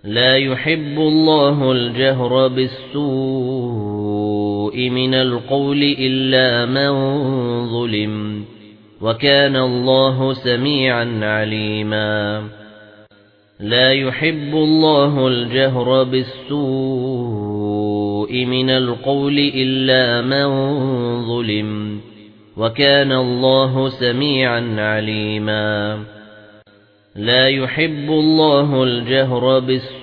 لا يحب الله الجهر بالسوء من القول إلا من ظلم وكان الله سميعا عليما لا يحب الله الجهر بالسوء من القول إلا من ظلم وكان الله سميعا عليما لا يحب الله الجهر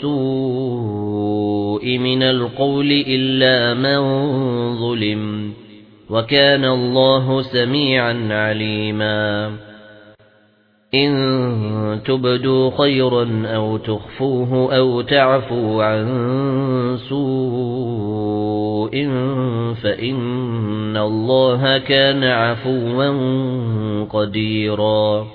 بالسوء من القول إلا من ظلم وكان الله سميعا عليما إن تبدوا خيرا أو تخفوه أو تعفوا عن سوء فإن الله كان عفوا قديرا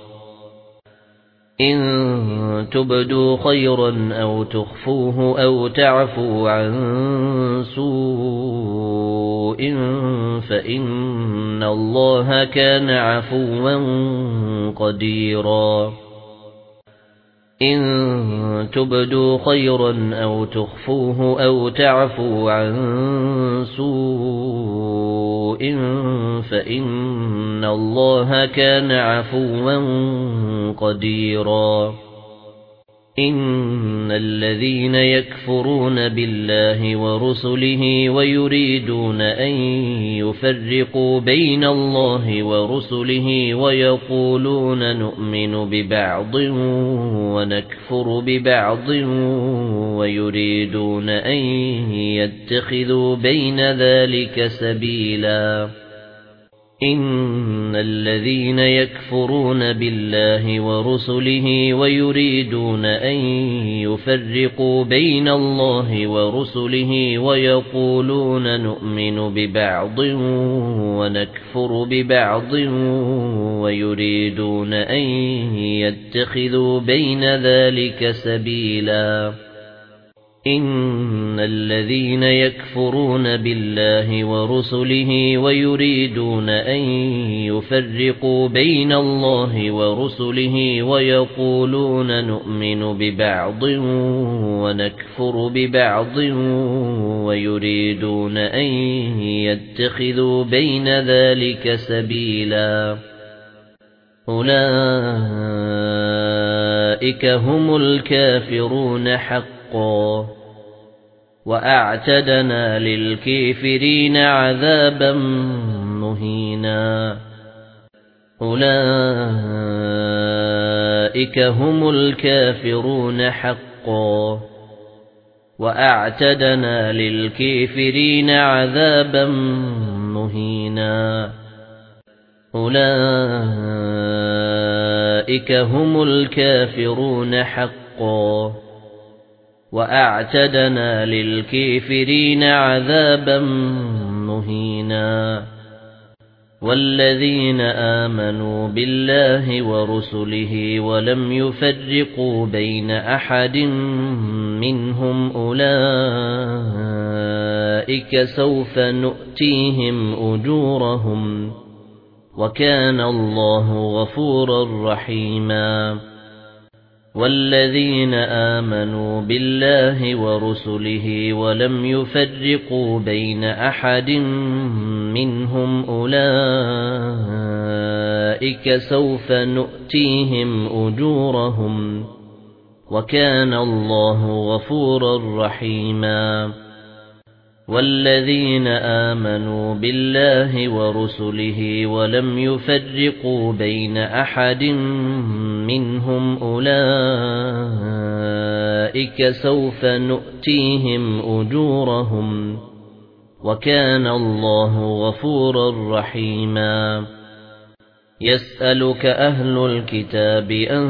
إن تبدوا خيرا أو تخفوه أو تعفوا عن سوء فإن الله كان عفوا قديرا إن تبدوا خيرا أو تخفوه أو تعفوا عن سوء فإن الله كان عفوا قديرا إن الذين يكفرون بالله ورسله ويريدون أن يفرقوا بين الله ورسله ويقولون نؤمن ببعض ونكفر ببعض ويريدون أن يتخذوا بين ذلك سبيلا إن الذين يكفرون بالله ورسله ويريدون أن يفرقوا بين الله ورسله ويقولون نؤمن ببعض ونكفر ببعض ويريدون أن يتخذوا بين ذلك سبيلا إن الذين يكفرون بالله ورسله ويريدون أن يفرقوا بين الله ورسله ويقولون نؤمن ببعض ونكفر ببعض ويريدون أن يتخذوا بين ذلك سبيلا أولئك هم الكافرون حقا وأعتدنا للكافرين عذابا مهينا أولئك هم الكافرون حقا وأعتدنا للكافرين عذابا مهينا أولئك هم الكافرون حقا وأعتدنا للكافرين عذابا مهينا والذين آمنوا بالله ورسله ولم يفرقوا بين أحد منهم أولئك سوف نؤتيهم أجورهم وكان الله غفورا رحيما والذين آمنوا بالله ورسله ولم يفرقوا بين أحد منهم أولئك سوف نؤتيهم أجورهم وكان الله غفورا رحيما والذين آمنوا بالله ورسله ولم يفرقوا بين أحد منهم أولئك سوف نؤتيهم أجورهم وكان الله غفورا رحيما يسألك أهل الكتاب أن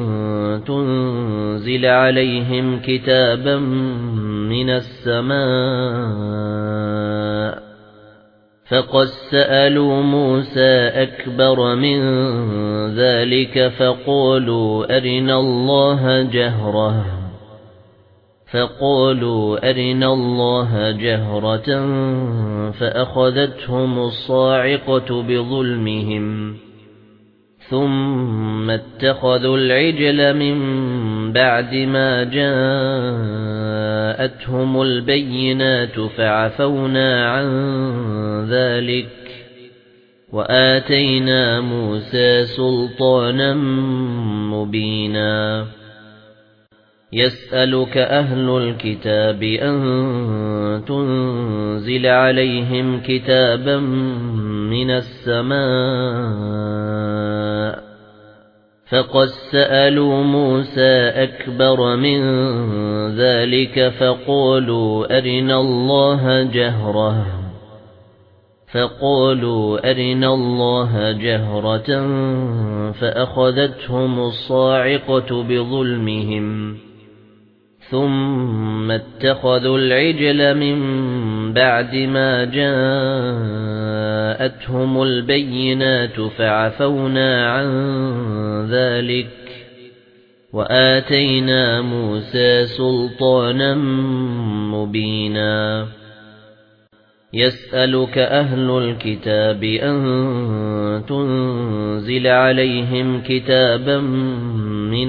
تنزل عليهم كتابا من السماء فقد سألوا موسى أكبر من ذلك فقالوا أرنا الله جهرة فأخذتهم الصاعقة بظلمهم ثم اتخذوا العجل من بعد ما جاءتهم البينات فعفونا عن ذلك وآتينا موسى سلطانا مبينا يسألك أهل الكتاب أن تنزل عليهم كتابا من السماء فقد سألوا موسى أكبر من ذلك فقالوا أرنا الله جهرة فأخذتهم الصاعقة بظلمهم ثم اتخذوا العجل من بعد ما جاءتهم البينات فعفونا عن ذلك وآتينا موسى سلطانا مبينا يسألك أهل الكتاب أن تنزل عليهم كتابا من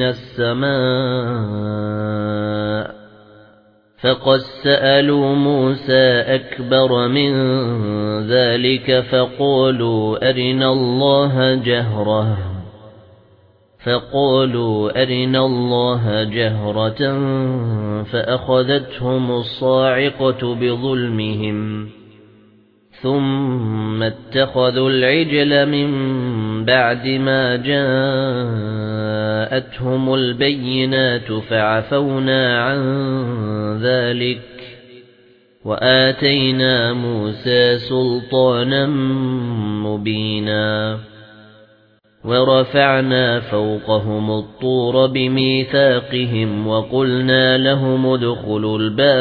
السماء فقد سألوا موسى أكبر من ذلك فقالوا أرنا الله جهرة فأخذتهم الصاعقة بظلمهم ثم اتخذوا العجل من بعد ما جاءتهم البينات فعفونا عن ذلك وآتينا موسى سلطانا مبينا ورفعنا فوقهم الطور بميثاقهم وقلنا لهم ادخلوا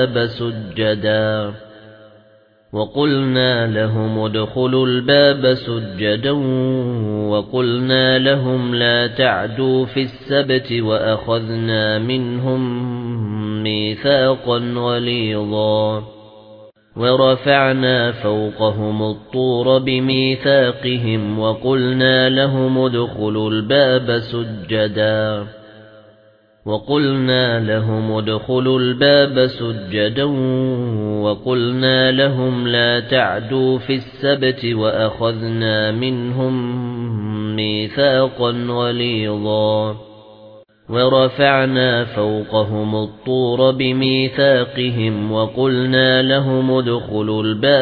الباب سجدا وقلنا لهم لا تعدوا في السبت وأخذنا منهم ميثاقا غليظا ورفعنا فوقهم الطور بميثاقهم وقلنا لهم ادخلوا الباب سجدا وقلنا لهم لا تعدوا في السبت وأخذنا منهم ميثاقا غليظا ورفعنا فوقهم الطور بميثاقهم وقلنا لهم ادخلوا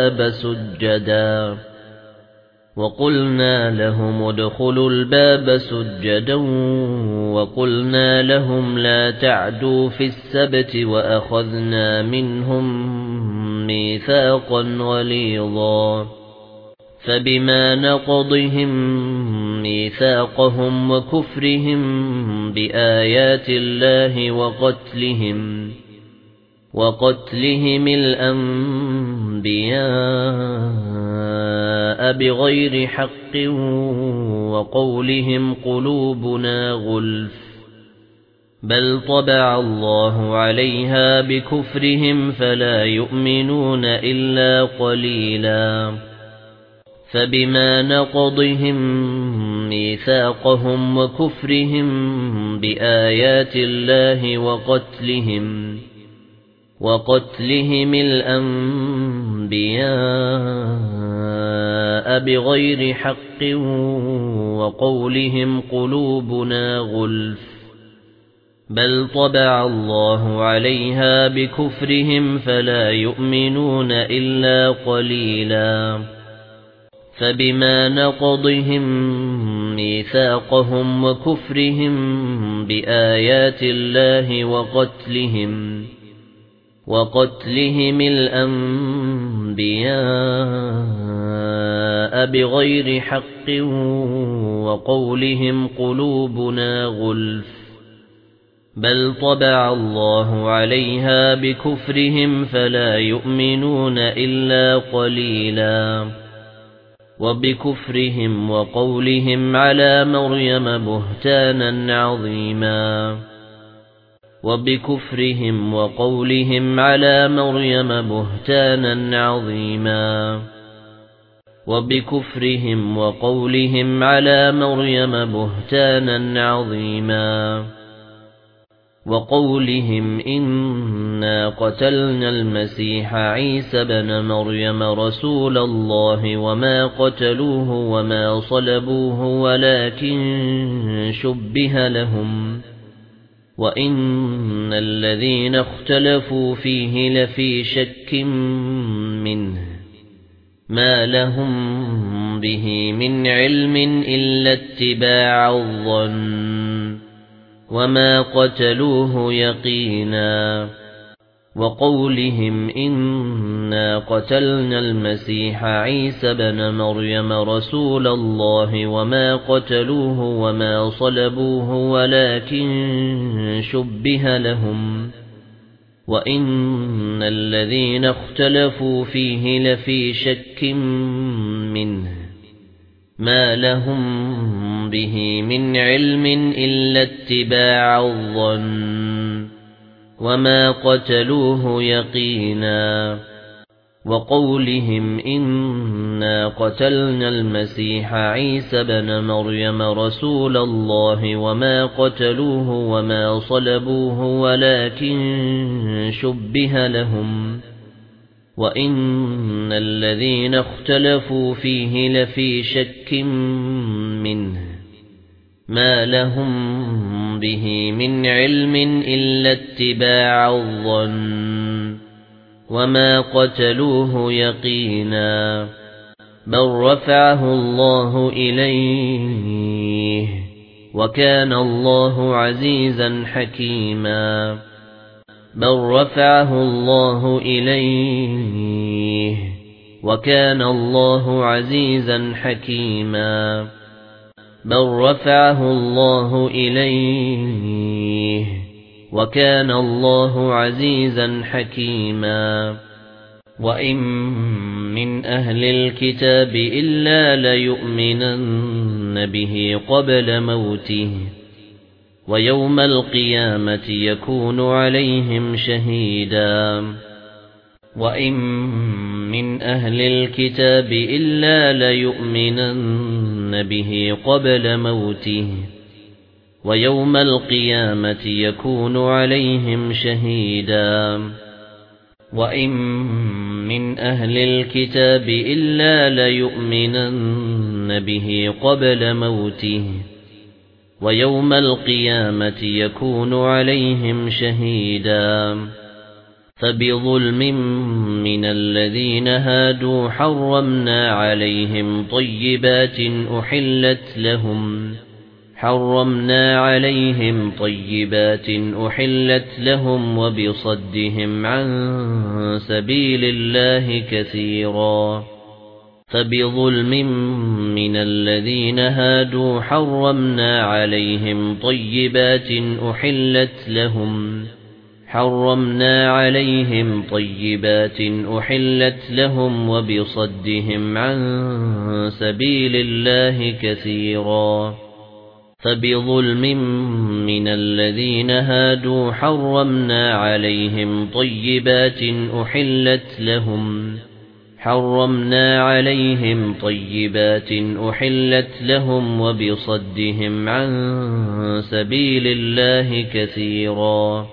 الباب سجدا وقلنا لهم لا تعدوا في السبت وأخذنا منهم ميثاقا غليظا فبما نقضهم ميثاقهم وكفرهم بآيات الله وقتلهم الأنبياء بغير حق وقولهم قلوبنا غلف بل طبع الله عليها بكفرهم فلا يؤمنون إلا قليلا فبما نقضهم ميثاقهم وكفرهم بآيات الله وقتلهم الأنبياء بغير حق وقولهم قلوبنا غلف بل طبع الله عليها بكفرهم فلا يؤمنون إلا قليلا فبما نقضهم ميثاقهم وكفرهم بآيات الله وقتلهم الأنبياء بغير حق وقولهم قلوبنا غلف بل طبع الله عليها بكفرهم فلا يؤمنون إلا قليلا وبكفرهم وقولهم على مريم بهتانا عظيما وبكفرهم وقولهم على مريم بهتانا عظيما وبكفرهم وقولهم على مريم بهتانا عظيما وقولهم إنا قتلنا المسيح عيسى ابن مريم رسول الله وما قتلوه وما صلبوه ولكن شبه لهم وإن الذين اختلفوا فيه لفي شك منه ما لهم به من علم إلا اتباع الظن وما قتلوه يقينا وقولهم إنا قتلنا المسيح عيسى ابن مريم رسول الله وما قتلوه وما صلبوه ولكن شبه لهم وإن الذين اختلفوا فيه لفي شك منه ما لهم به من علم إلا اتباع الظن وما قتلوه يقينا وقولهم إنا قتلنا المسيح عيسى ابن مريم رسول الله وما قتلوه وما صلبوه ولكن شبه لهم وإن الذين اختلفوا فيه لفي شك منه ما لهم به من علم إلا اتباع الظن وما قتلوه يقينا بل رفعه الله إليه وكان الله عزيزا حكيما بل رفعه الله إليه وكان الله عزيزا حكيما بل رفعه الله إليه وكان الله عزيزا حكيما وإن من أهل الكتاب إلا ليؤمنن به قبل موته ويوم القيامة يكون عليهم شهيدا وإن من أهل الكتاب إلا ليؤمنن به قبل موته ويوم القيامة يكون عليهم شهيدا وإن من أهل الكتاب إلا ليؤمنن به قبل موته ويوم القيامة يكون عليهم شهيدا فبظلم من الذين هادوا حرمنا عليهم طيبات أحلت لهم وبصدهم عن سبيل الله كثيرا فبظلم من الذين هادوا حرمنا عليهم طيبات أحلت لهم وبصدهم عن سبيل الله كثيرا فبظلم من الذين هادوا حرمنا عليهم طيبات أحلت لهم وبصدهم عن سبيل الله كثيرا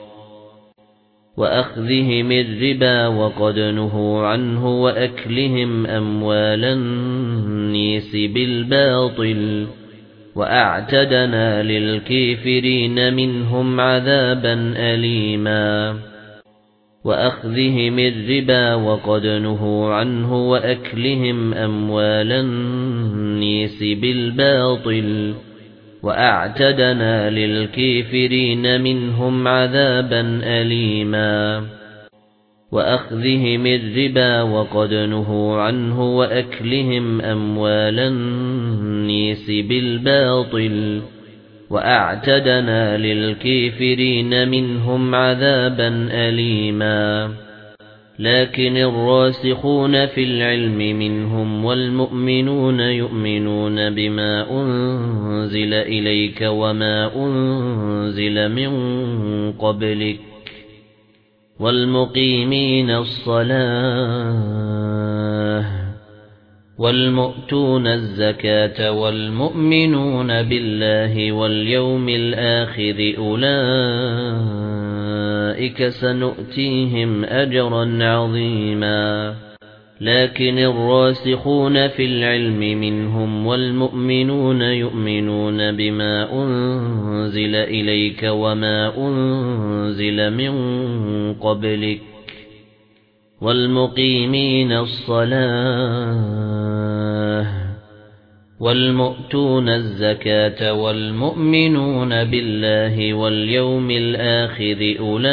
وأخذهم الربا وقد نهوا عنه وأكلهم أموال الناس بالباطل وأعتدنا للكافرين منهم عذابا أليما وأخذهم الربا وقد نهوا عنه وأكلهم أموال الناس بالباطل وأعتدنا للكافرين منهم عذابا أليما وأخذهم الربا وقد نهوا عنه وأكلهم أموال الناس بالباطل وأعتدنا للكافرين منهم عذابا أليما لكن الراسخون في العلم منهم والمؤمنون يؤمنون بما أنزل إليك وما أنزل من قبلك والمقيمين الصلاة والمؤتون الزكاة والمؤمنون بالله واليوم الآخر أولئك سنؤتيهم أجرا عظيما لكن الراسخون في العلم منهم والمؤمنون يؤمنون بما أنزل إليك وما أنزل من قبلك والمقيمين الصلاة والمؤتون الزكاة والمؤمنون بالله واليوم الآخر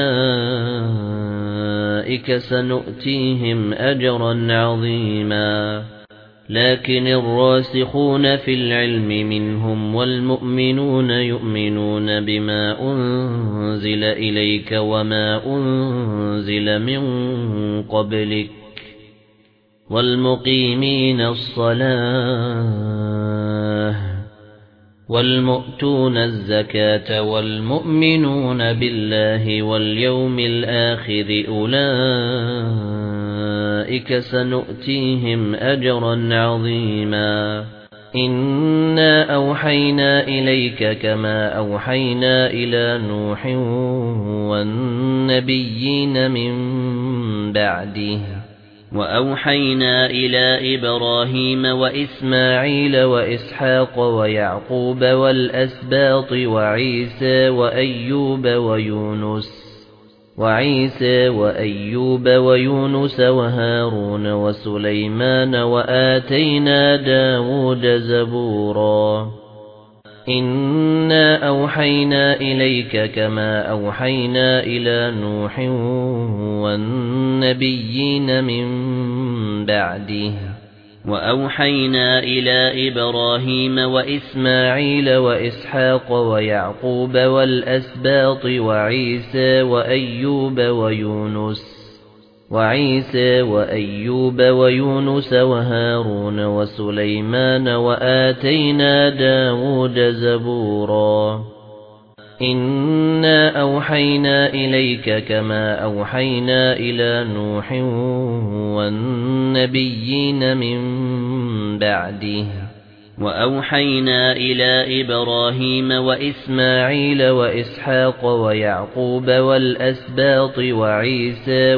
أولئك سنؤتيهم أجرا عظيما لكن الراسخون في العلم منهم والمؤمنون يؤمنون بما أنزل إليك وما أنزل من قبلك والمقيمين الصلاة والمؤتون الزكاة والمؤمنون بالله واليوم الآخر أولئك سنؤتيهم أجرا عظيما إنا أوحينا إليك كما أوحينا إلى نوح والنبيين من بعده وأوحينا إلى إبراهيم وإسماعيل وإسحاق ويعقوب والأسباط وعيسى ويونس وهارون وسليمان وآتينا داود زبورا إنا أوحينا إليك كما أوحينا إلى نوح والنبيين من بعده وأوحينا إلى إبراهيم وإسماعيل وإسحاق ويعقوب والأسباط وعيسى وأيوب ويونس وهارون وسليمان وآتينا داود زبورا إنا أوحينا إليك كما أوحينا إلى نوح والنبيين من بعده وأوحينا إلى إبراهيم وإسماعيل وإسحاق ويعقوب والأسباط وعيسى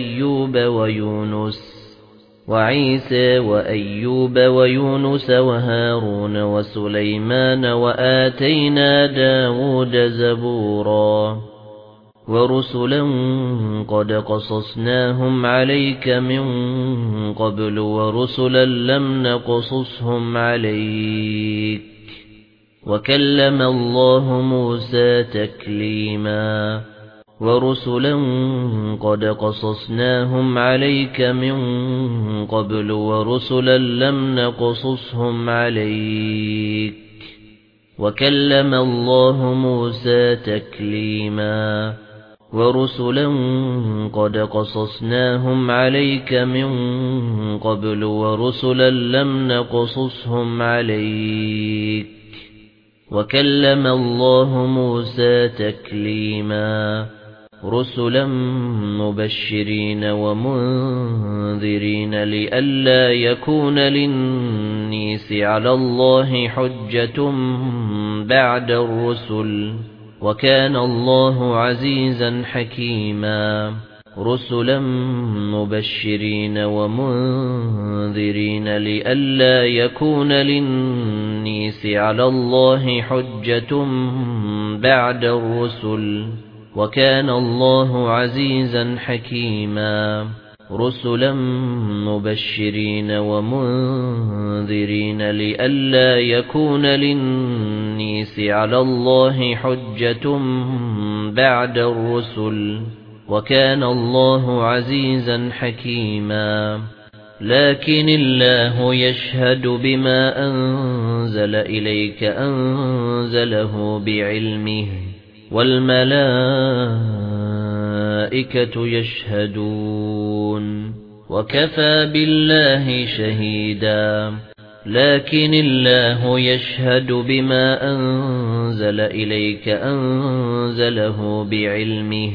وأيوب ويونس وهارون وسليمان وآتينا داود زبورا ورسلا قد قصصناهم عليك من قبل ورسلا لم نقصصهم عليك وكلم الله موسى تكليما ورسلا قد قصصناهم عليك من قبل ورسلا لم نقصصهم عليك وكلم الله موسى تكليما ورسلا قد قصصناهم عليك من قبل ورسلا لم نقصصهم عليك وكلم الله موسى تكليما رسلا مبشرين ومنذرين لئلا يكون للناس على الله حجة بعد الرسل وكان الله عزيزا حكيما رسلا مبشرين ومنذرين لئلا يكون للناس على الله حجة بعد الرسل وكان الله عزيزا حكيما رسلا مبشرين ومنذرين لئلا يكون للناس على الله حجة بعد الرسل وكان الله عزيزا حكيما لكن الله يشهد بما أنزل إليك أنزله بعلمه والملائكة يشهدون وكفى بالله شهيدا لكن الله يشهد بما أنزل إليك أنزله بعلمه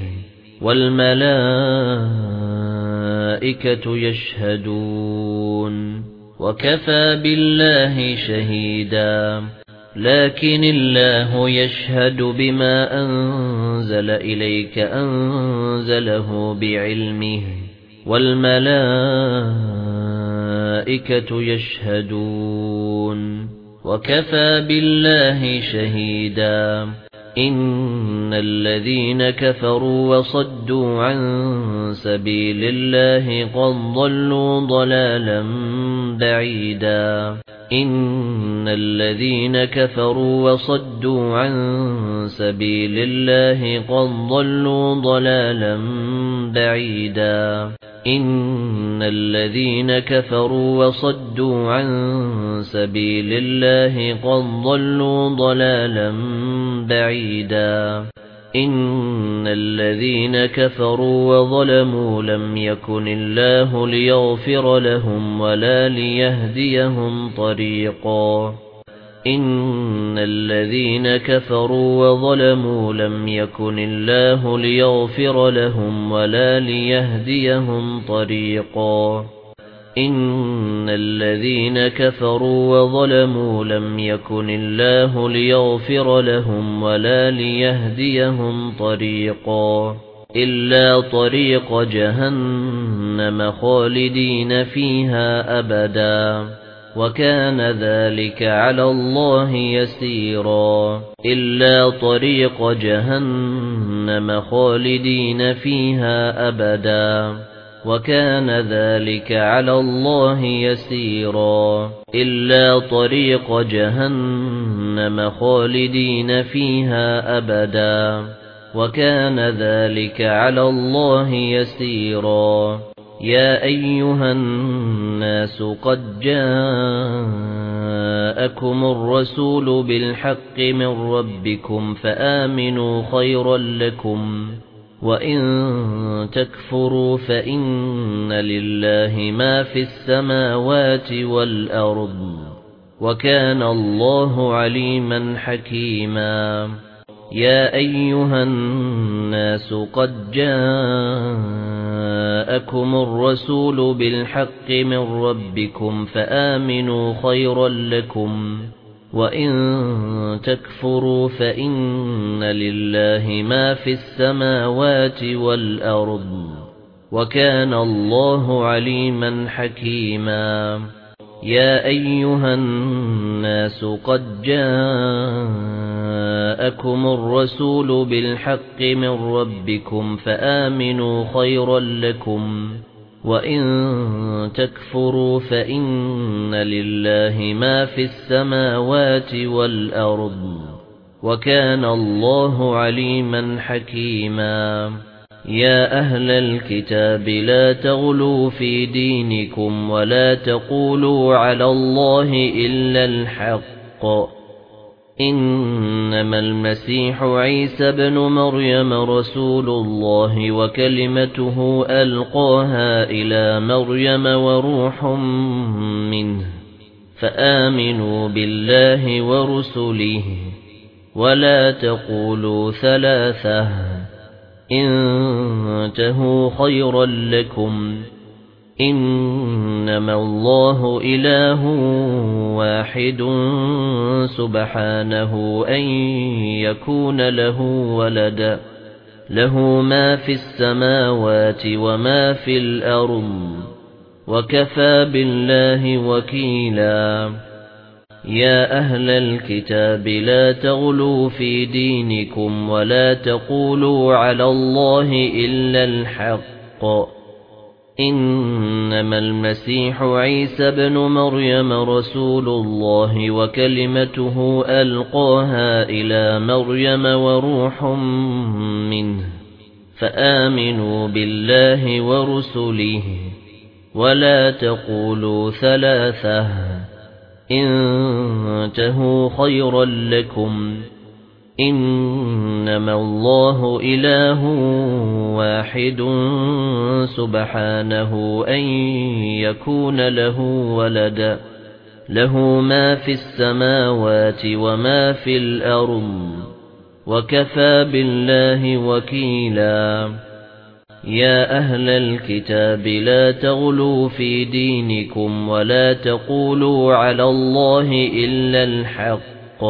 والملائكة يشهدون وكفى بالله شهيدا لكن الله يشهد بما أنزل إليك أنزله بعلمه والملائكة يشهدون وكفى بالله شهيدا إن الذين كفروا وصدوا عن سبيل الله قد ضلوا ضلالا بعيدا إن الذين كفروا وصدوا عن سبيل الله قد ضلوا ضلالا بعيدا إن الذين كفروا وصدوا عن سبيل الله قد ضلوا ضلالا بعيدا إن الذين كفروا وظلموا لم يكن الله ليغفر لهم ولا ليهديهم طريقا إن الذين كفروا وظلموا لم يكن الله ليغفر لهم ولا ليهديهم طريقا إن الذين كفروا وظلموا لم يكن الله ليغفر لهم ولا ليهديهم طريقا إلا طريق جهنم خالدين فيها أبدا وكان ذلك على الله يسيرا إلا طريق جهنم خالدين فيها أبدا وكان ذلك على الله يسيرا إلا طريق جهنم خالدين فيها أبدا وكان ذلك على الله يسيرا يا أيها الناس قد جاءكم الرسول بالحق من ربكم فآمنوا خيرا لكم وإن تكفروا فإن لله ما في السماوات والأرض وكان الله عليما حكيما يا أيها الناس قد جاءكم الرسول بالحق من ربكم فآمنوا خيرا لكم وإن تكفروا فإن لله ما في السماوات والأرض وكان الله عليما حكيما يا أيها الناس قد جاءكم الرسول بالحق من ربكم فآمنوا خيرا لكم وإن تكفروا فإن لله ما في السماوات والأرض وكان الله عليما حكيما يا أهل الكتاب لا تغلوا في دينكم ولا تقولوا على الله إلا الحق إنما المسيح عيسى بن مريم رسول الله وكلمته ألقاها إلى مريم وروح منه فآمنوا بالله ورسله ولا تقولوا ثلاثة انتهوا خيرا لكم إنما الله إله واحد سبحانه أن يكون له ولد له ما في السماوات وما في الأرض وكفى بالله وكيلا يا أهل الكتاب لا تغلوا في دينكم ولا تقولوا على الله إلا الحق إنما المسيح عيسى بن مريم رسول الله وكلمته ألقاها إلى مريم وروح منه فآمنوا بالله ورسله ولا تقولوا ثلاثة انتهوا خيرا لكم إنما الله إله واحد سبحانه أن يكون له ولد له ما في السماوات وما في الأرض وكفى بالله وكيلا يا أهل الكتاب لا تغلوا في دينكم ولا تقولوا على الله إلا الحق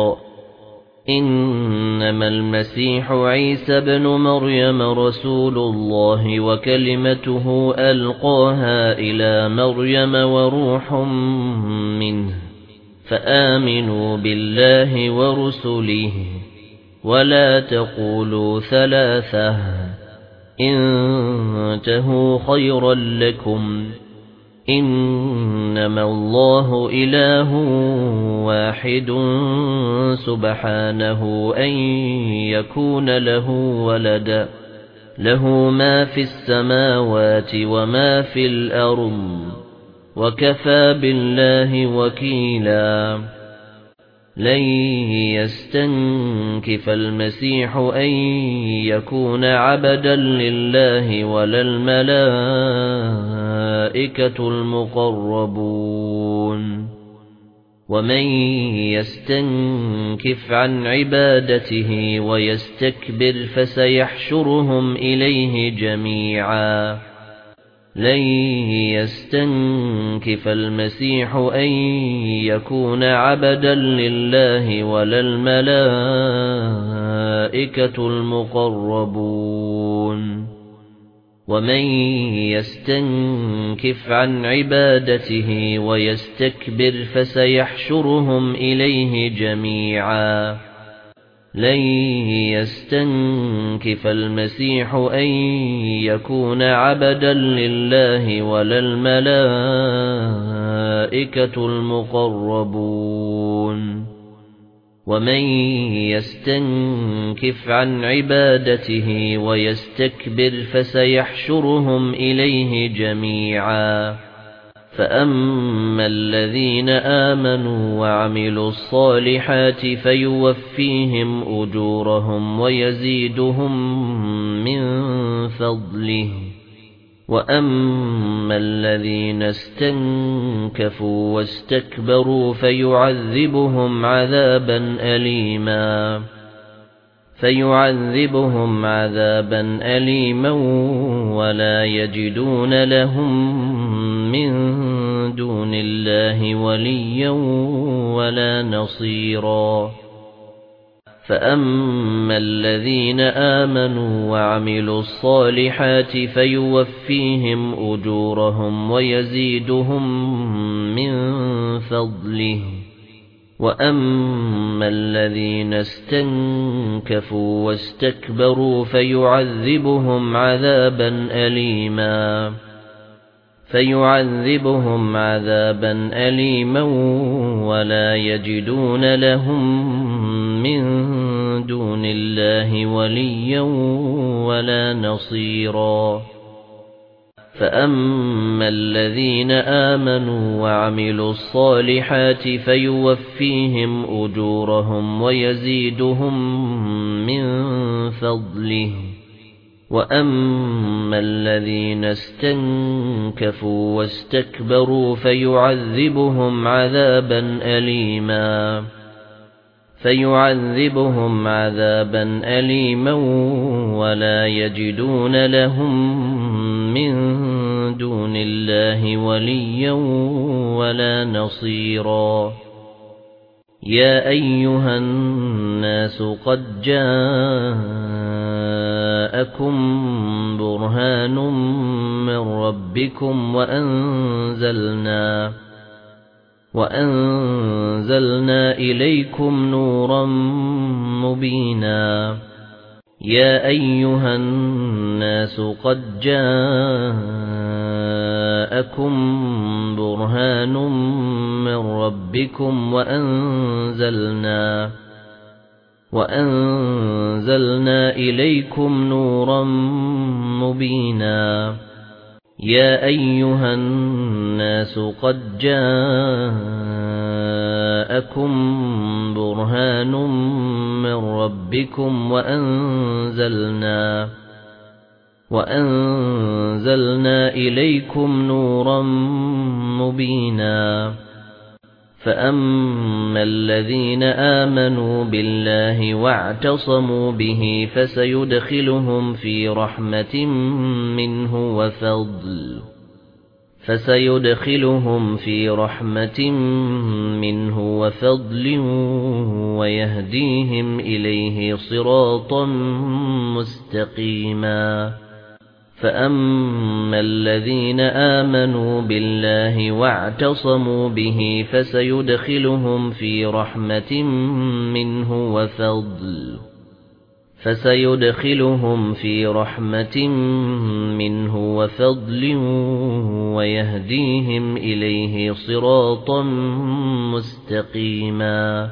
إنما المسيح عيسى بن مريم رسول الله وكلمته ألقاها إلى مريم وروح منه فآمنوا بالله ورسله ولا تقولوا ثلاثة انتهوا خيرا لكم إنما الله إله واحد سبحانه أن يكون له ولد له ما في السماوات وما في الأرض وكفى بالله وكيلا لن يستنكف المسيح أن يكون عبدا لله ولا الملائكة المقربون ومن يستنكف عن عبادته ويستكبر فسيحشرهم إليه جميعا لن يستنكف المسيح أن يكون عبدا لله ولا الملائكة المقربون ومن يستنكف عن عبادته ويستكبر فسيحشرهم إليه جميعا لن يستنكف المسيح أن يكون عبدا لله ولا الملائكة المقربون ومن يستنكف عن عبادته ويستكبر فسيحشرهم إليه جميعا فأما الذين آمنوا وعملوا الصالحات فيوفيهم أجورهم ويزيدهم من فضله وأما الذين استنكفوا واستكبروا فيعذبهم عذابا أليما ولا يجدون لهم من دون الله وليا ولا نصيرا فأما الذين آمنوا وعملوا الصالحات فيوفيهم أجورهم ويزيدهم من فضله وأما الذين استنكفوا واستكبروا فيعذبهم عذابا أليما ولا يجدون لهم من دون الله وليا ولا نصيرا فأما الذين آمنوا وعملوا الصالحات فيوفيهم أجورهم ويزيدهم من فضله وأما الذين استنكفوا واستكبروا فيعذبهم عذابا أليما ولا يجدون لهم من دون الله وليا ولا نصيرا يا أيها الناس قد جاءكم برهان من ربكم وأنزلنا إليكم نورا مبينا يا أيها الناس قد جاءكم برهان من ربكم وأنزلنا إليكم نورا مبينا يا أيها الناس قد جاءكم برهان من ربكم وأنزلنا إليكم نورا مبينا فأما الذين آمنوا بالله واعتصموا به فسيدخلهم في رحمة منه وفضل ويهديهم إليه صراطا مستقيما فأما الذين آمنوا بالله واعتصموا به فسيدخلهم في رحمة منه وفضل ويهديهم إليه صراطا مستقيما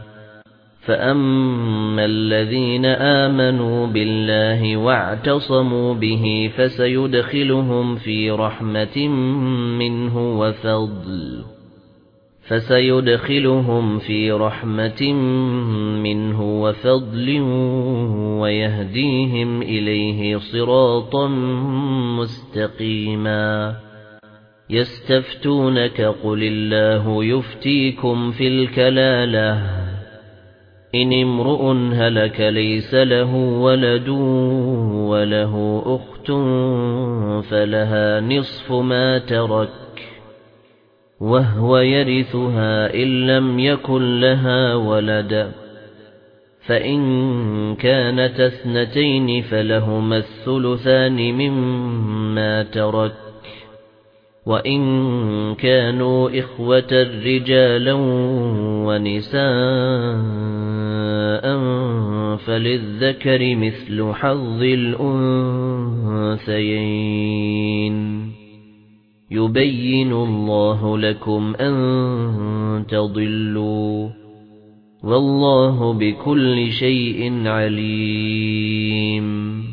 فأما الذين آمنوا بالله واعتصموا به فسيدخلهم في رحمة منه وفضل ويهديهم إليه صراطا مستقيما يستفتونك قل الله يفتيكم في الكلالة إن امرؤ هلك ليس له ولد وله أخت فلها نصف ما ترك وهو يرثها إن لم يكن لها ولد فإن كانت اثنتين فلهما الثلثان مما ترك وإن كانوا إخوة رجالا ونساء فللذكر مثل حظ الأنثيين يبين الله لكم أن تضلوا والله بكل شيء عليم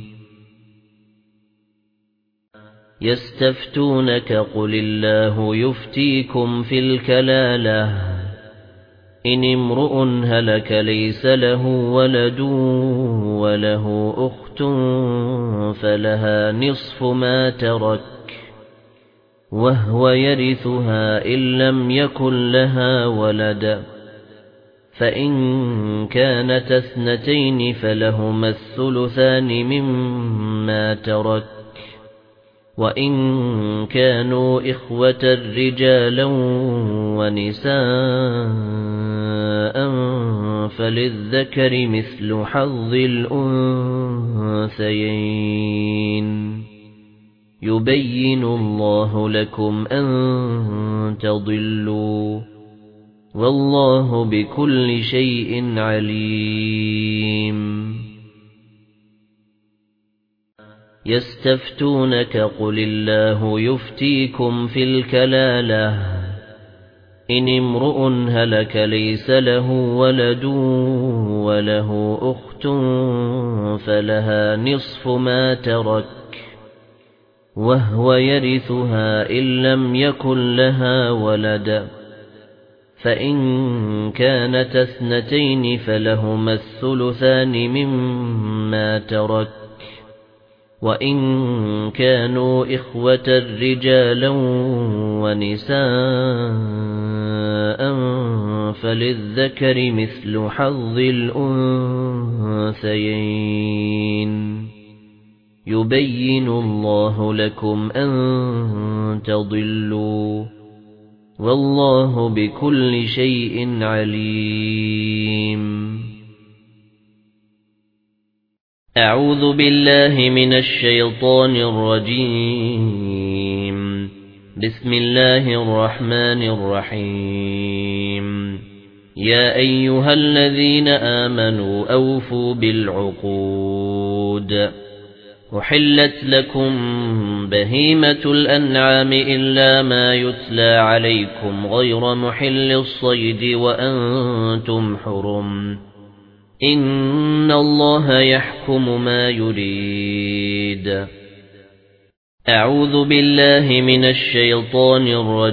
يستفتونك قل الله يفتيكم في الكلالة إن امرؤ هلك ليس له ولد وله أخت فلها نصف ما ترك وهو يرثها إن لم يكن لها ولد فإن كانت اثنتين فلهما الثلثان مما ترك وإن كانوا إخوة رجالا ونساء فللذكر مثل حظ الأنثيين يبين الله لكم أن تضلوا والله بكل شيء عليم يستفتونك قل الله يفتيكم في الكلالة إن امرؤ هلك ليس له ولد وله أخت فلها نصف ما ترك وهو يرثها إن لم يكن لها ولد فإن كانت اثنتين فلهما الثلثان مما ترك وإن كانوا إخوة رجالا ونساء فللذكر مثل حظ الأنثيين يبين الله لكم أن تضلوا والله بكل شيء عليم أعوذ بالله من الشيطان الرجيم بسم الله الرحمن الرحيم يا أيها الذين آمنوا أوفوا بالعقود أحلت لكم بهيمة الأنعام إلا ما يتلى عليكم غير محل الصيد وأنتم حرم إن الله يحكم ما يريد أعوذ بالله من الشيطان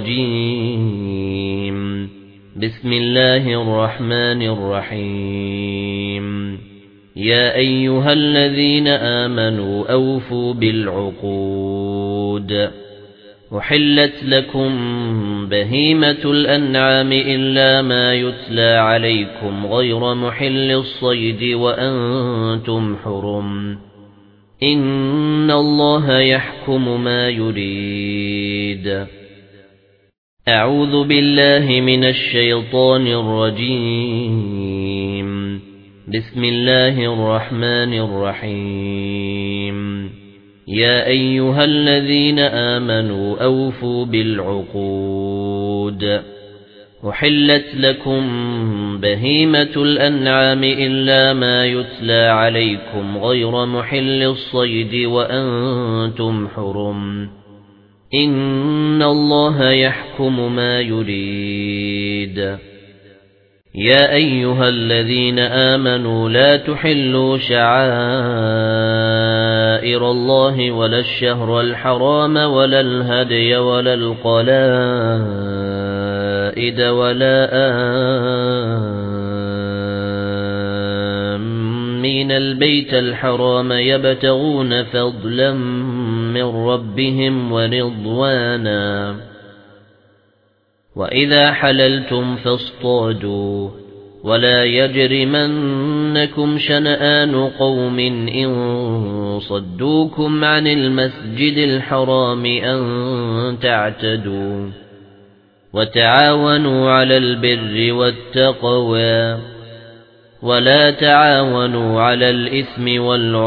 الرجيم بسم الله الرحمن الرحيم يا أيها الذين آمنوا أوفوا بالعقود أحلت لكم بهيمة الأنعام إلا ما يتلى عليكم غير محل الصيد وأنتم حرم إن الله يحكم ما يريد أعوذ بالله من الشيطان الرجيم بسم الله الرحمن الرحيم يا أيها الذين آمنوا أوفوا بالعقود أحلت لكم بهيمة الأنعام إلا ما يتلى عليكم غير محل الصيد وأنتم حرم إن الله يحكم ما يريد يا أيها الذين آمنوا لا تحلوا شعائر الله ولا الشهر الحرام ولا الهدي ولا القلائد ولا آمين البيت الحرام يبتغون فضلا من ربهم ورضوانا وإذا حللتم فاصطادوا ولا يجرمنكم شنآن قوم إن صدوكم عن المسجد الحرام أن تعتدوا وتعاونوا على البر والتقوى ولا تعاونوا على الإثم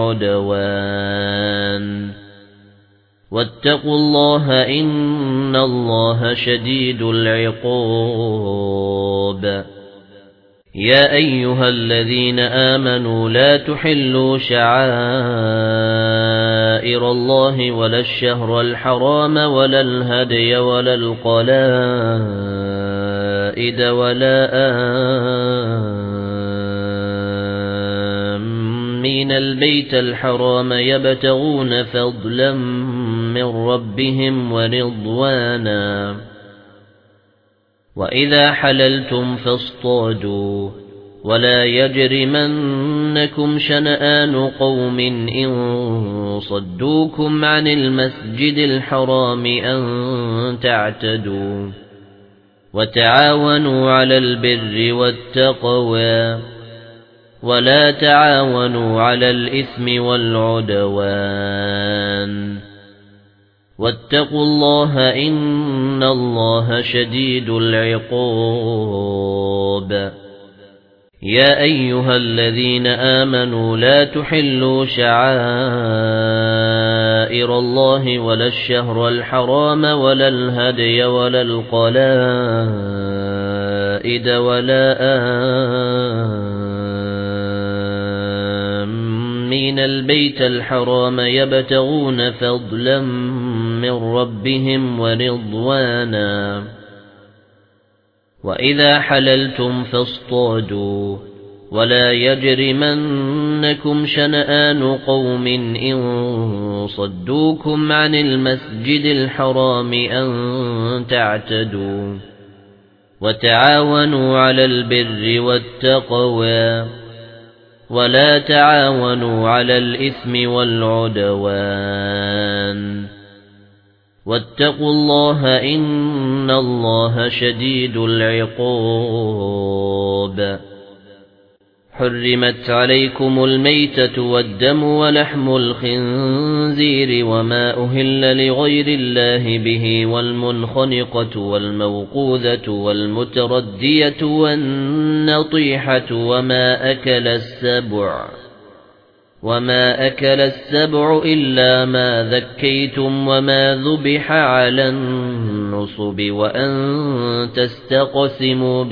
والعدوان واتقوا الله إن الله شديد العقاب يا أيها الذين آمنوا لا تحلوا شعائر الله ولا الشهر الحرام ولا الهدي ولا القلائد ولا آمين البيت الحرام يبتغون فضلا من ربهم ورضوانا وإذا حللتم فاصطادوا ولا يجرمنكم شنآن قوم إن صدوكم عن المسجد الحرام أن تعتدوا وتعاونوا على البر والتقوى ولا تعاونوا على الإثم والعدوان واتقوا الله إن الله شديد العقاب يا أيها الذين آمنوا لا تحلوا شعائر الله ولا الشهر الحرام ولا الهدي ولا القلائد ولا آمين البيت الحرام يبتغون فضلا من ربهم ورضوانا وإذا حللتم فاصطادوا ولا يجرمنكم شنآن قوم إن صدوكم عن المسجد الحرام أن تعتدوا وتعاونوا على البر والتقوى ولا تعاونوا على الإثم والعدوان واتقوا الله إن الله شديد العقاب حرمت عليكم الميتة والدم ولحم الخنزير وما أهل لغير الله به والمنخنقة والموقوذة والمتردية والنطيحة وما أكل السبع إلا ما ذكيتم وما ذبح على النصب وأن تستقسموا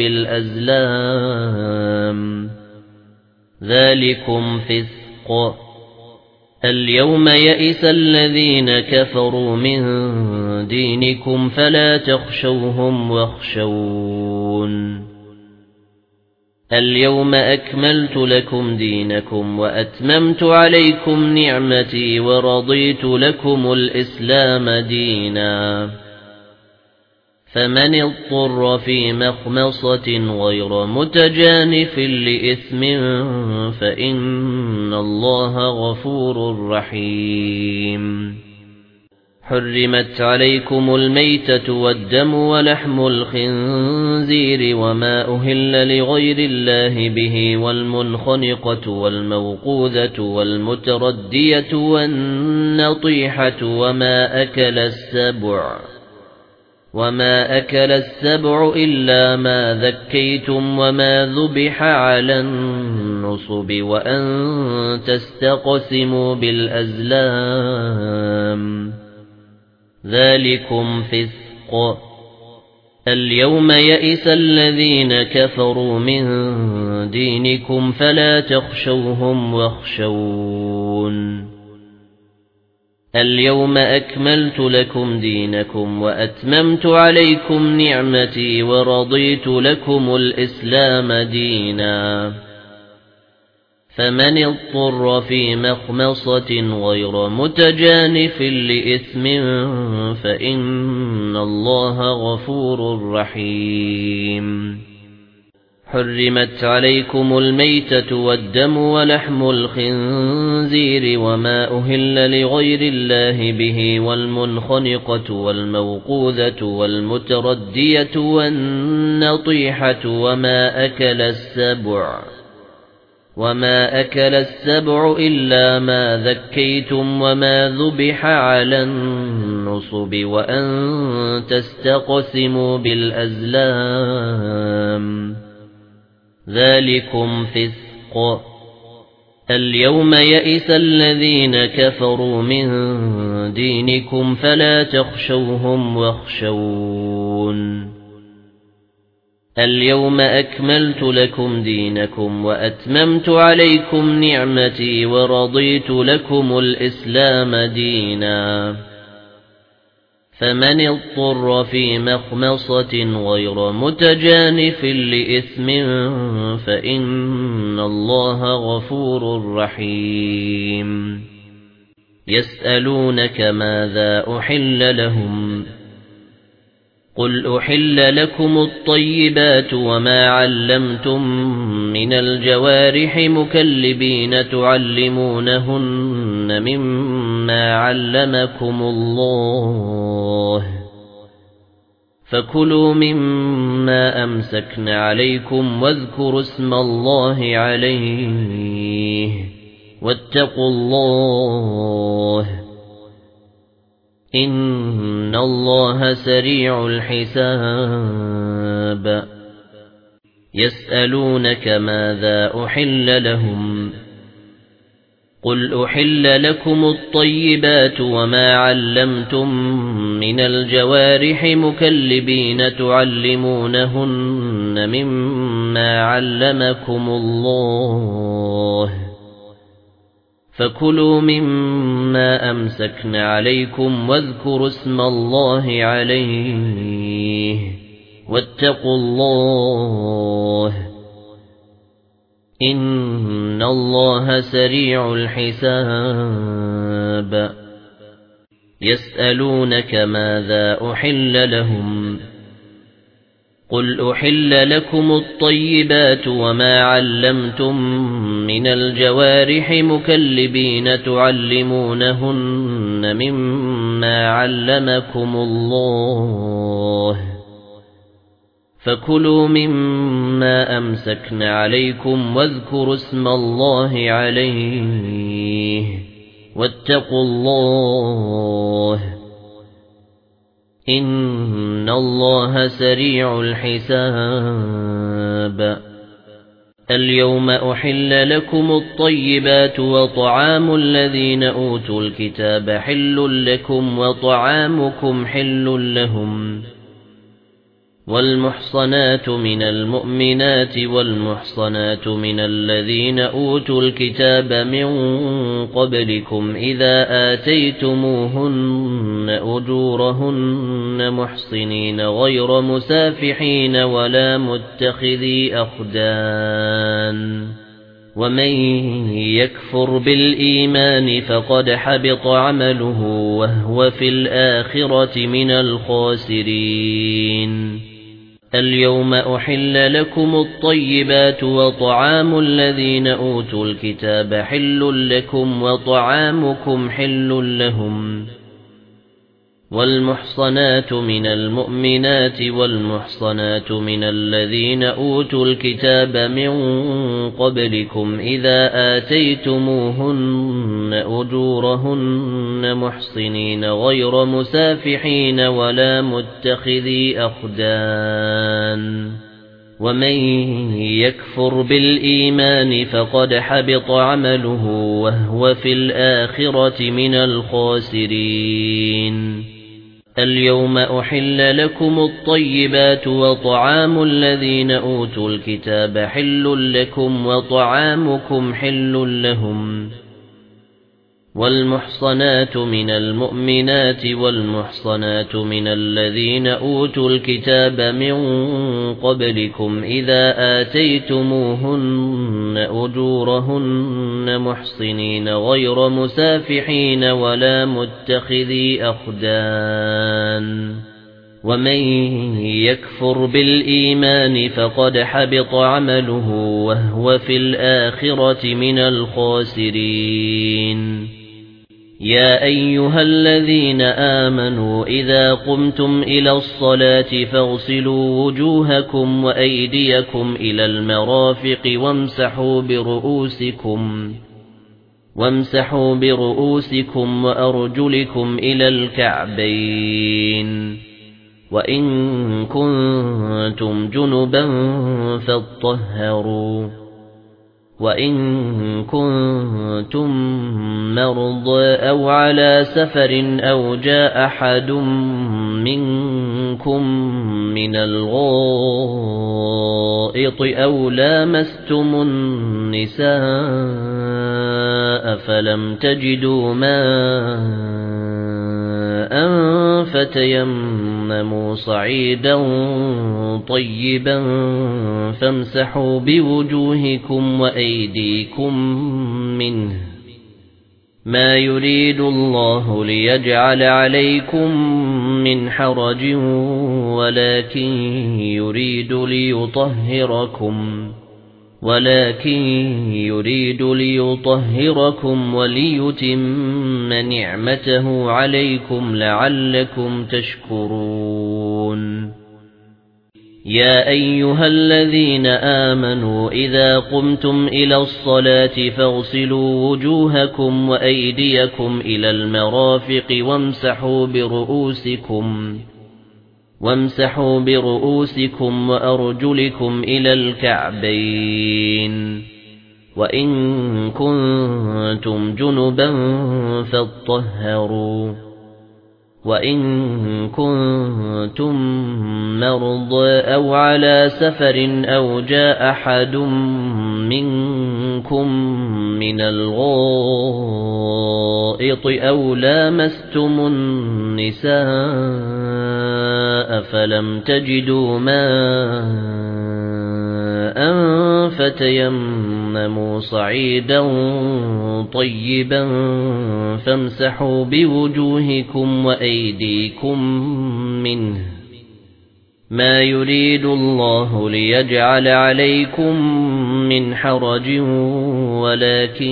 بالأزلام ذلكم فسق اليوم يئس الذين كفروا من دينكم فلا تخشوهم واخشون اليوم أكملت لكم دينكم وأتممت عليكم نعمتي ورضيت لكم الإسلام دينا فمن اضطر في مخمصة غير متجانف لإثم فإن الله غفور رحيم حرمت عليكم الميتة والدم ولحم الخنزير وما أهل لغير الله به والمنخنقة والموقوذة والمتردية والنطيحة وما أكل السبع إلا ما ذكيتم وما ذبح على النصب وأن تستقسموا بالأزلام ذلكم فسق. اليوم يئس الذين كفروا من دينكم فلا تخشوهم واخشون. اليوم أكملت لكم دينكم وأتممت عليكم نعمتي ورضيت لكم الإسلام دينا. فمن اضطر في مخمصة غير متجانف لإثم فإن الله غفور رحيم. حرمت عليكم الميتة والدم ولحم الخنزير وما أهل لغير الله به والمنخنقة والموقوذة والمتردية والنطيحة وما أكل السبع إلا ما ذكيتم وما ذبح على النصب وأن تستقسموا بالأزلام ذلكم فسق. اليوم يئس الذين كفروا من دينكم فلا تخشوهم واخشون. اليوم أكملت لكم دينكم وأتممت عليكم نعمتي ورضيت لكم الإسلام دينا. فمن اضطر في مخمصة غير متجانف لإثم فإن الله غفور رحيم. يسألونك ماذا أحل لهم قل أحل لكم الطيبات وما علمتم من الجوارح مكلبين تعلمونهن مما علمكم الله فكلوا مما أمسكن عليكم واذكروا اسم الله عليه واتقوا الله إن الله سريع الحساب. يسألونك ماذا أحل لهم قل أحل لكم الطيبات وما علمتم من الجوارح مكلبين تعلمونهن مما علمكم الله فكلوا مما أمسكن عليكم واذكروا اسم الله عليه واتقوا الله إن الله سريع الحساب. يسألونك ماذا أحل لهم قل أحل لكم الطيبات وما علمتم من الجوارح مكلبين تعلمونهن مما علمكم الله فكلوا مما أمسكن عليكم واذكروا اسم الله عليه واتقوا الله إن الله سريع الحساب. اليوم أحل لكم الطيبات وطعام الذين أوتوا الكتاب حل لكم وطعامكم حل لهم والمحصنات من المؤمنات والمحصنات من الذين أوتوا الكتاب من قبلكم إذا آتيتموهن أجورهن محصنين غير مسافحين ولا متخذي أخدان ومن يكفر بالإيمان فقد حبط عمله وهو في الآخرة من الخاسرين. اليوم أحل لكم الطيبات وطعام الذين أوتوا الكتاب حل لكم وطعامكم حل لهم والمحصنات من المؤمنات والمحصنات من الذين أوتوا الكتاب من قبلكم إذا آتيتموهن أجورهن محصنين غير مسافحين ولا متخذي أخدان ومن يكفر بالإيمان فقد حبط عمله وهو في الآخرة من الخاسرين اليوم أحل لكم الطيبات وطعام الذين أوتوا الكتاب حل لكم وطعامكم حل لهم والمحصنات من المؤمنات والمحصنات من الذين أوتوا الكتاب من قبلكم إذا آتيتموهن أجورهن محصنين غير مسافحين ولا متخذي أخدان ومن يكفر بالإيمان فقد حبط عمله وهو في الآخرة من الخاسرين يا أيها الذين آمنوا إذا قمتم إلى الصلاة فاغسلوا وجوهكم وأيديكم إلى المرافق وامسحوا برؤوسكم وأرجلكم إلى الكعبين وإن كنتم جنبا فاطهروا وإن كنتم مرضى أو على سفر أو جاء أحد منكم من الغائط أو لامستم النساء فلم تجدوا ماء فتيمموا صعيدا طيبا فامسحوا بوجوهكم وأيديكم منه ما يريد الله ليجعل عليكم من حرج ولكن يريد ليطهركم وليتم نعمته عليكم لعلكم تشكرون يا أيها الذين آمنوا إذا قمتم إلى الصلاة فاغسلوا وجوهكم وأيديكم إلى المرافق وامسحوا برؤوسكم وأرجلكم إلى الكعبين وإن كنتم جنبا فاطهروا وإن كنتم مرضى أو على سفر أو جاء أحد منكم من الغائط أو لامستم النساء فلم تجدوا ماء فتيمموا صعيدا طيبا فامسحوا بوجوهكم وأيديكم منه ما يريد الله ليجعل عليكم من حرج ولكن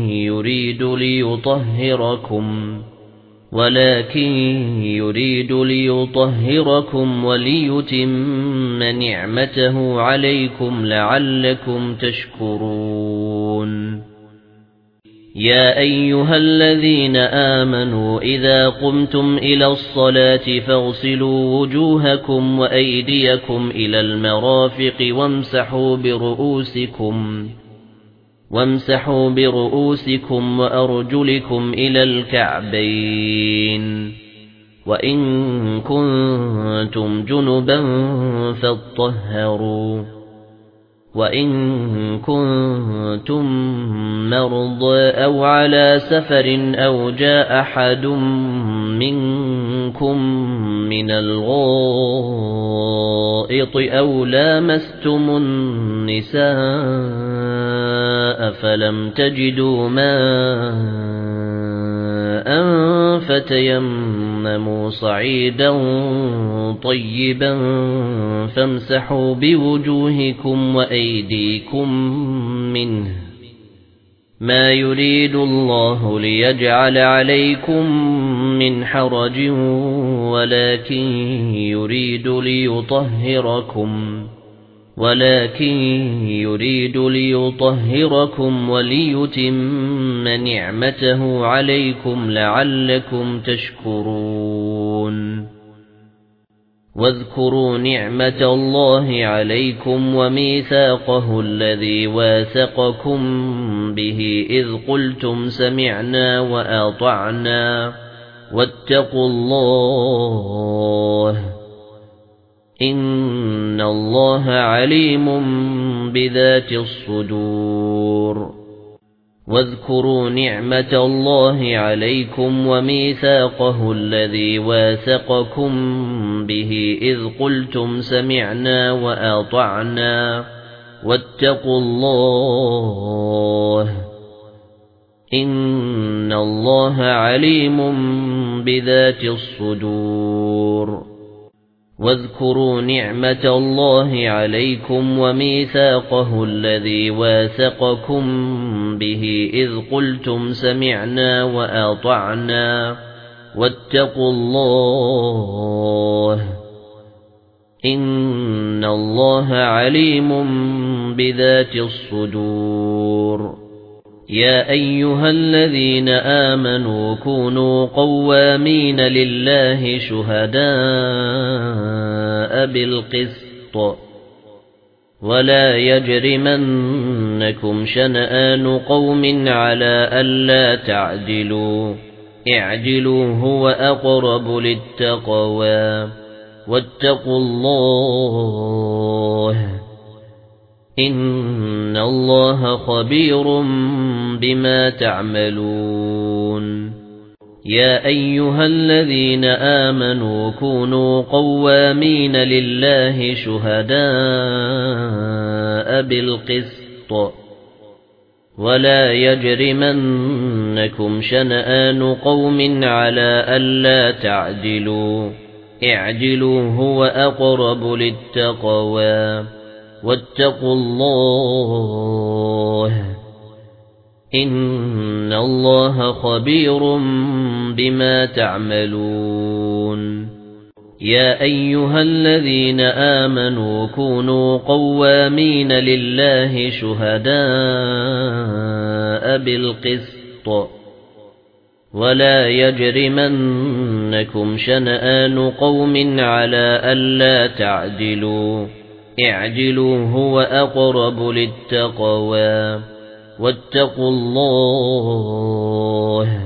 يريد ليطهركم وليتم نعمته عليكم لعلكم تشكرون يا أيها الذين آمنوا إذا قمتم إلى الصلاة فاغسلوا وجوهكم وأيديكم إلى المرافق وامسحوا برؤوسكم وأرجلكم إلى الكعبين وإن كنتم جنبا فاطهروا وإن كنتم مرضى أو على سفر أو جاء أحد منكم من الغائط أو لامستم النساء فلم تجدوا ماء فتيمموا صعيدا طيبا فامسحوا بوجوهكم وأيديكم منه ما يريد الله ليجعل عليكم من حرج ولكن يريد ليطهركم وليتم نعمته عليكم لعلكم تشكرون واذكروا نعمة الله عليكم وميثاقه الذي واثقكم به إذ قلتم سمعنا وأطعنا واتقوا الله إن الله عليم بذات الصدور واذكروا نعمة الله عليكم وميثاقه الذي واثقكم به إذ قلتم سمعنا وأطعنا واتقوا الله إن الله عليم بذات الصدور واذكروا نعمة الله عليكم وميثاقه الذي واثقكم به إذ قلتم سمعنا وأطعنا واتقوا الله إن الله عليم بذات الصدور يا أيها الذين آمنوا كونوا قوامين لله شهداء بالقسط ولا يجرمنكم شنآن قوم على ألا تعدلوا اعدلوا هو أقرب للتقوى واتقوا الله إن الله خبير بما تعملون يا أيها الذين آمنوا كونوا قوامين لله شهداء بالقسط ولا يجرمنكم شنآن قوم على ألا تعدلوا اعدلوا هو أقرب للتقوى واتقوا الله إن الله خبير بما تعملون يا أيها الذين آمنوا كونوا قوامين لله شهداء بالقسط ولا يجرمنكم شنآن قوم على ألا تعدلوا اعدلوا هو أقرب للتقوى واتقوا الله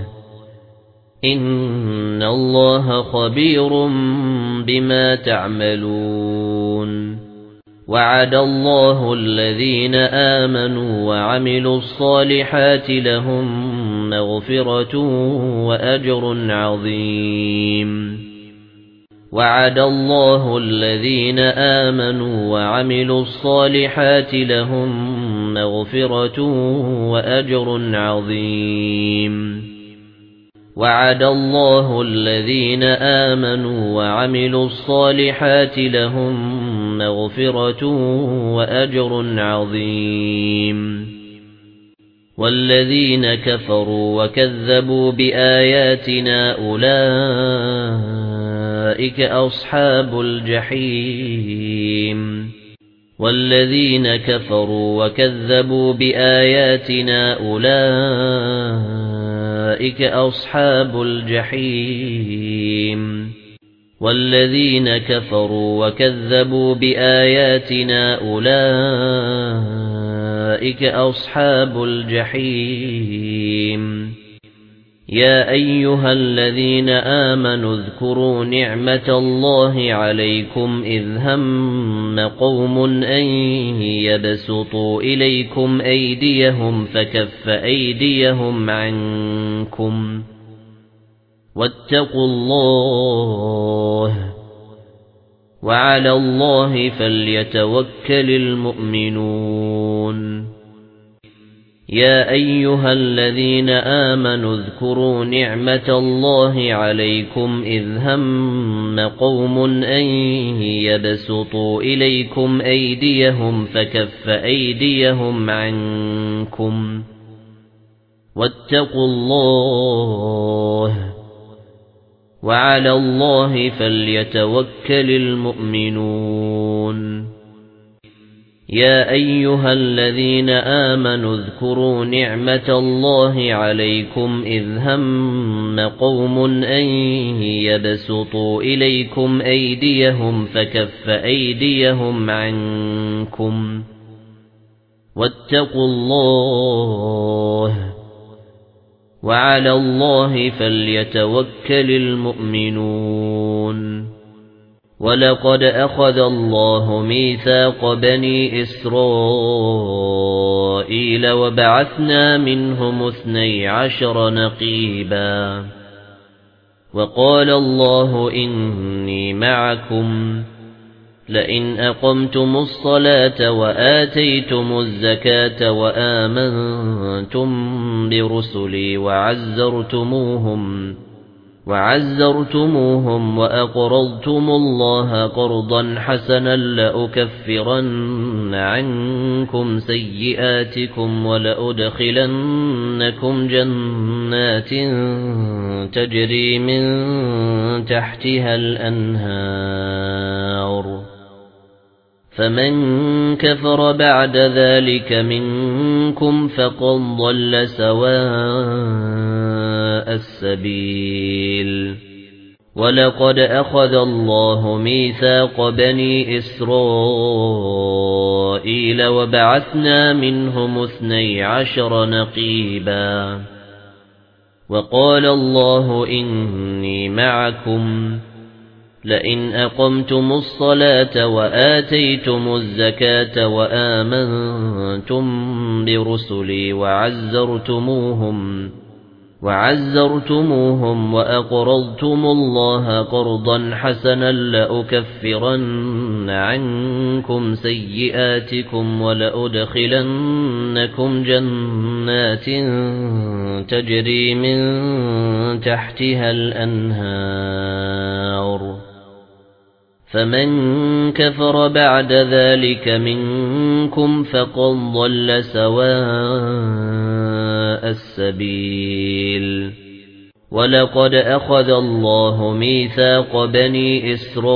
إن الله خبير بما تعملون وعد الله الذين آمنوا وعملوا الصالحات لهم مغفرة وأجر عظيم وعد الله الذين آمنوا وعملوا الصالحات لهم مغفرة وأجر عظيم وعد الله الذين آمنوا وعملوا الصالحات لهم مغفرة وأجر عظيم والذين كفروا وكذبوا بآياتنا أولئك أصحاب الجحيم والذين كفروا وكذبوا بآياتنا أولئك أصحاب الجحيم والذين كفروا وكذبوا بآياتنا أولئك أصحاب الجحيم يا أيها الذين آمنوا اذكروا نعمة الله عليكم إذ هم قوم أن يبسطوا إليكم أيديهم فكف أيديهم عنكم واتقوا الله وعلى الله فليتوكل المؤمنون يا أيها الذين آمنوا اذكروا نعمة الله عليكم إذ هم قوم أن يبسطوا إليكم أيديهم فكف أيديهم عنكم واتقوا الله وعلى الله فليتوكل المؤمنون يا أيها الذين آمنوا اذكروا نعمة الله عليكم إذ هم قوم أن يبسطوا إليكم أيديهم فكف أيديهم عنكم واتقوا الله وعلى الله فليتوكل المؤمنون ولقد أخذ الله ميثاق بني إسرائيل وبعثنا منهم 12 نقيبا وقال الله إني معكم لئن أقمتم الصلاة وآتيتم الزكاة وآمنتم برسلي وعزرتموهم وأقرضتم الله قرضا حسنا لأكفرن عنكم سيئاتكم ولأدخلنكم جنات تجري من تحتها الأنهار فمن كفر بعد ذلك منكم فقد ضل سواء السبيل ولقد أخذ الله ميثاق بني إسرائيل وبعثنا منهم 12 نقيبا وقال الله إني معكم لئن أقمتم الصلاة وآتيتم الزكاة وآمنتم برسلي وعزرتموهم وأقرضتم الله قرضا حسنا لأكفرن عنكم سيئاتكم ولأدخلنكم جنات تجري من تحتها الأنهار فمن كفر بعد ذلك منكم فقد ضل سواء السبيل ولقد أخذ الله ميثاق بني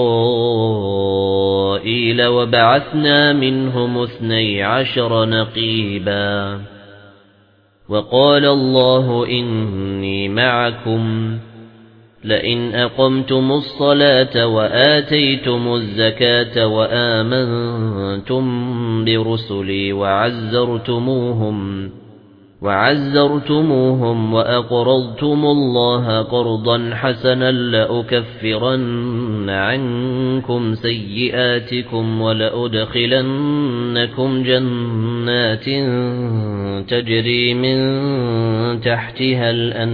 إسرائيل وبعثنا منهم 12 نقيبا وقال الله إني معكم لئن أقمتم الصلاة وآتيتم الزكاة وآمنتم برسلي وعزرتموهم وأقرضتم الله قرضا حسنا لأكفرن عنكم سيئاتكم ولأدخلنكم جنات تجري من تحتها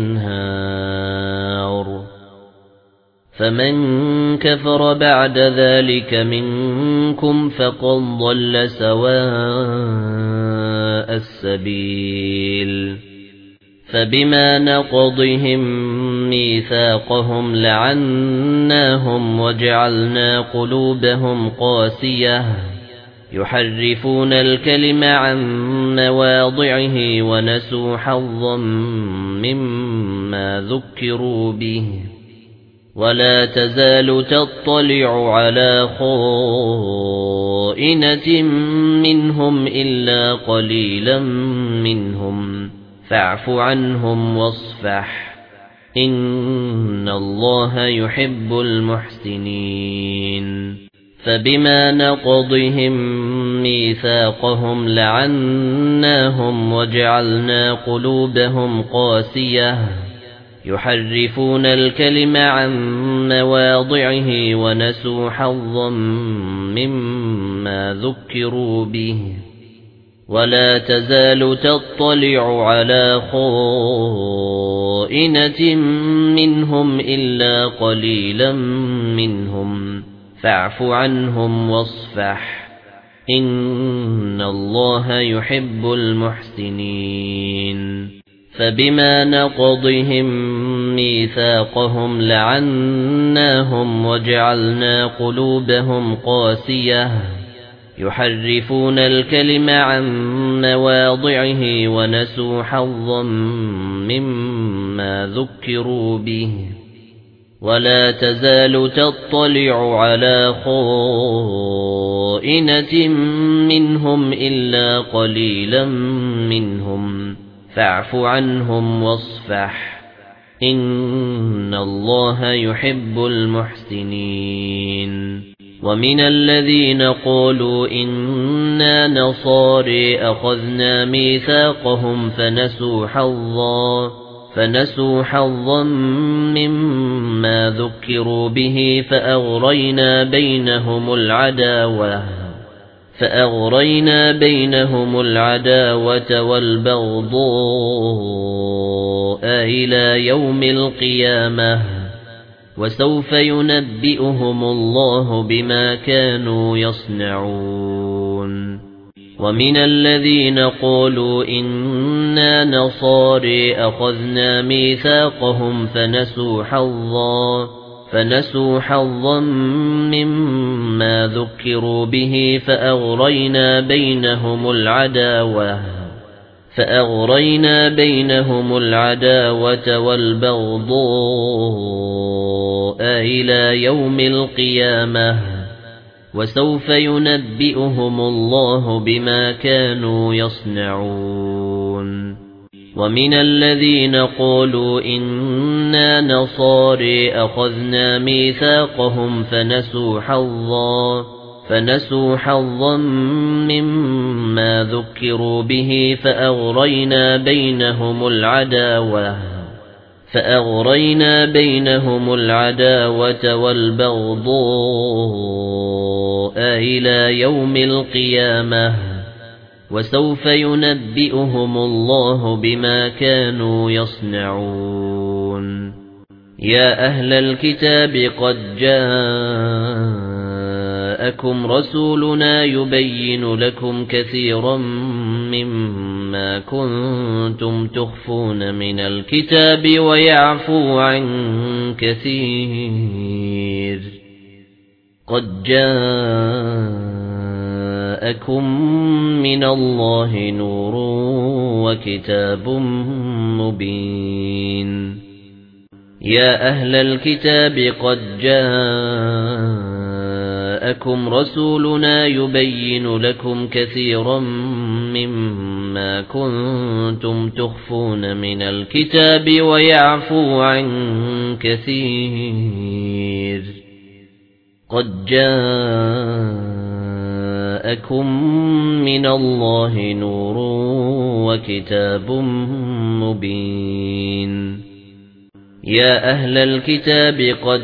الأنهار فمن كفر بعد ذلك منكم فقد ضل سواء السبيل فبما نقضهم ميثاقهم لعناهم وجعلنا قلوبهم قاسية يحرفون الكلم عن مواضعه ونسوا حظا مما ذكروا به ولا تزال تطلع على خائنة منهم إلا قليلا منهم فاعف عنهم واصفح إن الله يحب المحسنين فبما نقضهم ميثاقهم لعناهم وجعلنا قلوبهم قاسية يحرفون الكلم عن مواضعه ونسوا حظا مما ذكروا به ولا تزال تطلع على خائنة منهم إلا قليلا منهم فاعف عنهم واصفح إن الله يحب المحسنين فبما نقضهم ميثاقهم لعناهم وجعلنا قلوبهم قاسية يحرفون الكلم عن مواضعه ونسوا حظا مما ذكروا به ولا تزال تطلع على خائنة منهم إلا قليلا منهم فاعف عنهم واصفح إن الله يحب المحسنين ومن الذين قالوا إنا نصارى أخذنا ميثاقهم فنسوا حظا مما ذكروا به فأغرينا بينهم العداوة والبغضاء إلى يوم القيامة وسوف ينبئهم الله بما كانوا يصنعون ومن الذين قالوا إنا نصارى أخذنا ميثاقهم فنسوا حظا مما ذكروا به فأغرينا بينهم العداوة والبغضاء إلى يوم القيامة وسوف ينبئهم الله بما كانوا يصنعون ومن الذين قالوا إنا نصارى أخذنا ميثاقهم فنسوا حظا مما ذكروا به فأغرينا بينهم العداوة والبغضاء إلى يوم القيامة وسوف ينبئهم الله بما كانوا يصنعون يا أهل الكتاب قد جاءكم رسولنا يبين لكم كثيرا مما كنتم تخفون من الكتاب ويعفو عن كثير قد جاءكم من الله نور وكتاب مبين يا أهل الكتاب قد جاءكم رسولنا يبين لكم كثيرا مما كنتم تخفون من الكتاب ويعفو عن كثير قد جاءكم من الله نور وكتاب مبين يا أهل الكتاب قد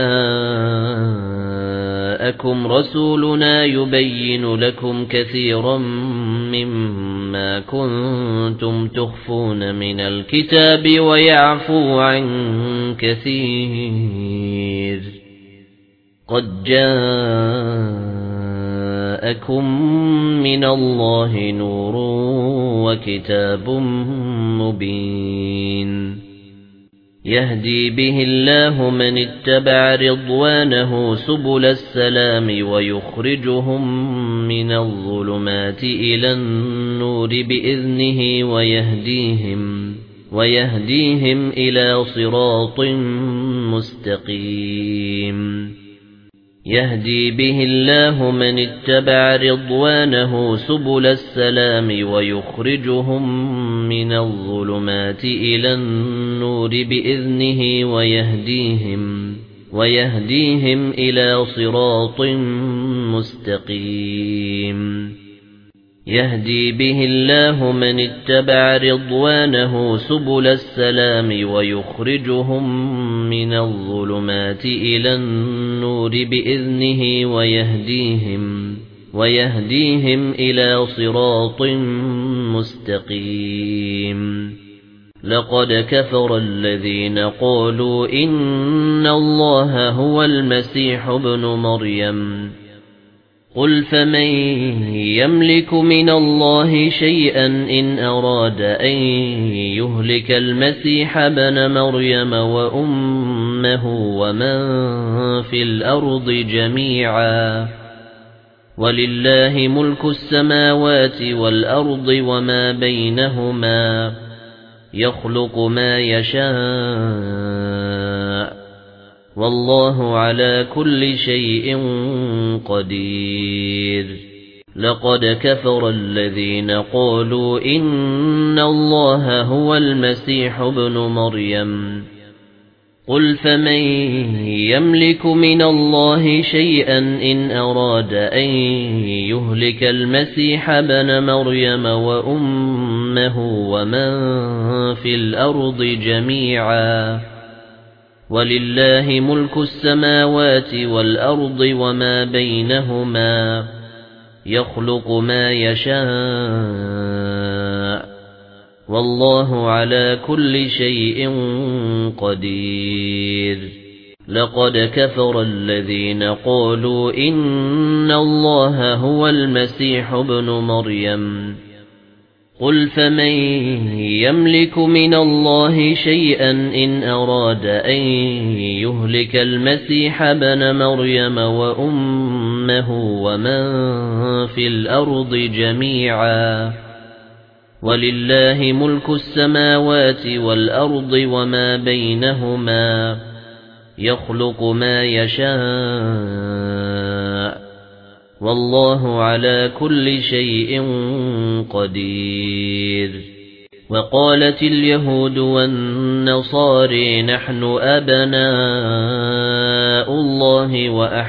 جاءكم رسولنا يبين لكم كثيرا مما كنتم تخفون من الكتاب ويعفو عن كثير قد جاءكم من الله نور وكتاب مبين يهدي به الله من اتبع رضوانه سبل السلام ويخرجهم من الظلمات إلى النور بإذنه ويهديهم إلى صراط مستقيم يهدي به الله من اتبع رضوانه سبل السلام ويخرجهم من الظلمات إلى النور بإذنه ويهديهم إلى صراط مستقيم يهدي به الله من اتبع رضوانه سبل السلام ويخرجهم من الظلمات إلى النور بإذنه ويهديهم إلى صراط مستقيم لقد كفر الذين قالوا إن الله هو المسيح ابن مريم قل فمن يملك من الله شيئا إن أراد أن يهلك المسيح ابن مريم وأمه ومن في الأرض جميعا ولله ملك السماوات والأرض وما بينهما يخلق ما يشاء والله على كل شيء قدير لقد كفر الذين قالوا إن الله هو المسيح ابن مريم قل فمن يملك من الله شيئا إن أراد أن يهلك المسيح ابن مريم وأمه ومن في الأرض جميعا ولله ملك السماوات والأرض وما بينهما يخلق ما يشاء والله على كل شيء قدير لقد كفر الذين قالوا إن الله هو المسيح ابن مريم قل فمن يملك من الله شيئا إن أراد أن يهلك المسيح ابن مريم وأمه ومن في الأرض جميعا ولله ملك السماوات والأرض وما بينهما يخلق ما يشاء والله على كل شيء قدير وقالت اليهود والنصارى نحن أبناء الله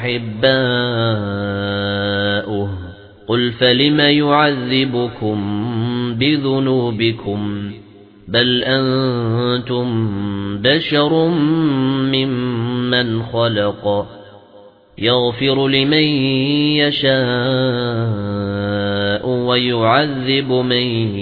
وأحباؤه قل فلم يعذبكم بذنوبكم بل أنتم بشر ممن خلق يغفر لمن يشاء ويعذب من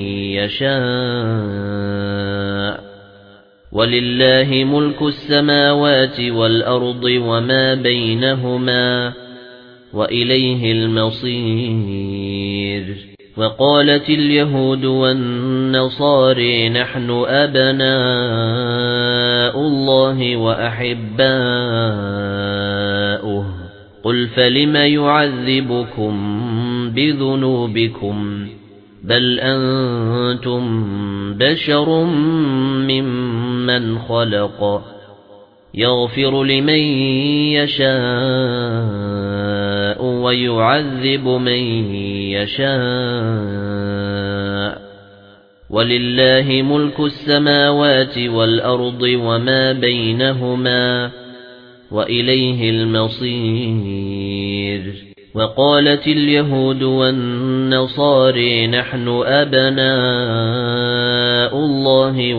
يشاء ولله ملك السماوات والأرض وما بينهما وإليه المصير وقالت اليهود والنصارى نحن أبناء الله وأحباؤه قل فلم يعذبكم بذنوبكم بل أنتم بشر ممن خلق يغفر لمن يشاء ويعذب من يشاء ولله ملك السماوات والأرض وما بينهما وإليه المصير وقالت اليهود والنصارى نحن أبناء الله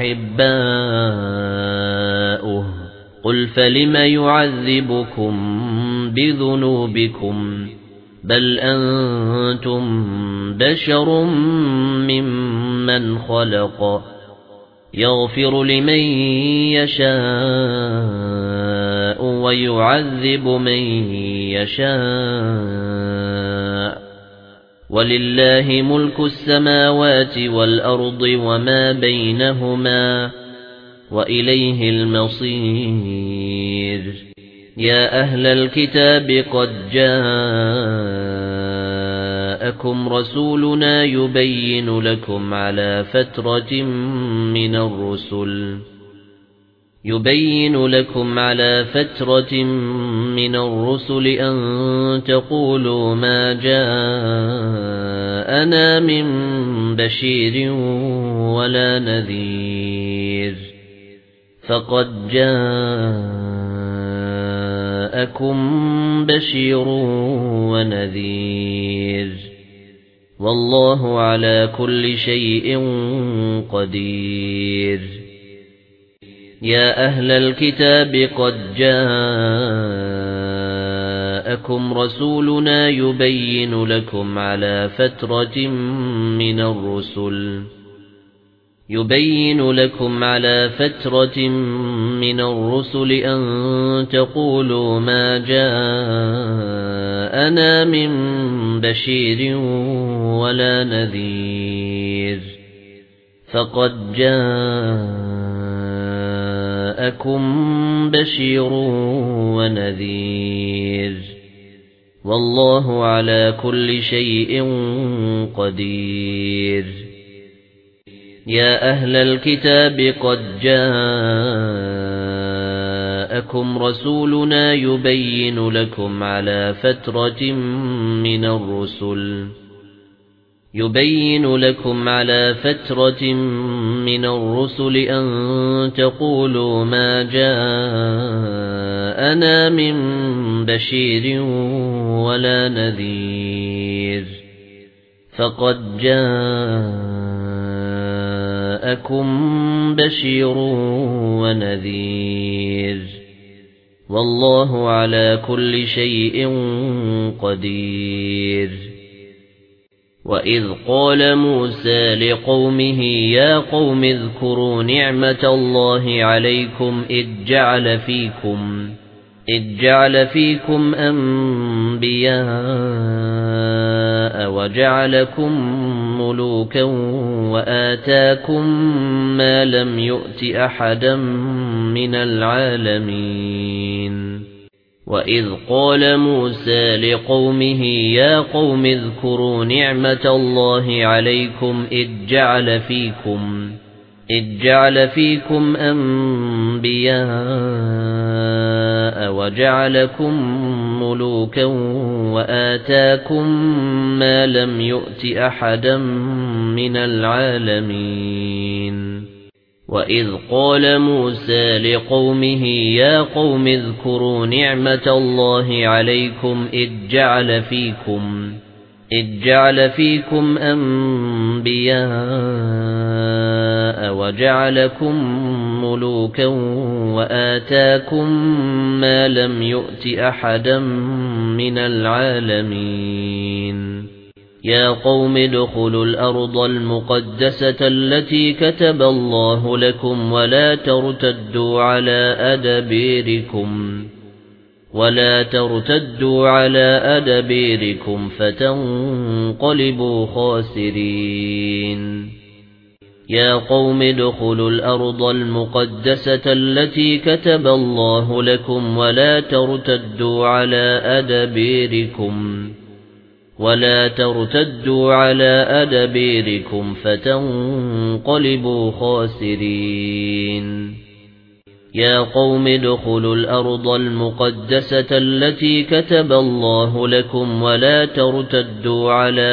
وأحباؤه قل فلم يعذبكم بذنوبكم بل أنتم بشر ممن خلق يغفر لمن يشاء ويعذب من يشاء ولله ملك السماوات والأرض وما بينهما وإليه المصير يا أهل الكتاب قد جاءكم رسولنا يبين لكم على فترة من الرسل أن تقولوا ما جاءنا من بشير ولا نذير فقد جاءكم بشير ونذير والله على كل شيء قدير يا أهل الكتاب قد جاءكم رسولنا يبين لكم على فترة من الرسل أن تقولوا ما جاءنا من بشير ولا نذير فقد جاءكم بشير ونذير والله على كل شيء قدير يا أهل الكتاب قد جاءكم جاءكم رسولنا يبين لكم على فترة من الرسل أن تقولوا ما جاءنا من بشير ولا نذير فقد جاءكم بشير ونذير والله على كل شيء قدير. وإذ قال موسى لقومه يا قوم اذكروا نعمة الله عليكم إذ جعل فيكم أنبياء وجعلكم ملوكا وآتاكم ما لم يؤت أحدا من العالمين. وإذ قال موسى لقومه يا قوم اذكروا نعمة الله عليكم إذ جعل فيكم أنبياء وجعلكم ملوكا وآتاكم ما لم يؤت أحدا من العالمين. وإذ قال موسى لقومه يا قوم اذكروا نعمة الله عليكم إذ جعل فيكم أنبياء وجعلكم ملوكا وآتاكم ما لم يؤت أحدا من العالمين. يا قوم ادخلوا الأرض المقدسة التي كتب الله لكم ولا ترتدوا على أدبيركم فتنقلبوا خاسرين. يا قوم ادخلوا الأرض المقدسة التي كتب الله لكم ولا ترتدوا على أدبيركم فتنقلبوا خاسرين. يا قوم ادخلوا الأرض المقدسة التي كتب الله لكم ولا ترتدوا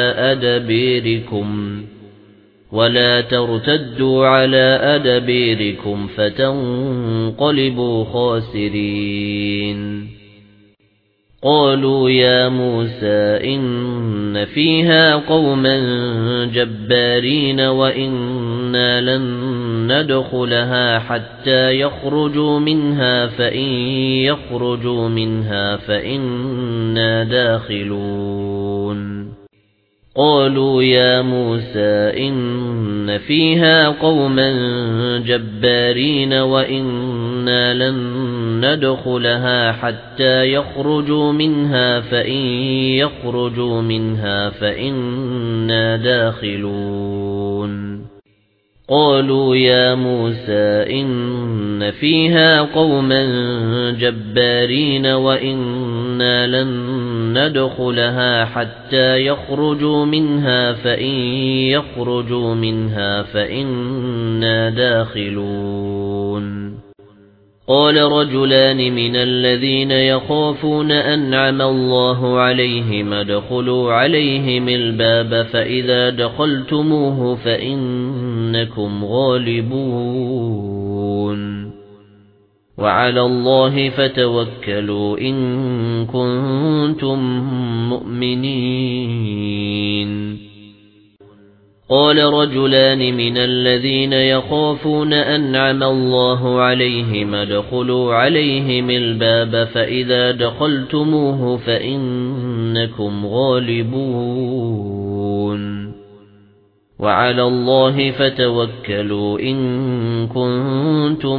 على أدبيركم فتنقلبوا خاسرين. قالوا يا موسى إن فيها قوما جبارين وإنا لن ندخلها حتى يخرجوا منها فإن يخرجوا منها فإنا داخلون. قالوا يا موسى إن فيها قوما جبارين وإنا لن ندخلها حتى يخرجوا منها فإن يخرجوا منها فإنا داخلون. قالوا يا موسى إن فيها قوما جبارين وإنا لن ندخلها حتى يخرجوا منها فإن يخرجوا منها فإنا داخلون. قال رجلان من الذين يخافون أنعم الله عليهم ادخلوا عليهم الباب فإذا دخلتموه فإنكم غالبون وعلى الله فتوكلوا إن كنتم مؤمنين. قال رجلان من الذين يخافون أنعم الله عليهم ادخلوا عليهم الباب فإذا دخلتموه فإنكم غالبون وعلى الله فتوكلوا إن كنتم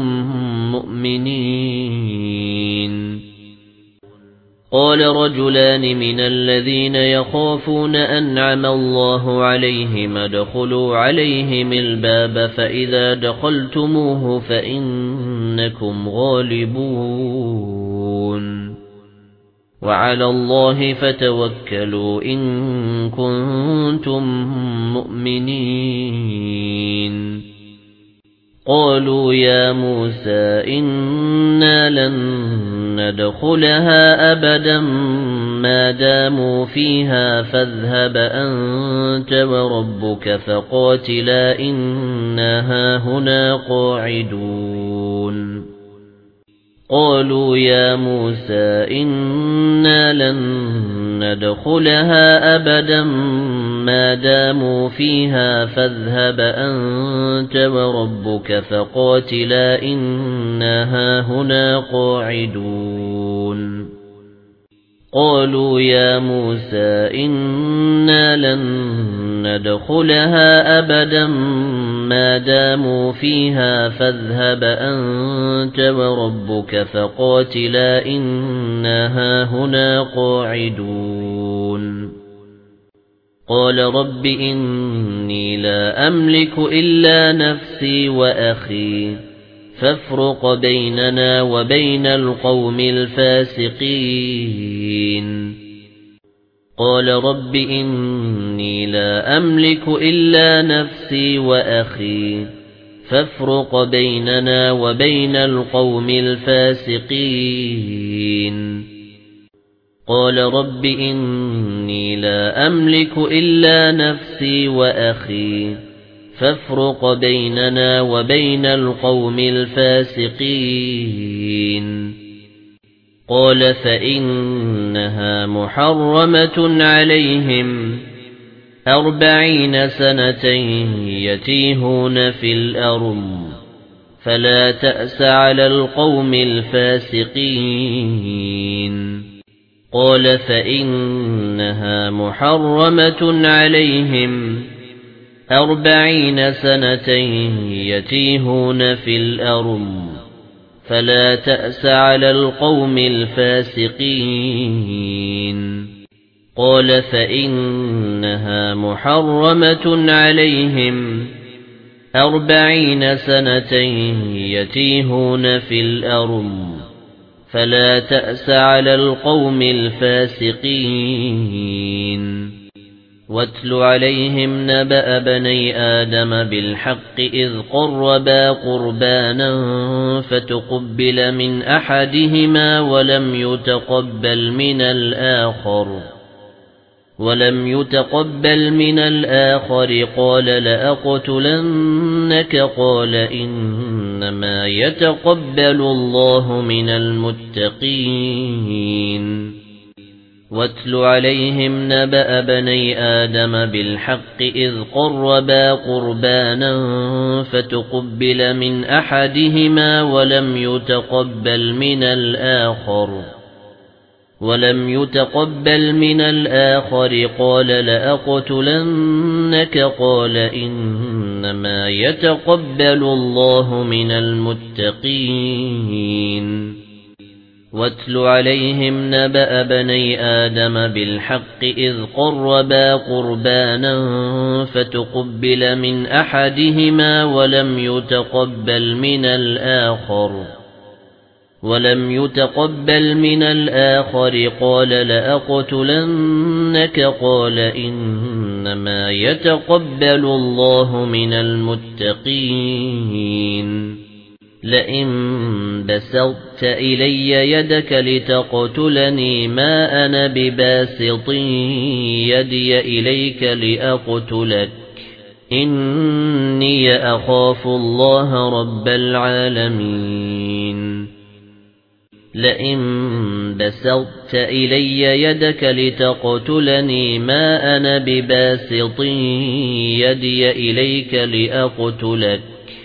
مؤمنين. قال رجلان من الذين يخافون أنعم الله عليهم ادخلوا عليهم الباب فإذا دخلتموه فإنكم غالبون وعلى الله فتوكلوا إن كنتم مؤمنين. قالوا يا موسى إنا لن ندخلها أبدا ما داموا فيها فاذهب أنت وربك فقاتلا إنا هاهنا قاعدون قالوا يا موسى إنا لن ندخلها أبدا ما داموا فيها فاذهب أنت وربك فقاتلا إنا هاهنا قاعدون قالوا يا موسى إنا لن ندخلها أبدا ما داموا فيها فاذهب أنت وربك فقاتلا إنا هاهنا قاعدون قال رب إني لا أملك إلا نفسي وأخي فافرق بيننا وبين القوم الفاسقين قال رب إني لا أملك إلا نفسي وأخي فافرق بيننا وبين القوم الفاسقين قال رب إني لا أملك إلا نفسي وأخي فافرق بيننا وبين القوم الفاسقين قال فإنها محرمة عليهم 40 سنة يتيهون في الأرض فلا تأس على القوم الفاسقين قال فإنها محرمة عليهم 40 سنة يتيهون في الأرض فلا تأس على القوم الفاسقين قال فإنها محرمة عليهم 40 سنة يتيهون في الأرض فلا تأس على القوم الفاسقين واتل عليهم نبأ بني آدم بالحق إذ قربا قربانا فتقبل من أحدهما ولم يتقبل من الآخر قال لأقتلنك قال إنما يتقبل الله من المتقين واتل عليهم نبأ بني آدم بالحق إذ قربا قربانا فتقبل من أحدهما ولم يتقبل من الآخر قال لأقتلنك قال إنما يتقبل الله من المتقين واتل عليهم نبأ بني آدم بالحق إذ قربا قربانا فتقبل من أحدهما ولم يتقبل من الآخر قال لأقتلنك قال إنما يتقبل الله من المتقين لئن بسطت إلي يدك لتقتلني ما أنا بباسط يدي إليك لأقتلك إني أخاف الله رب العالمين لئن بسطت إلي يدك لتقتلني ما أنا بباسط يدي إليك لأقتلك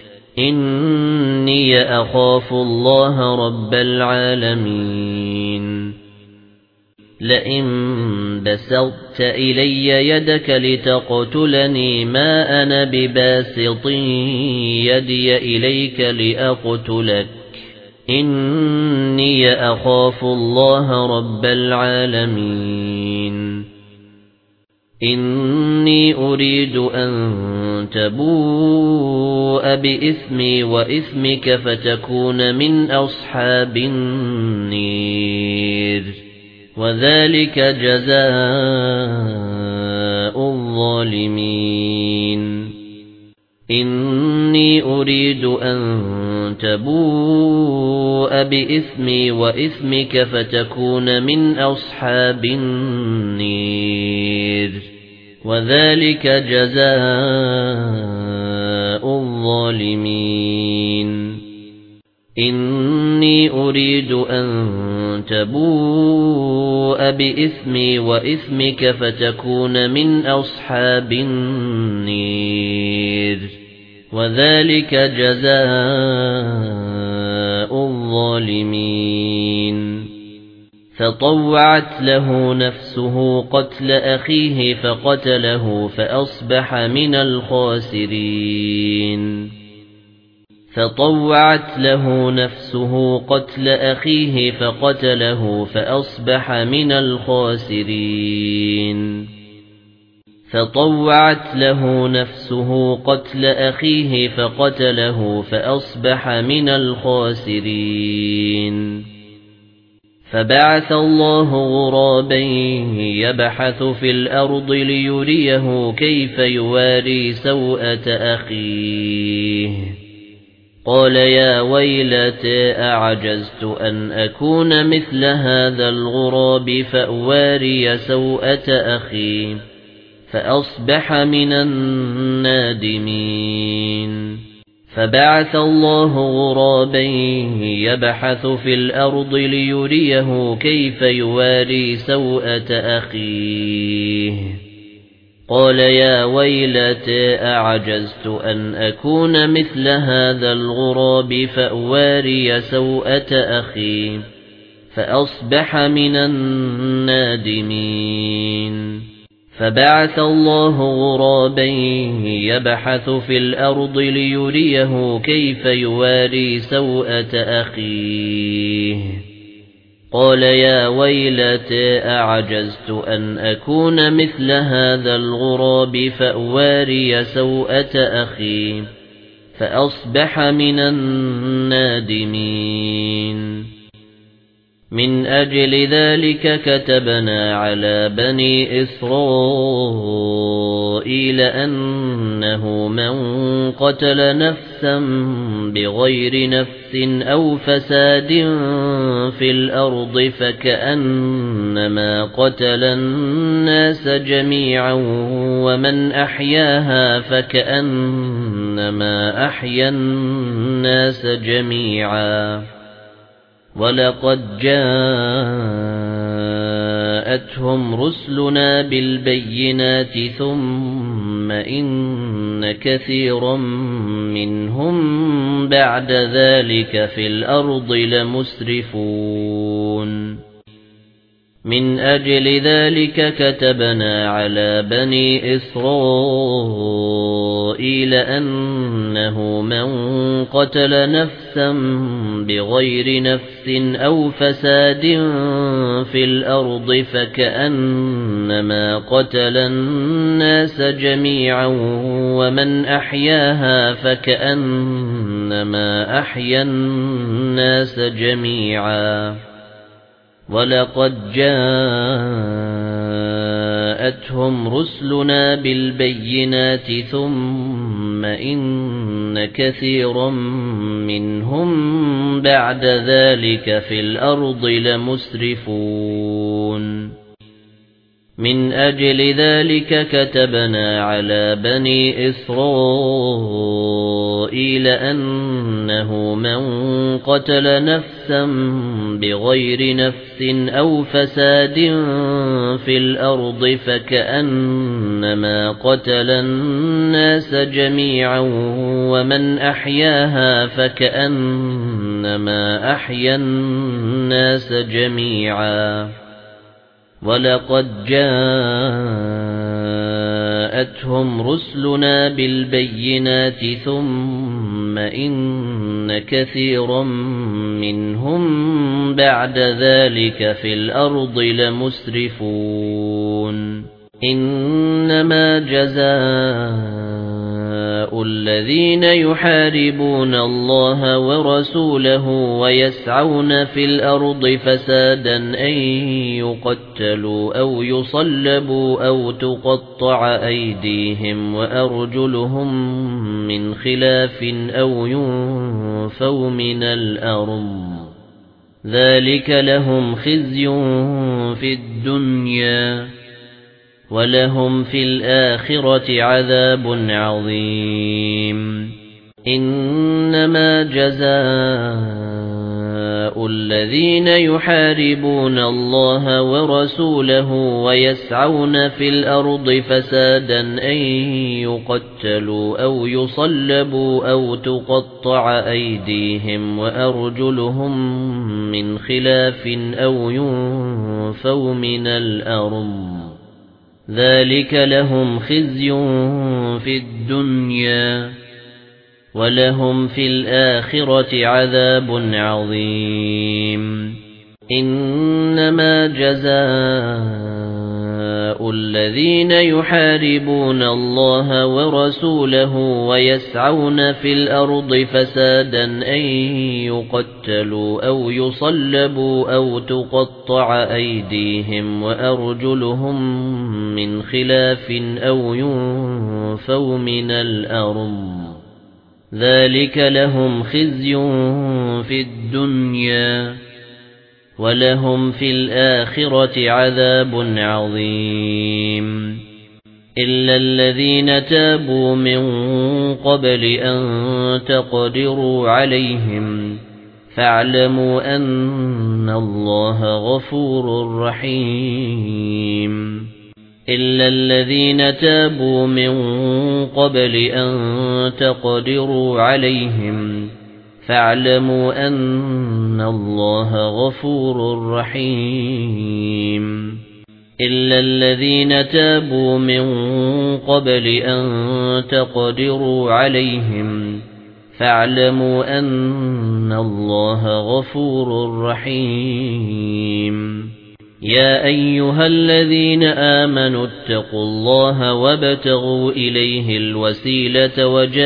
إني أخاف الله رب العالمين لئن بسطت إلي يدك لتقتلني ما أنا بباسط يدي إليك لأقتلك إني أخاف الله رب العالمين إني أريد أن تبوء بإثمي وإثمك فتكون من أصحاب النير وذلك جزاء الظالمين إني أريد أن تبوء بإثمي وإثمك فتكون من أصحاب النير وذلك جزاء الظالمين إني أريد أن تبوء بإثمي وإثمك فتكون من أصحاب النير وذلك جزاء الظالمين فطوعت له نفسه قتل أخيه فقتله فأصبح من الخاسرين فطوعت له نفسه قتل أخيه فقتله فأصبح من الخاسرين فطوعت له نفسه قتل أخيه فقتله فأصبح من الخاسرين فبعث الله غرابا يبحث في الأرض ليريه كيف يواري سوءة أخيه قال يا ويلتى أعجزت أن أكون مثل هذا الغراب فأواري سوءة أخي فأصبح من النادمين فبعث الله غرابا يبحث في الأرض ليريه كيف يواري سوءة أخيه قال يا ويلتى أعجزت أن أكون مثل هذا الغراب فأواري سوءة أخي فأصبح من النادمين فبعث الله غرابا يبحث في الأرض ليريه كيف يواري سوءة أخيه قال يا ويلتى أعجزت أن أكون مثل هذا الغراب فأواري سوءة أخي فأصبح من النادمين من أجل ذلك كتبنا على بني إسرائيل أنه من قتل نفسا بغير نفس أو فساد في الأرض فكأنما قتل الناس جميعا ومن أحياها فكأنما أحيا الناس جميعا ولقد جاءتهم رسلنا بالبينات ثم إن كثيرا منهم بعد ذلك في الأرض لمسرفون من أجل ذلك كتبنا على بني إسرائيل أنه من قتل نفسا بغير نفس أو فساد في الأرض فكأنما قتل الناس جميعا ومن أحياها فكأنما أحيا الناس جميعا ولقد جاءتهم رسلنا بالبينات ثم إن كثيرا منهم بعد ذلك في الأرض لمسرفون من أجل ذلك كتبنا على بني إسرائيل أنه من قتل نفسا بغير نفس أو فساد في الأرض فكأنما قتل الناس جميعا ومن أحياها فكأنما أحيا الناس جميعا ولقد جاءتهم رسلنا بالبينات ثم إن كثيرا منهم بعد ذلك في الأرض لمسرفون إنما جزاء الذين يحاربون الله ورسوله ويسعون في الأرض فسادا أن يقتلوا أو يصلبوا أو تقطع أيديهم وأرجلهم من خلاف أو ينفوا من الأرض ذلك لهم خزي في الدنيا ولهم في الآخرة عذاب عظيم إنما جزاء الذين يحاربون الله ورسوله ويسعون في الأرض فسادا أن يقتلوا أو يصلبوا أو تقطع أيديهم وأرجلهم من خلاف أو ينفوا من الأرض ذلك لهم خزي في الدنيا ولهم في الآخرة عذاب عظيم إنما جزاء الذين يحاربون الله ورسوله ويسعون في الأرض فسادا أن يقتلوا أو يصلبوا أو تقطع أيديهم وأرجلهم من خلاف أو ينفوا من الأرض ذلك لهم خزي في الدنيا ولهم في الآخرة عذاب عظيم إلا الذين تابوا من قبل أن تقدروا عليهم فاعلموا أن الله غفور رحيم إلا الذين تابوا من قبل أن تقدروا عليهم فاعلموا أن الله غفور رحيم إلا الذين تابوا من قبل أن تقدروا عليهم فاعلموا أن الله غفور رحيم يا أيها الذين آمنوا اتقوا الله وابتغوا إليه الوسيلة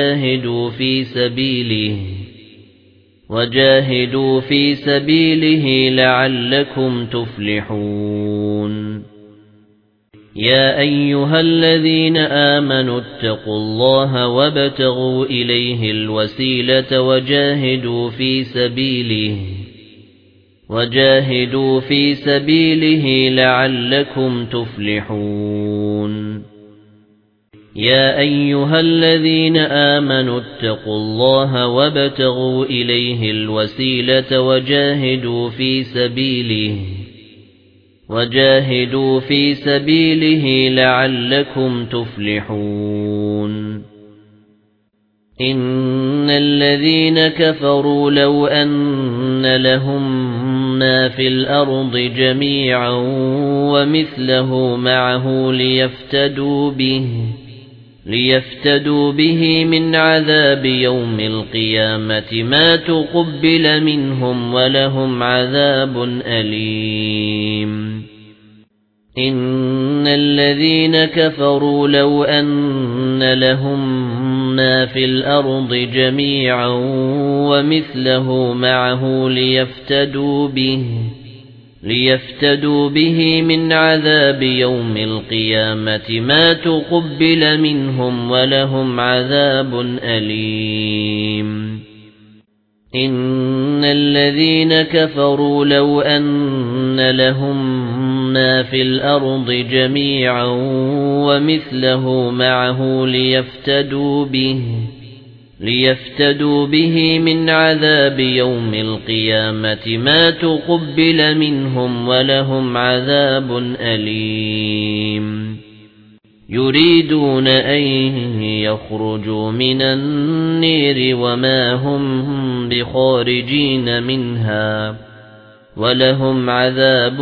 وجاهدوا في سبيله لعلكم تفلحون يا أيها الذين آمنوا اتقوا الله وابتغوا إليه الوسيلة وجاهدوا في سبيله لعلكم تفلحون يا أيها الذين آمنوا اتقوا الله وابتغوا إليه الوسيلة وجاهدوا في سبيله لعلكم تفلحون إن الذين كفروا لو أن لهم ما في الأرض جميعا ومثله معه ليفتدوا به من عذاب يوم القيامة ما تقبل منهم ولهم عذاب أليم إن الذين كفروا لو أن لهم ما في الأرض جميعا ومثله معه ليفتدوا به من عذاب يوم القيامة ما تقبل منهم ولهم عذاب أليم إن الذين كفروا لو أن لهم ما في الأرض جميعا ومثله معه ليفتدوا به من عذاب يوم القيامة ما تقبل منهم ولهم عذاب أليم يريدون أن يخرجوا من النير وما هم بخارجين منها ولهم عذاب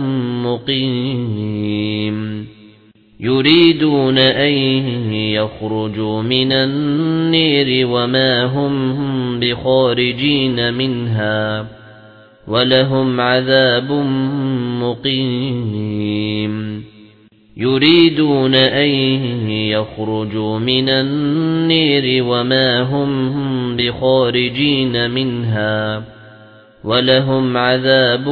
مقيم يريدون أن يخرجوا من النير وما هم بخارجين منها ولهم عذاب مقيم يريدون أن يخرجوا من النير وما هم بخارجين منها ولهم عذاب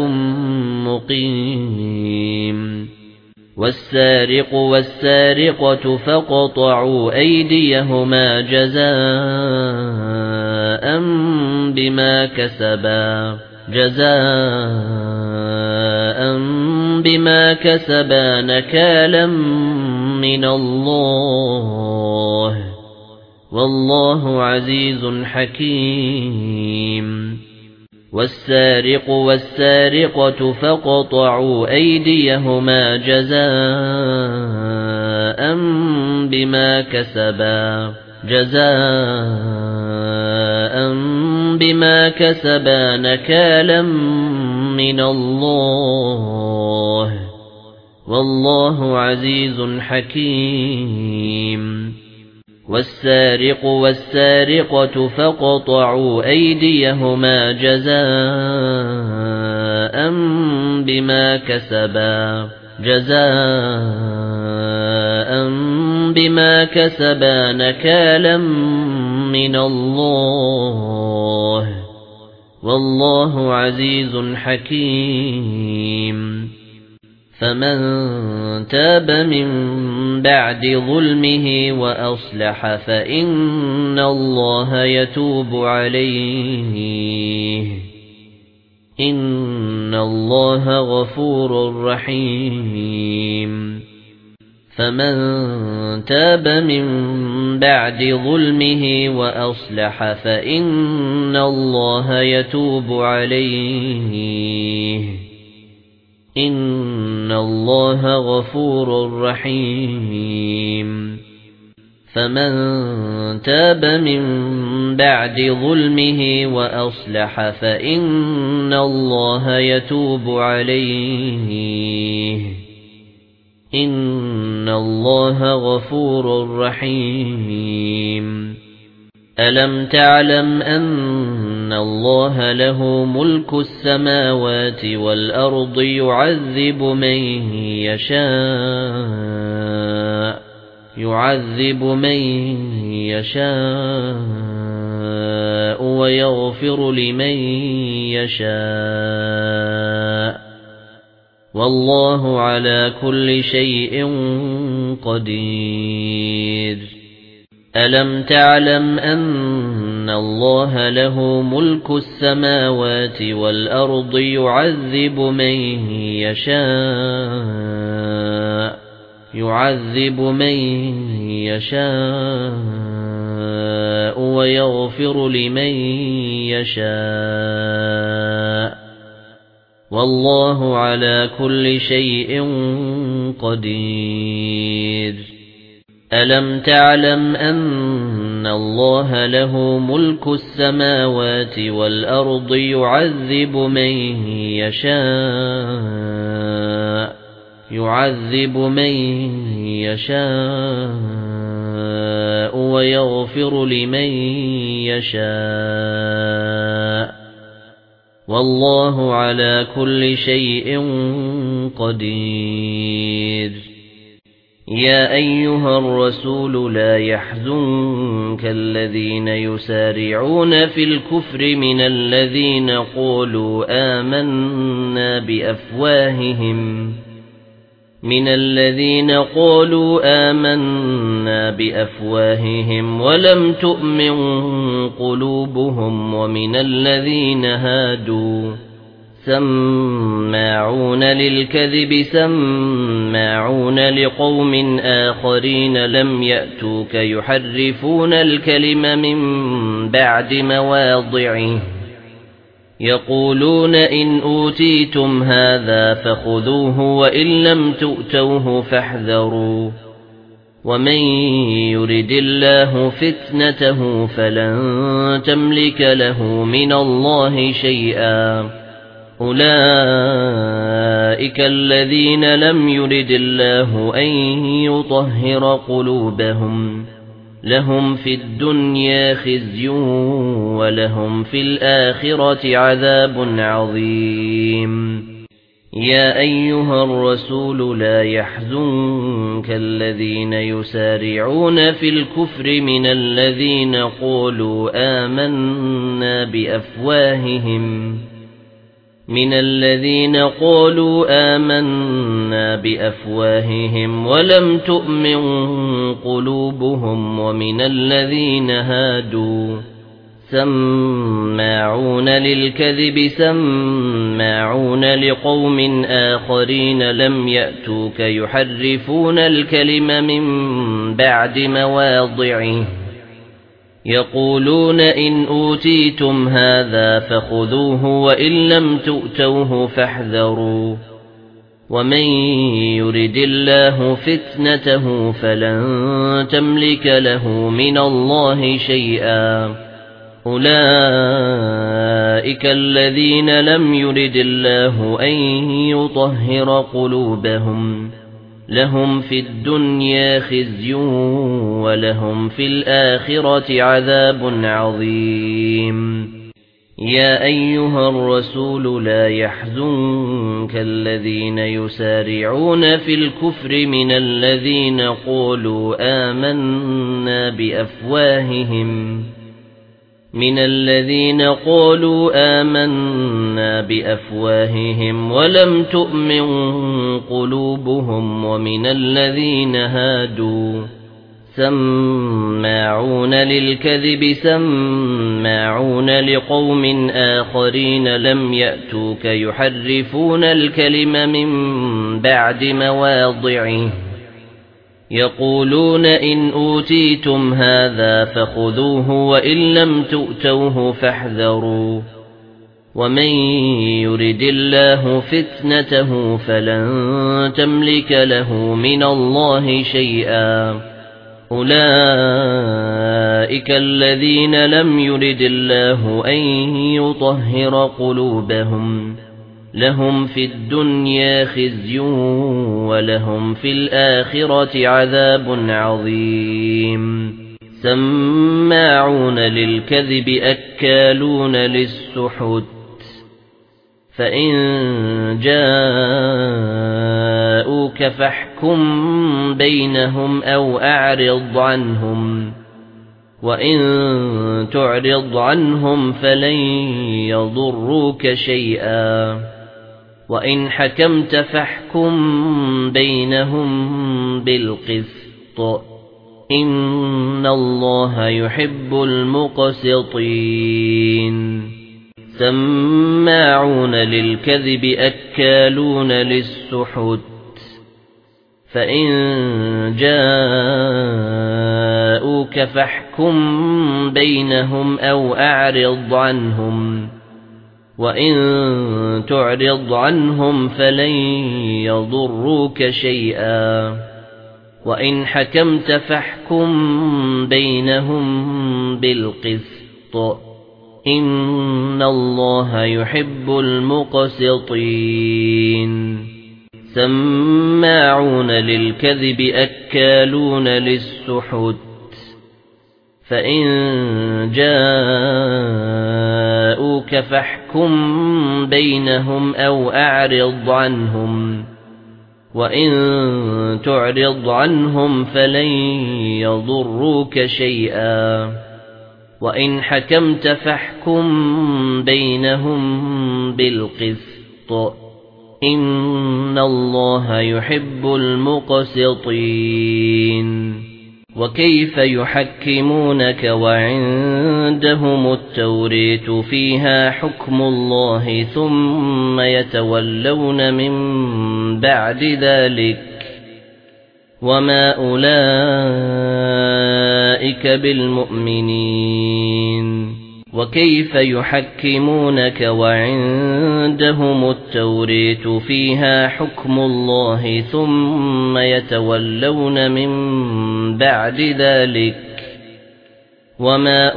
مقيم والسارق والسارقة فاقطعوا أيديهما جزاء بما كسبا نكالا من الله والله عزيز حكيم والسارق والسارقة فاقطعوا أيديهما جزاء بما كسبا نكالا من الله والله عزيز حكيم والسارق والسارقة فاقطعوا أيديهما جزاء بما كسبا نكالا من الله والله عزيز حكيم فمن تاب من بعد ظلمه وأصلح فإن الله يتوب عليه إن الله غفور رحيم فمن تاب من بعد ظلمه وأصلح فإن الله يتوب عليه إن الله غفور رحيم فمن تاب من بعد ظلمه وأصلح فإن الله يتوب عليه إن الله غفور رحيم ألم تعلم أن الله له ملك السماوات والأرض يعذب من يشاء ويغفر لمن يشاء والله على كل شيء قدير ألم تعلم أن الله له ملك السماوات والأرض يعذب من يشاء ويغفر لمن يشاء والله على كل شيء قدير ألم تعلم أن الله له ملك السماوات والأرض يعذب من يشاء ويغفر لمن يشاء والله على كل شيء قدير يا أيها الرسول لا يحزنك الذين يسارعون في الكفر من الذين قالوا آمنا بأفواههم ولم تؤمن قلوبهم ومن الذين هادوا سماعون للكذب سماعون لقوم آخرين لم يأتوك يحرفون الكلم من بعد مواضعه يقولون إن أوتيتم هذا فخذوه وإن لم تؤتوه فاحذروا ومن يرد الله فتنته فلن تملك له من الله شيئا أولئك الذين لم يرد الله أن يطهر قلوبهم لهم في الدنيا خزي ولهم في الآخرة عذاب عظيم يا أيها الرسول لا يحزنك الذين يسارعون في الكفر من الذين قالوا آمنا بأفواههم ولم تؤمن قلوبهم ومن الذين هادوا سماعون للكذب سماعون لقوم آخرين لم يأتوك يحرفون الكلم من بعد مواضعه يقولون إن أوتيتم هذا فخذوه وإن لم تؤتوه فاحذروا ومن يرد الله فتنته فلن تملك له من الله شيئا أولئك الذين لم يرد الله أن يطهر قلوبهم لهم في الدنيا خزي ولهم في الآخرة عذاب عظيم يا أيها الرسول لا يحزنك الذين يسارعون في الكفر من الذين قالوا آمنا بأفواههم ولم تؤمن قلوبهم ومن الذين هادوا سماعون للكذب سماعون لقوم آخرين لم يأتوك يحرفون الكلم من بعد مواضعه يقولون إن أوتيتم هذا فخذوه وإن لم تؤتوه فاحذروا ومن يرد الله فتنته فلن تملك له من الله شيئا أولئك الذين لم يرد الله أن يطهر قلوبهم لهم في الدنيا خزي ولهم في الآخرة عذاب عظيم سماعون للكذب أكالون للسحت فإن جاءوك فاحكم بينهم أو أعرض عنهم وإن تعرض عنهم فلن يضروك شيئا وإن حكمت فاحكم بينهم بالقسط إن الله يحب المقسطين سماعون للكذب أكالون للسحت فإن جاءوك فاحكم بينهم أو أعرض عنهم وإن تعرض عنهم فلن يضروك شيئا وإن حكمت فاحكم بينهم بالقسط إن الله يحب المقسطين سماعون للكذب أكالون للسحت فإن جاءوك فاحكم بينهم أو أعرض عنهم وإن تعرض عنهم فلن يضروك شيئا وإن حكمت فاحكم بينهم بالقسط إن الله يحب المقسطين وكيف يحكمونك وعندهم التوريت فيها حكم الله ثم يتولون من بعد ذلك وما أولئك بالمؤمنين وكيف يحكمونك وعندهم التوريت فيها حكم الله ثم يتولون من بعد ذلك وما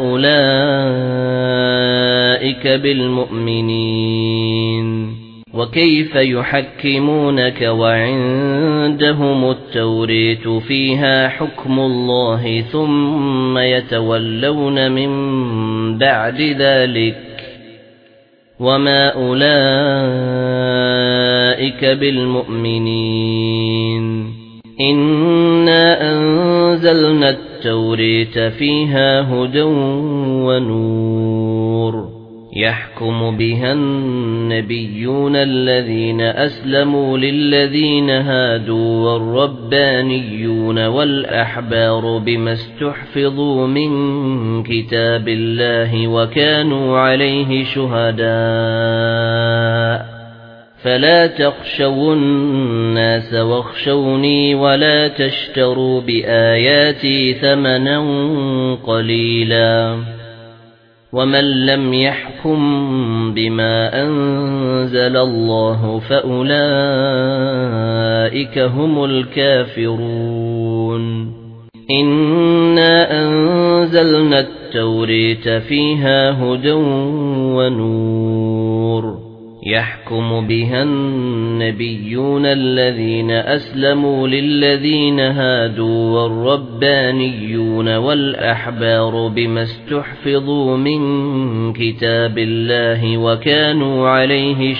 أولئك بالمؤمنين وكيف يحكمونك وعندهم التوريت فيها حكم الله ثم يتولون من بعد ذلك وما أولئك أولئك بالمؤمنين إنا أنزلنا التوراة فيها هدى ونور يحكم بها النبيون الذين أسلموا للذين هادوا والربانيون والأحبار بما استحفظوا من كتاب الله وكانوا عليه شهداء فلا تخشوا الناس واخشوني ولا تشتروا بآياتي ثمنا قليلا ومن لم يحكم بما أنزل الله فأولئك هم الكافرون إنا أنزلنا التوراة فيها هدى ونور يحكم بها النبيون الذين أسلموا للذين هادوا والربانيون والأحبار بما استحفظوا من كتاب الله وكانوا عليه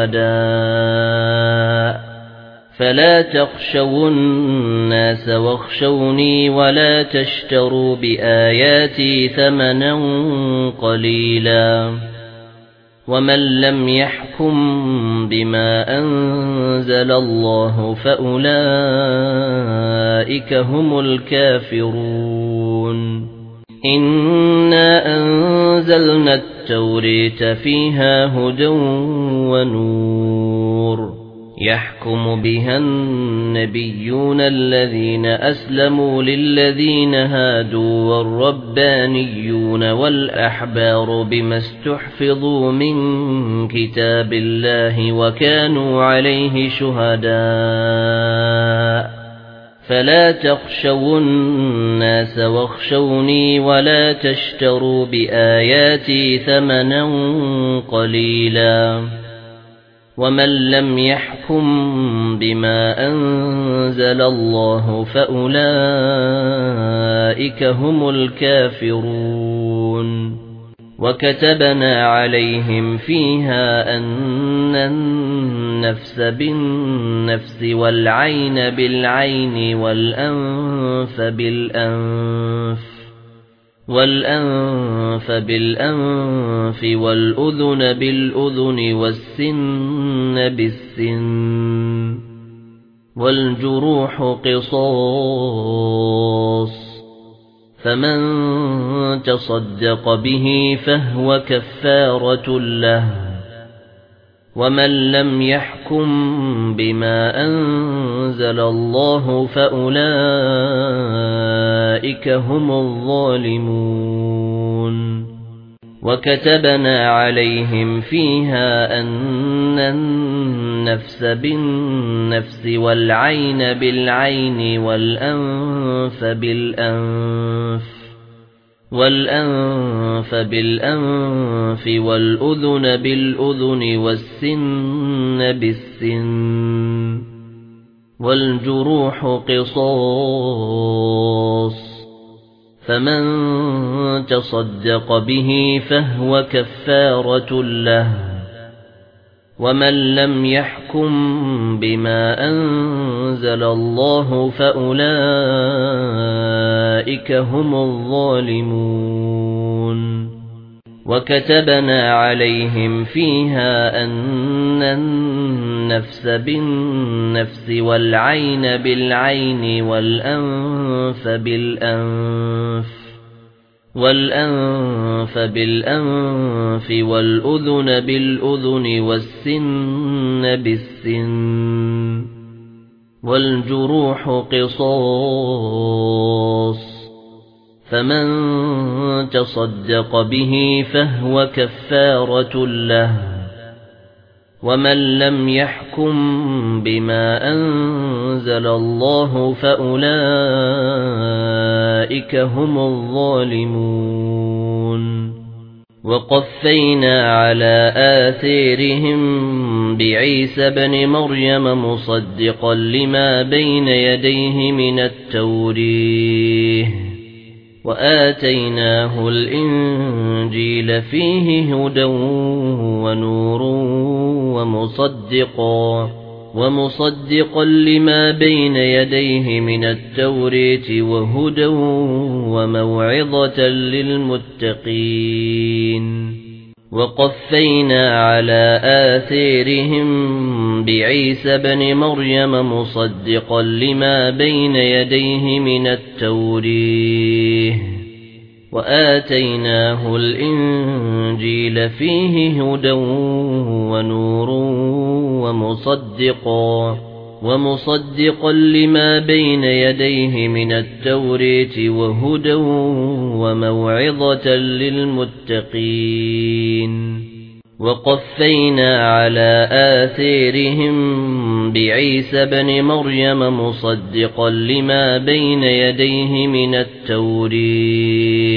شهداء فلا تخشوا الناس واخشوني ولا تشتروا بآياتي ثمنا قليلا ومن لم يحكم بما أنزل الله فأولئك هم الكافرون إنا أنزلنا التوراة فيها هدى ونور يحكم بها النبيون الذين أسلموا للذين هادوا والربانيون والأحبار بما استحفظوا من كتاب الله وكانوا عليه شهداء فلا تخشوا الناس واخشوني ولا تشتروا بآياتي ثمنا قليلا ومن لم يحكم بما أنزل الله فأولئك هم الكافرون وكتبنا عليهم فيها أن النفس بالنفس والعين بالعين والأنف بالأنف والأذن بالأذن والسن بالسن والجروح قصاص فمن تصدق به فهو كفارة له ومن لم يحكم بما أنزل الله فأولئك هم الظالمون وكتبنا عليهم فيها أن النفس بالنفس والعين بالعين والأنف بالأنف والأذن بالأذن والسن بالسن والجروح قصاص فمن تصدق به فهو كفارة له ومن لم يحكم بما أنزل الله فأولئك هم الظالمون وكتبنا عليهم فيها أن النفس بالنفس والعين بالعين والأنف بالأنف والأذن بالأذن والسن بالسن والجروح قصاص فمن تصدق به فهو كفارة له ومن لم يحكم بما أنزل الله فأولئك هم الظالمون وقفينا على آثارهم بعيسى ابن مريم مصدقا لما بين يديه من التوراة وآتيناه الإنجيل فيه هدى ونور ومصدقا لما بين يديه من التوريت وهدى وموعظة للمتقين وقفينا على آثارهم بعيسى بن مريم مصدقا لما بين يديه من التوريه وآتيناه الإنجيل فيه هدى ونور ومصدقا لما بين يديه من التوريت وهدى وموعظة للمتقين وقفينا على آثارهم بعيسى بن مريم مصدقا لما بين يديه من التوريه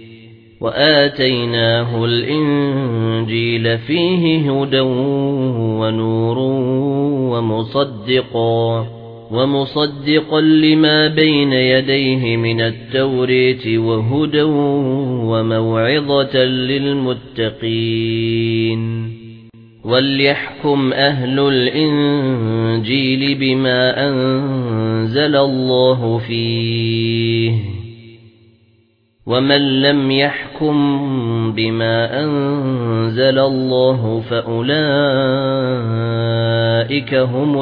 وآتيناه الإنجيل فيه هدى ونور ومصدقا لما بين يديه من التوريت وهدى وموعظة للمتقين وليحكم أهل الإنجيل بما أنزل الله فيه ومن لم يحكم بما أنزل الله فأولئك هم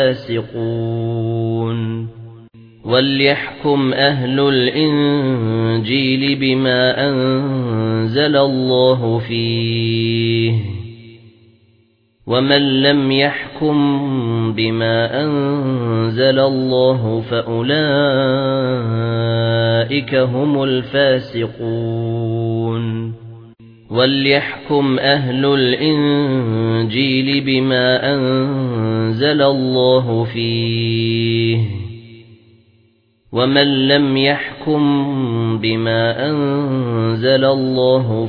الفاسقون وليحكم أهل الإنجيل بما أنزل الله فيه ومن لم يحكم بما أنزل الله فأولئك هم الفاسقون وليحكم أهل الإنجيل بما أنزل الله فيه ومن لم يحكم بما أنزل الله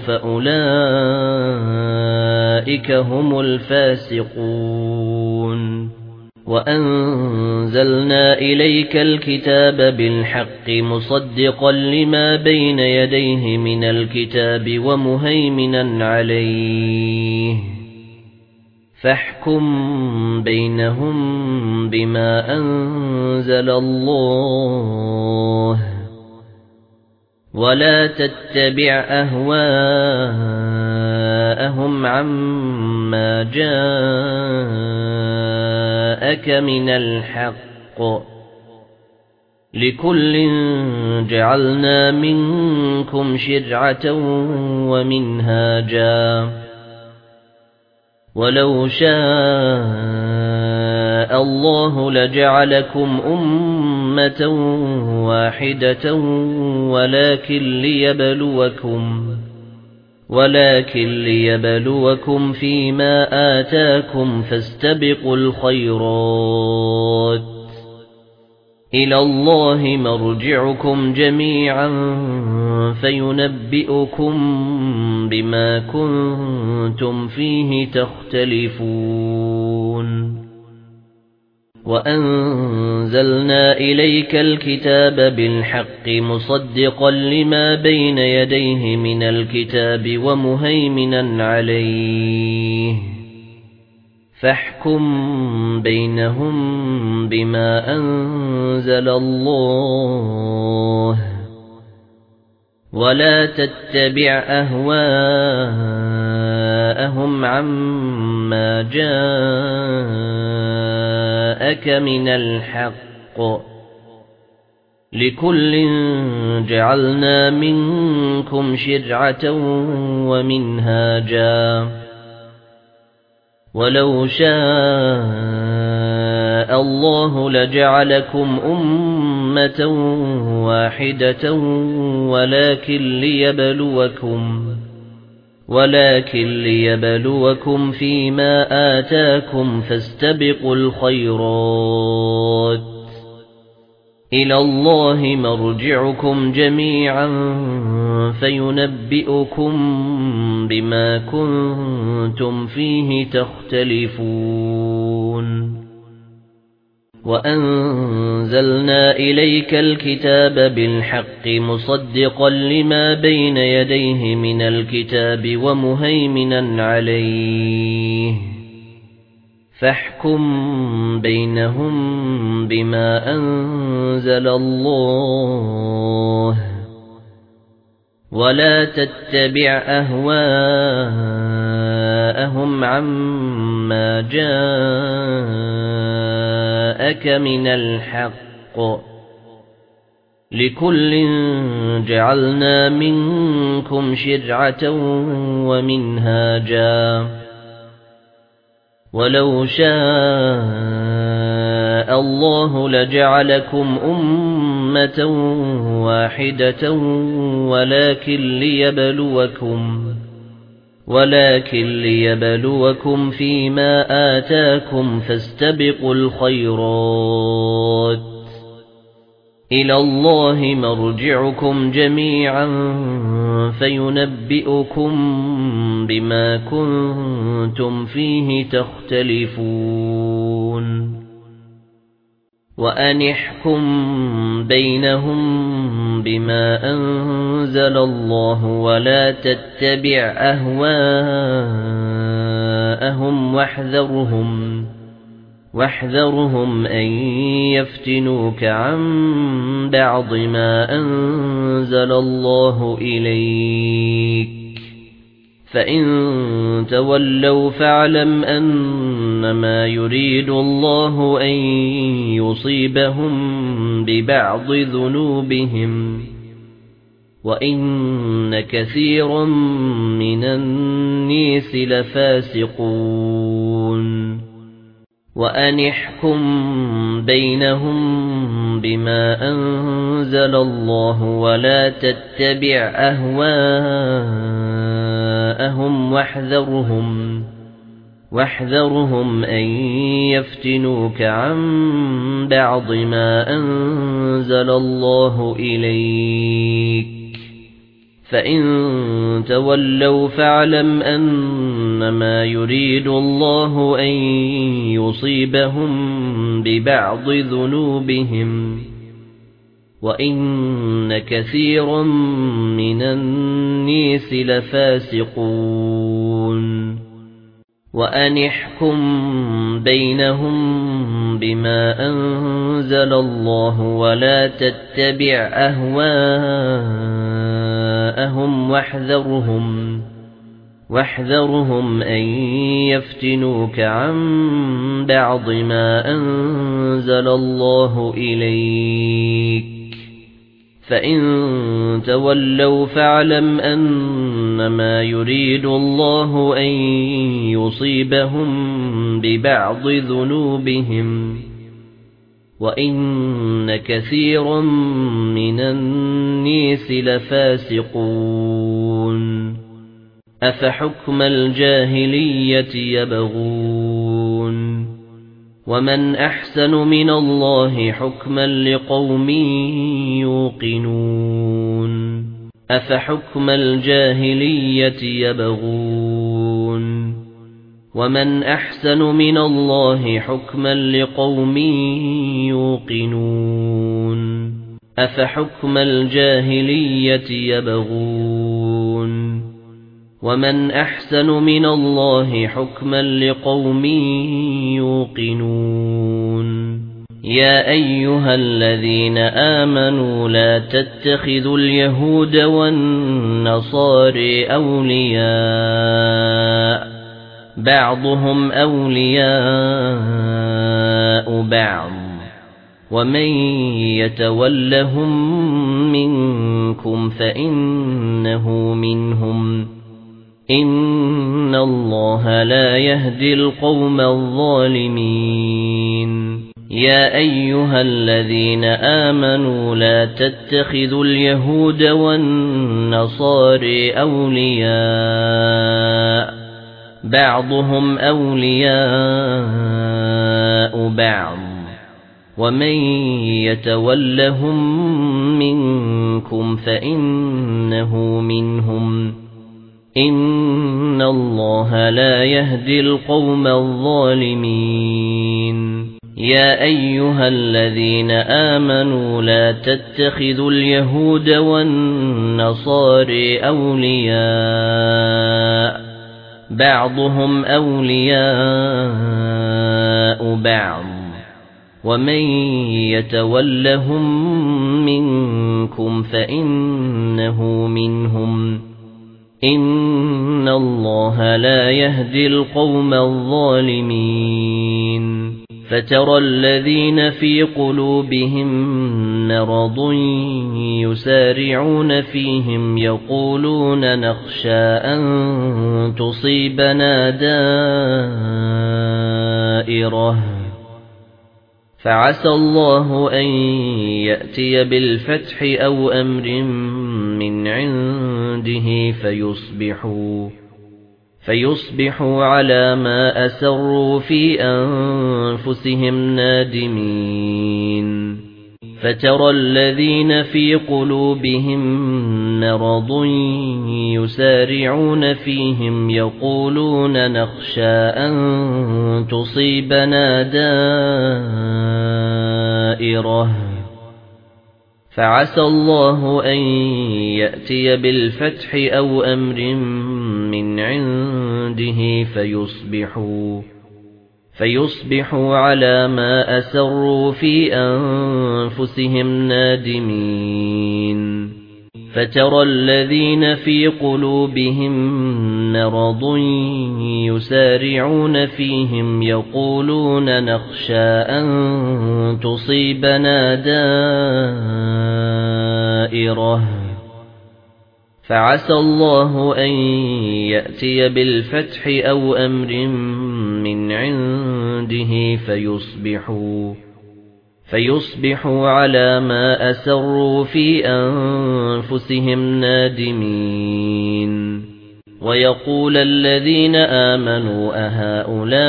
فأولئك هم الفاسقون وأنزلنا إليك الكتاب بالحق مصدقا لما بين يديه من الكتاب ومهيمنا عليه فاحكم بينهم بما أنزل الله ولا تتبع أهواءهم عما جاءك من الحق لكل جعلنا منكم شرعة ومنهاجا ولو شاء الله لجعلكم أمة واحدة ولكن ليبلوكم فيما آتاكم فاستبقوا الخيرات إلى الله مرجعكم جميعا فينبئكم بما كنتم فيه تختلفون وأنزلنا إليك الكتاب بالحق مصدقا لما بين يديه من الكتاب ومهيمنا عليه فاحكم بينهم بما أنزل الله ولا تتبع أهواءهم عما جاءك من الحق لكل جعلنا منكم شرعة ومنهاجا ولو شاء الله لجعلكم أمة واحدة ولكن ليبلوكم فيما آتاكم فاستبقوا الخيرات إلى الله مرجعكم جميعا فينبئكم بما كنتم فيه تختلفون وأنزلنا إليك الكتاب بالحق مصدقا لما بين يديه من الكتاب ومهيمنا عليه فاحكم بينهم بما أنزل الله ولا تتبع أهواءهم عما جاءك من الحق لكل جعلنا منكم شرعة ومنهاجا ولو شاء الله لجعلكم أمة واحدة ولكن ليبلوكم فيما آتاكم فاستبقوا الخيرات إلى الله مرجعكم جميعا فينبئكم بما كنتم فيه تختلفون وأن احكم بينهم بما أنزل الله ولا تتبع أهواءهم واحذرهم أن يفتنوك عن بعض ما أنزل الله إليك فإن تولوا فاعلم أنما يريد الله أن يصيبهم ببعض ذنوبهم وإن كثيرا من الناس لفاسقون وأن احكم بينهم بما أنزل الله ولا تتبع أهواءهم واحذرهم أن يفتنوك عن بعض ما أنزل الله إليك فإن تولوا فاعلم أنما يريد الله أن يصيبهم ببعض ذنوبهم وإن كثيرا من الناس لفاسقون وأن احكم بينهم بما أنزل الله ولا تتبع أهواءهم واحذرهم أن يفتنوك عن بعض ما أنزل الله إليك فإن تولوا فاعلم أنما يريد الله أن يصيبهم ببعض ذنوبهم وإن كثيرا من الناس لفاسقون أفحكم الجاهلية يبغون ومن أحسن من الله حكما لقوم يوقنون أفحكم الجاهلية يبغون ومن أحسن من الله حكما لقوم يوقنون أفحكم الجاهلية يبغون ومن أحسن من الله حكما لقوم يوقنون يا أيها الذين آمنوا لا تتخذوا اليهود والنصارى أولياء بعضهم أولياء بعض ومن يتولهم منكم فإنه منهم إن الله لا يهدي القوم الظالمين يا أيها الذين آمنوا لا تتخذوا اليهود والنصارى أولياء بعضهم أولياء بعض ومن يتولهم منكم فإنه منهم إن الله لا يهدي القوم الظالمين يا أيها الذين آمنوا لا تتخذوا اليهود والنصارى أولياء بعضهم أولياء بعض ومن يتولهم منكم فإنه منهم إن الله لا يهدي القوم الظالمين فترى الذين في قلوبهم مرض يسارعون فيهم يقولون نخشى أن تصيبنا دائرة فعسى الله أن يأتي بالفتح أو أمر من عنده فيصبحوا على ما أسروا في أنفسهم نادمين فترى الذين في قلوبهم مرض يسارعون فيهم يقولون نخشى أن تصيبنا دائرة فعسى الله أن يأتي بالفتح أو أمر من عنده فيصبحوا على ما أسروا في أنفسهم نادمين فترى الذين في قلوبهم مرض يسارعون فيهم يقولون نخشى أن تصيبنا دائرة فعسى الله أن يأتي بالفتح أو أمر من عنده فيصبحوا على ما أسروا في أنفسهم نادمين ويقول الذين آمنوا أهؤلاء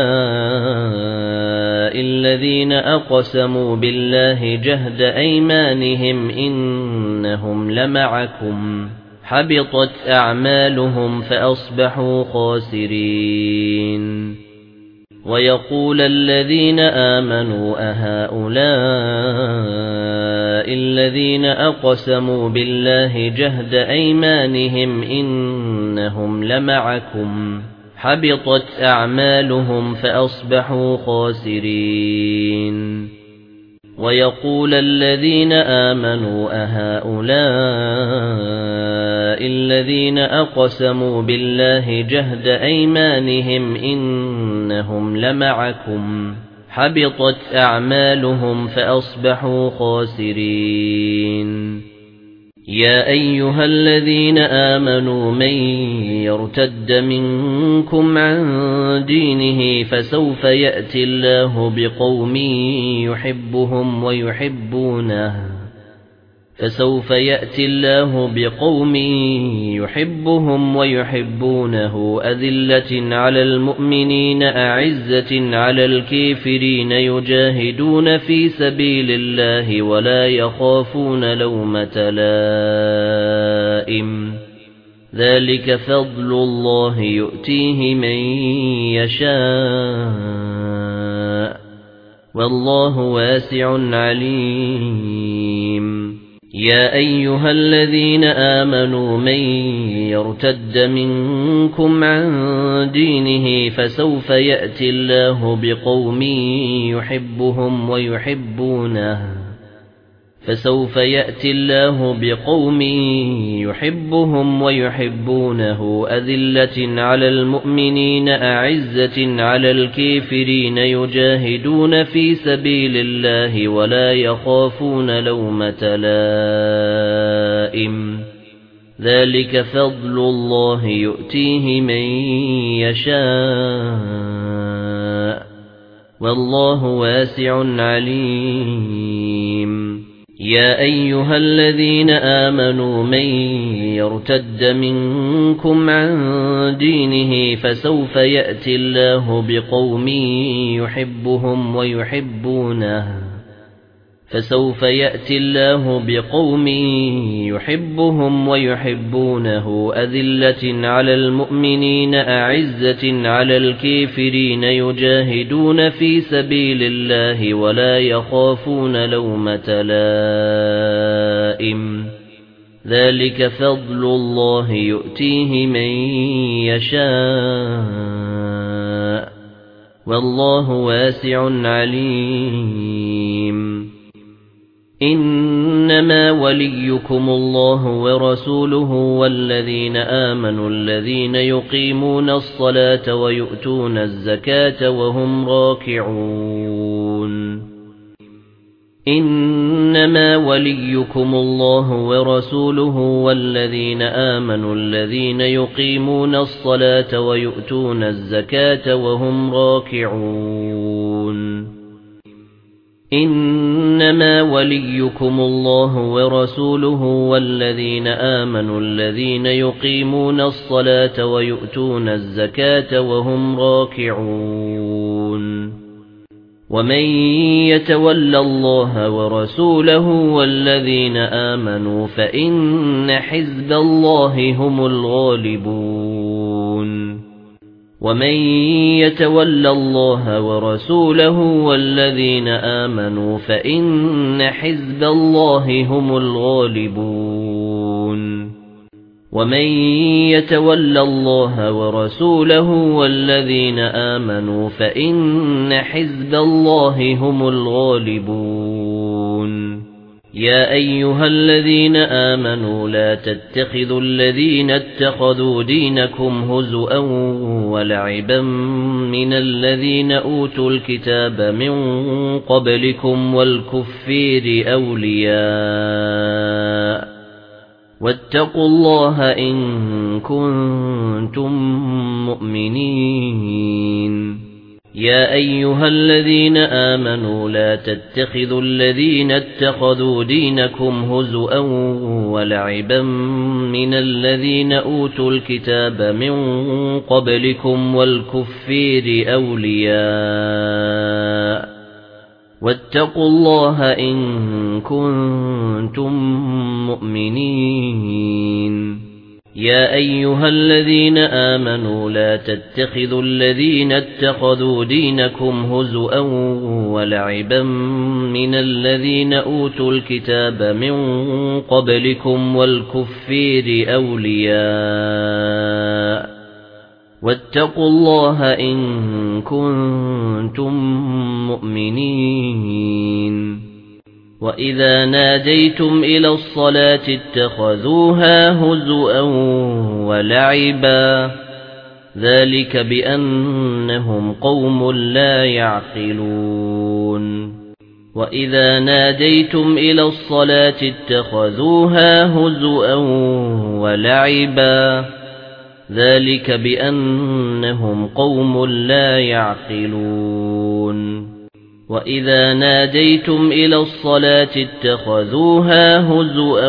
الذين أقسموا بالله جهد أيمانهم إنهم لمعكم حبطت أعمالهم فأصبحوا خاسرين ويقول الذين آمنوا أهؤلاء الذين أقسموا بالله جهد أيمانهم إنهم لمعكم حبطت أعمالهم فأصبحوا خاسرين ويقول الذين آمنوا أهؤلاء الذين أقسموا بالله جهد أيمانهم إنهم لمعكم حبطت أعمالهم فأصبحوا خاسرين يا أيها الذين آمنوا من يرتد منكم عن دينه فسوف يأتي الله بقوم يحبهم ويحبونه أذلة على المؤمنين أعزة على الكافرين يجاهدون في سبيل الله ولا يخافون لومة لائم ذلك فضل الله يؤتيه من يشاء والله واسع عليم يا أيها الذين آمنوا من يرتد منكم عن دينه فسوف يأتي الله بقوم يحبهم ويحبونه أذلة على المؤمنين أعزة على الكافرين يجاهدون في سبيل الله ولا يخافون لومة لائم ذلك فضل الله يؤتيه من يشاء والله واسع عليم يا أيها الذين آمنوا من يرتد منكم عن دينه فسوف يأتي الله بقوم يحبهم ويحبونه أذلة على المؤمنين أعزة على الكافرين يجاهدون في سبيل الله ولا يخافون لومة لائم ذلك فضل الله يؤتيه من يشاء والله واسع عليم إنما وليكم الله ورسوله والذين آمنوا الذين يقيمون الصلاة ويؤتون الزكاة وهم راكعون إنما وليكم الله ورسوله والذين آمنوا الذين يقيمون الصلاة ويؤتون الزكاة وهم راكعون إنما وليكم الله ورسوله والذين آمنوا الذين يقيمون الصلاة ويؤتون الزكاة وهم راكعون ومن يتول الله ورسوله والذين آمنوا فإن حزب الله هم الغالبون ومن يتول الله ورسوله والذين آمنوا فإن حزب الله هم الغالبون ومن يتول الله ورسوله والذين آمنوا فإن حزب الله هم الغالبون يا أيها الذين آمنوا لا تتخذوا الذين اتخذوا دينكم هزؤا ولعبا من الذين أوتوا الكتاب من قبلكم والكفار أولياء واتقوا الله إن كنتم مؤمنين يا أيها الذين آمنوا لا تتخذوا الذين اتخذوا دينكم هزؤا ولعبا من الذين أوتوا الكتاب من قبلكم والكفار أولياء واتقوا الله إن كنتم مؤمنين يا أيها الذين آمنوا لا تتخذوا الذين اتخذوا دينكم هزؤا ولعبا من الذين أوتوا الكتاب من قبلكم والكفار أولياء واتقوا الله إن كنتم مؤمنين وَإِذَا نَادَيْتُمْ إِلَى الصَّلَاةِ اتَّخَذُوهَا هُزُوًا وَلَعِبًا ذَلِكَ بِأَنَّهُمْ قَوْمٌ لَّا يَعْقِلُونَ وَإِذَا نَادَيْتُمْ إِلَى الصَّلَاةِ اتَّخَذُوهَا هُزُوًا وَلَعِبًا ذَلِكَ بِأَنَّهُمْ قَوْمٌ لَّا يَعْقِلُونَ وَإِذَا نَادَيْتُمْ إِلَى الصَّلَاةِ اتَّخَذُوهَا هُزُوًا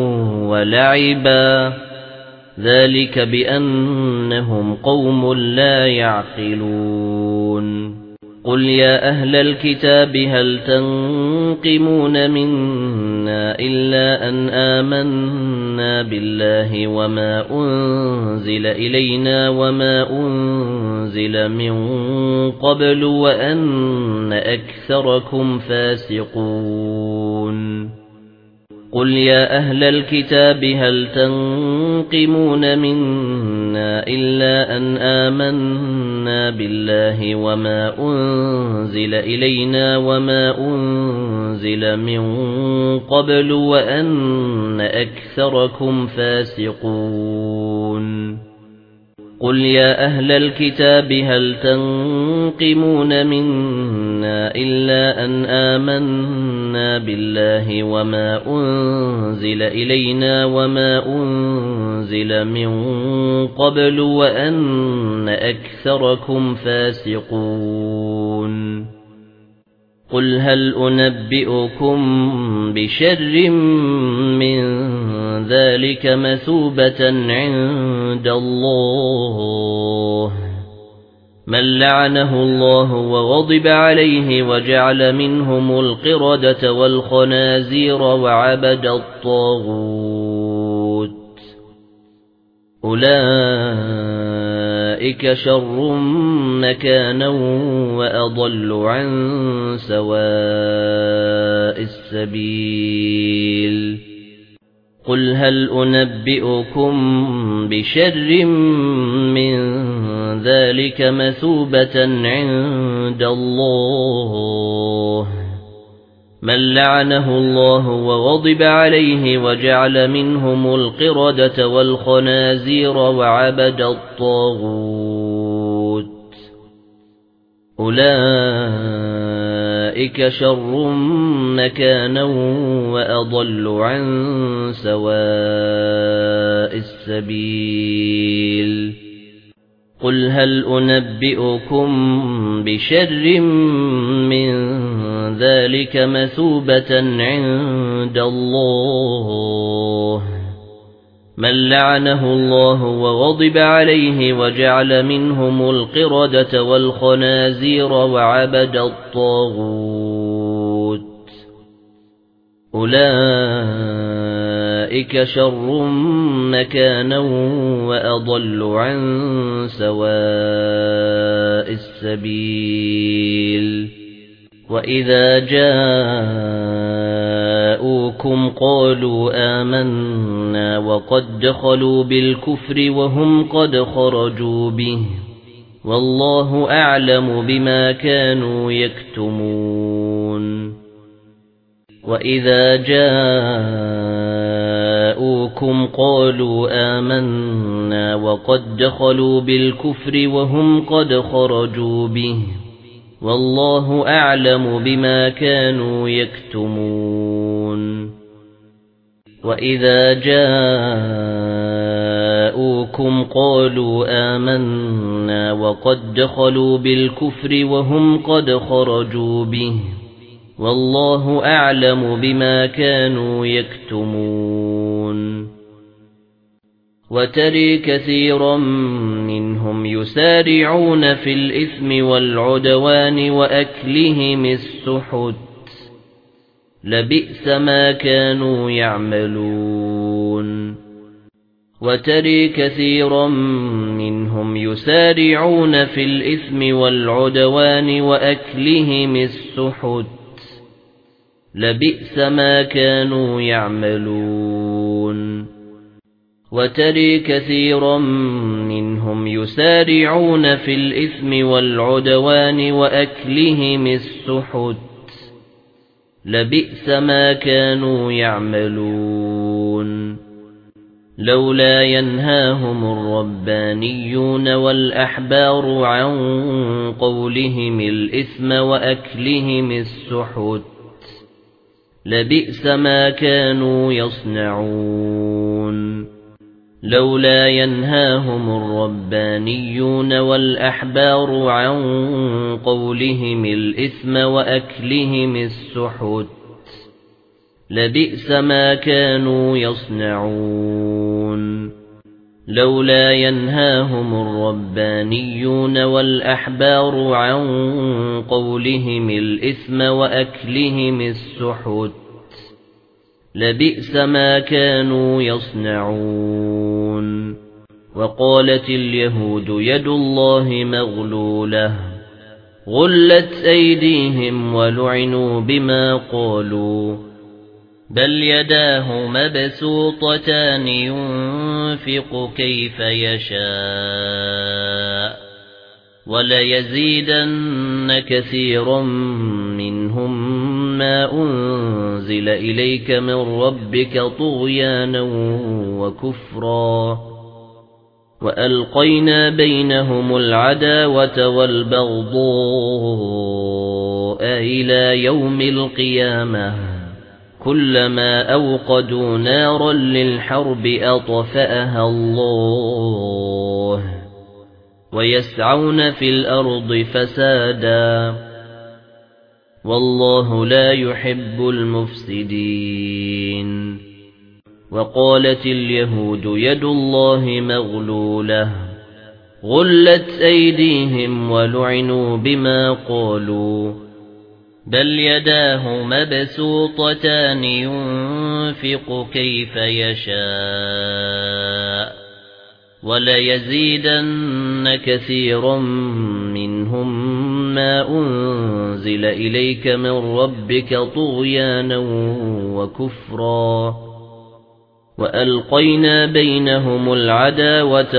وَلَعِبًا ذَلِكَ بِأَنَّهُمْ قَوْمٌ لَّا يَعْقِلُونَ قُلْ يَا أَهْلَ الْكِتَابِ هَلْ تَنقِمُونَ مِنَّا إِلَّا أَن آمَنَّا بِاللَّهِ وَمَا أُنزِلَ إِلَيْنَا وَمَا أُنزِلَ مِن قَبْلُ وَأَنَّ أَكْثَرَكُمْ فَاسِقُونَ قُلْ يَا أَهْلَ الْكِتَابِ هَلْ تَنقِمُونَ مِنَّا إِلَّا أَن آمَنَّا بِاللَّهِ وَمَا أُنزِلَ إِلَيْنَا وَمَا أُنزِلَ مِن قَبْلُ وَأَنَّ أَكْثَرَكُمْ فَاسِقُونَ قُلْ يَا أَهْلَ الْكِتَابِ هَلْ تَنقِمُونَ مِنَّا إِلَّا أَن آمَنَّا بِاللَّهِ وَمَا أُنزِلَ إِلَيْنَا وَمَا أُنزِلَ مِن قَبْلُ وَأَنَّ أَكْثَرَكُمْ فَاسِقُونَ قُلْ هَلْ أُنَبِّئُكُم بِشَرٍّ مِّن ذَلِكَ مَثُوبَةً عِندَ اللَّهِ مَن لَّعَنَهُ اللَّهُ وَغَضِبَ عَلَيْهِ وَجَعَلَ مِنْهُمُ الْقِرَدَةَ وَالْخَنَازِيرَ وَعَبَدَ الطَّاغُوتَ أُولَئِكَ شَرٌّ مَكَانًا وَأَضَلُّ عَن سَوَاءِ السَّبِيلِ قل هل أنبئكم بشر من ذلك مثوبة عند الله من لعنه الله وغضب عليه وجعل منهم القردة والخنازير وعبد الطاغوت أولئك شر مكانا وأضل عن سواء السبيل قل هل أنبئكم بشر من ذلك مثوبة عند الله من لعنه الله وغضب عليه وجعل منهم القردة والخنازير وعبد الطاغوت أولئك شر مكانا وأضل عن سواء السبيل وإذا جاءوكم قالوا آمنا وقد دخلوا بالكفر وهم قد خرجوا به والله أعلم بما كانوا يكتمون وإذا جاءوكم قالوا آمنا وقد دخلوا بالكفر وهم قد خرجوا به والله أعلم بما كانوا يكتمون وإذا جاءوكم قالوا آمنا وقد دخلوا بالكفر وهم قد خرجوا به والله أعلم بما كانوا يكتمون وترى كثيرا منهم يسارعون في الإثم والعدوان وأكلهم السحت لبئس ما كانوا يعملون وترى كثيرا منهم يسارعون في الإثم والعدوان وأكلهم السحت لبئس ما كانوا يعملون وترى كثيرا منهم يسارعون في الإثم والعدوان وأكلهم السحت لبئس ما كانوا يعملون لولا ينهاهم الربانيون والأحبار عن قولهم الإثم وأكلهم السحت لبئس ما كانوا يصنعون لولا ينهاهم الربانيون والأحبار عن قولهم الإثم وأكلهم السحت لبئس ما كانوا يصنعون لولا ينهاهم الربانيون والأحبار عن قولهم الإثم وأكلهم السحت لبئس ما كانوا يصنعون وقالت اليهود يد الله مغلولة غلت أيديهم ولعنوا بما قالوا بل يداه مبسوطتان ينفق كيف يشاء وليزيدن كثيرا منهم ما أنزل إليك من ربك طغيانا وكفرا وألقينا بينهم العداوة والبغضاء إلى يوم القيامة كلما أوقدوا نارا للحرب أطفأها الله ويسعون في الأرض فسادا والله لا يحب المفسدين وقالت اليهود يد الله مغلولة غلت أيديهم ولعنوا بما قالوا بل يداه مبسوطتان ينفق كيف يشاء وليزيدن كثيرا منهم ما أنزل إليك من ربك طغيانا وكفرا وألقينا بينهم العداوة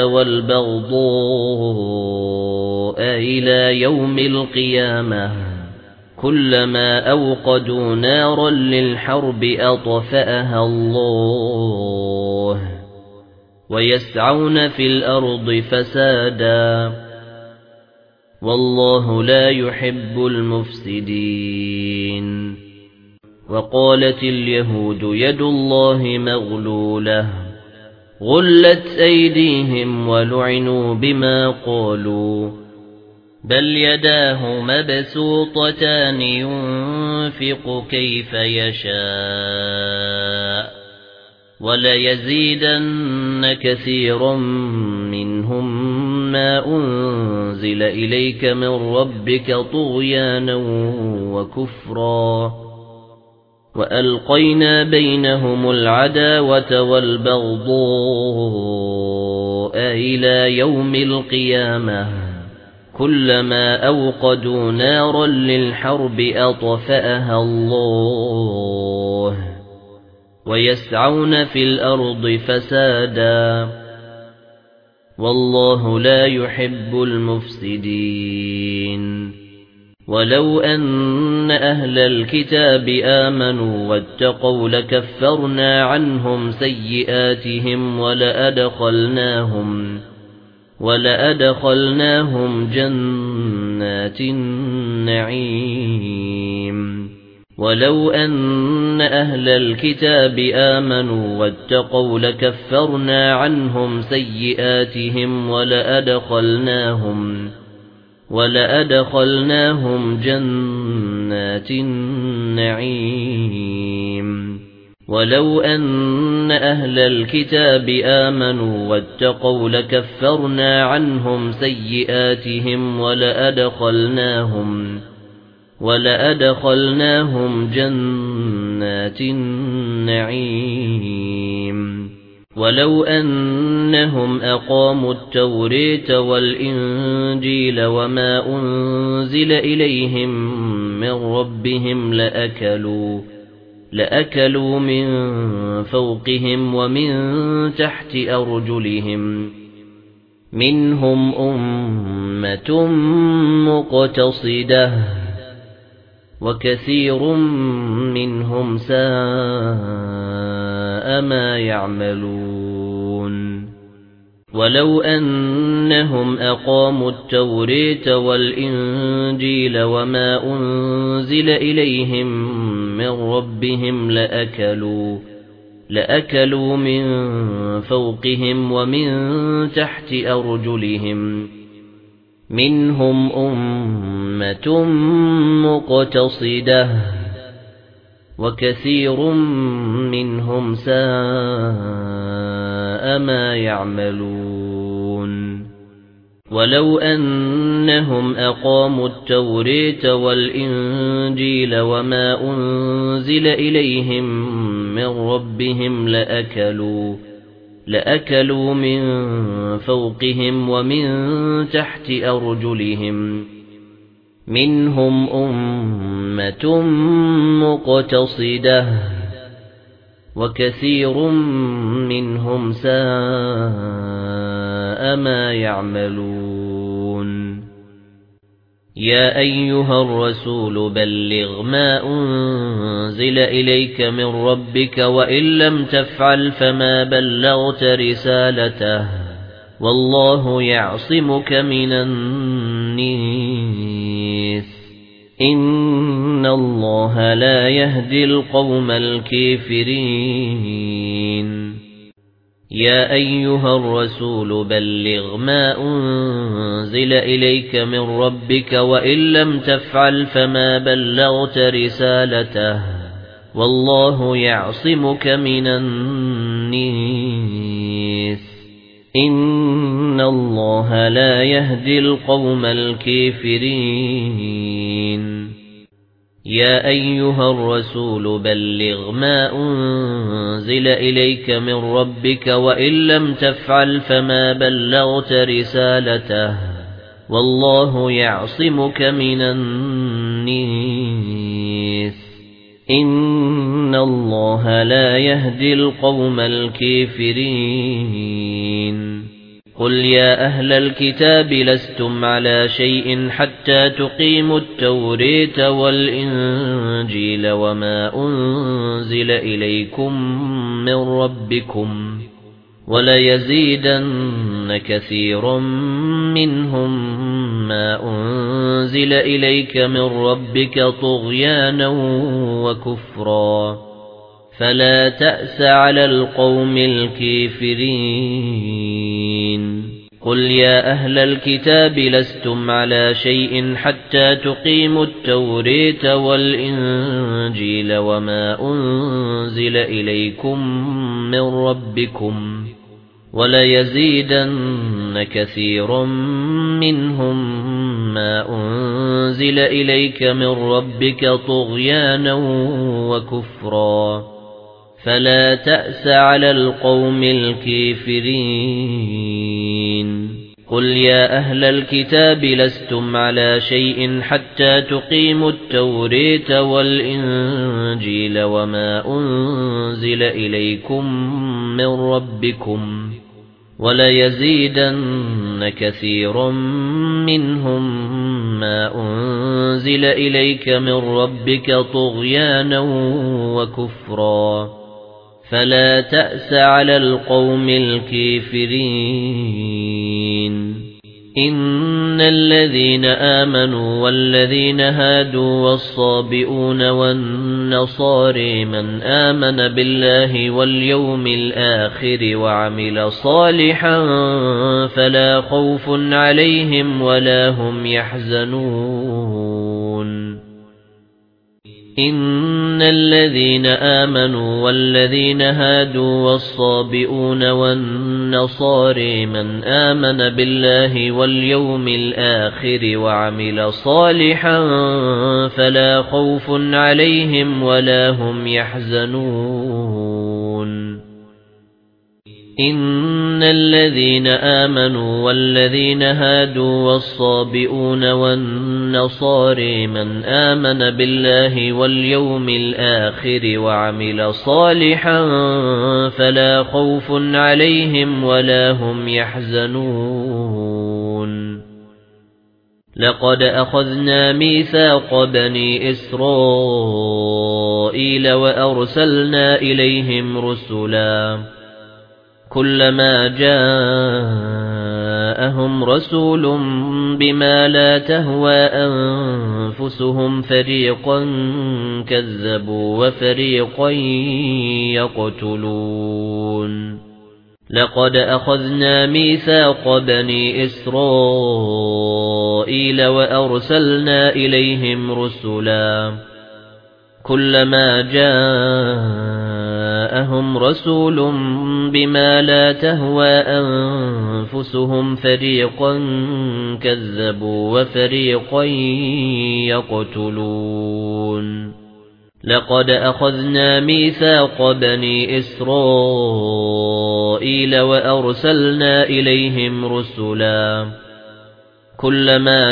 والبغضاء إلى يوم القيامة كلما أوقدوا نارا للحرب أطفأها الله ويسعون في الأرض فسادا والله لا يحب المفسدين. وقالت اليهود يد الله مغلولة غلت أيديهم ولعنوا بما قالوا بل يداه مبسوطتان ينفق كيف يشاء وليزيدن كثيرا منهم ما أنزل إليك من ربك طغيانا وكفرا وألقينا بينهم العداوة والبغضاء إلى يوم القيامة كلما أوقدوا نارا للحرب أطفأها الله ويسعون في الأرض فسادا والله لا يحب المفسدين. ولو أن أهل الكتاب آمنوا واتقوا لكفرنا عنهم سيئاتهم ولأدخلناهم جنات النعيم. ولو أن أهل الكتاب آمنوا واتقوا لكفرنا عنهم سيئاتهم ولأدخلناهم جنات النعيم. ولو أن أهل الكتاب آمنوا واتقوا لكفرنا عنهم سيئاتهم ولأدخلناهم جنات النعيم. ولو أنهم أقاموا التوراة والإنجيل وما أنزل إليهم من ربهم لأكلوا من فوقهم ومن تحت أرجلهم منهم أمة مقتصدة وكثير منهم ساء ما يعملون. ولو أنهم أقاموا التوراة والإنجيل وما أنزل إليهم من ربهم لأكلوا من فوقهم ومن تحت أرجلهم منهم أمة مقتصدة وكثير منهم ساء ما يعملون. ولو أنهم أقاموا التوراة والإنجيل وما أنزل إليهم من ربهم لأكلوا من فوقهم ومن تحت أرجلهم منهم أمة مقتصدة وكثير منهم ساء ما يعملون. يا أيها الرسول بلغ ما أنزل إليك من ربك وإن لم تفعل فما بلغت رسالته والله يعصمك من الناس إن الله لا يهدي القوم الكافرين. يا أيها الرسول بلغ ما أنزل إليك من ربك وإن لم تفعل فما بلغت رسالته والله يعصمك من الناس إن الله لا يهدي القوم الكافرين. يا أيها الرسول بلغ ما أنزل إليك من ربك وإن لم تفعل فما بلغت رسالته والله يعصمك من الناس إن الله لا يهدي القوم الكافرين قل يا أهل الكتاب لستم على شيء حتى تقيموا التوراة والإنجيل وما أنزل إليكم من ربكم وليزيدن كثيرا منهم ما أنزل إليك من ربك طغيانا وكفرا فلا تأس على القوم الكافرين قل يا أهل الكتاب لستم على شيء حتى تقيموا التوراة والإنجيل وما أنزل إليكم من ربكم وليزيدن كثيرا منهم ما أنزل إليك من ربك طغيانا وكفرا فلا تأس على القوم الكافرين قل يا أهل الكتاب لستم على شيء حتى تقيموا التوراة والإنجيل وما أنزل إليكم من ربكم وليزيدن كثيرا منهم ما أنزل إليك من ربك طغيانا وكفرا فلا تأس على القوم الكافرين إن الذين آمنوا والذين هادوا والصابئون والنصارى من آمن بالله واليوم الآخر وعمل صالحا فلا خوف عليهم ولا هم يحزنون إن الذين آمنوا والذين هادوا والصابئون والنصارى من آمن بالله واليوم الآخر وعمل صالحا فلا خوف عليهم ولا هم يحزنون إن الذين آمنوا والذين هادوا والصابئون والنصارى من آمن بالله واليوم الآخر وعمل صالحا فلا خوف عليهم ولا هم يحزنون لقد أخذنا ميثاق بني إسرائيل وأرسلنا إليهم رسلا كلما جاءهم رسول بما لا تهوى أنفسهم فريقا كذبوا وفريقا يقتلون لقد أخذنا ميثاق بني إسرائيل وأرسلنا إليهم رسلا كلما جاءهم رسول بما لا تهوى أنفسهم فريقا كذبوا وفريقا يقتلون لقد أخذنا ميثاق بني إسرائيل وأرسلنا إليهم رسلا كلما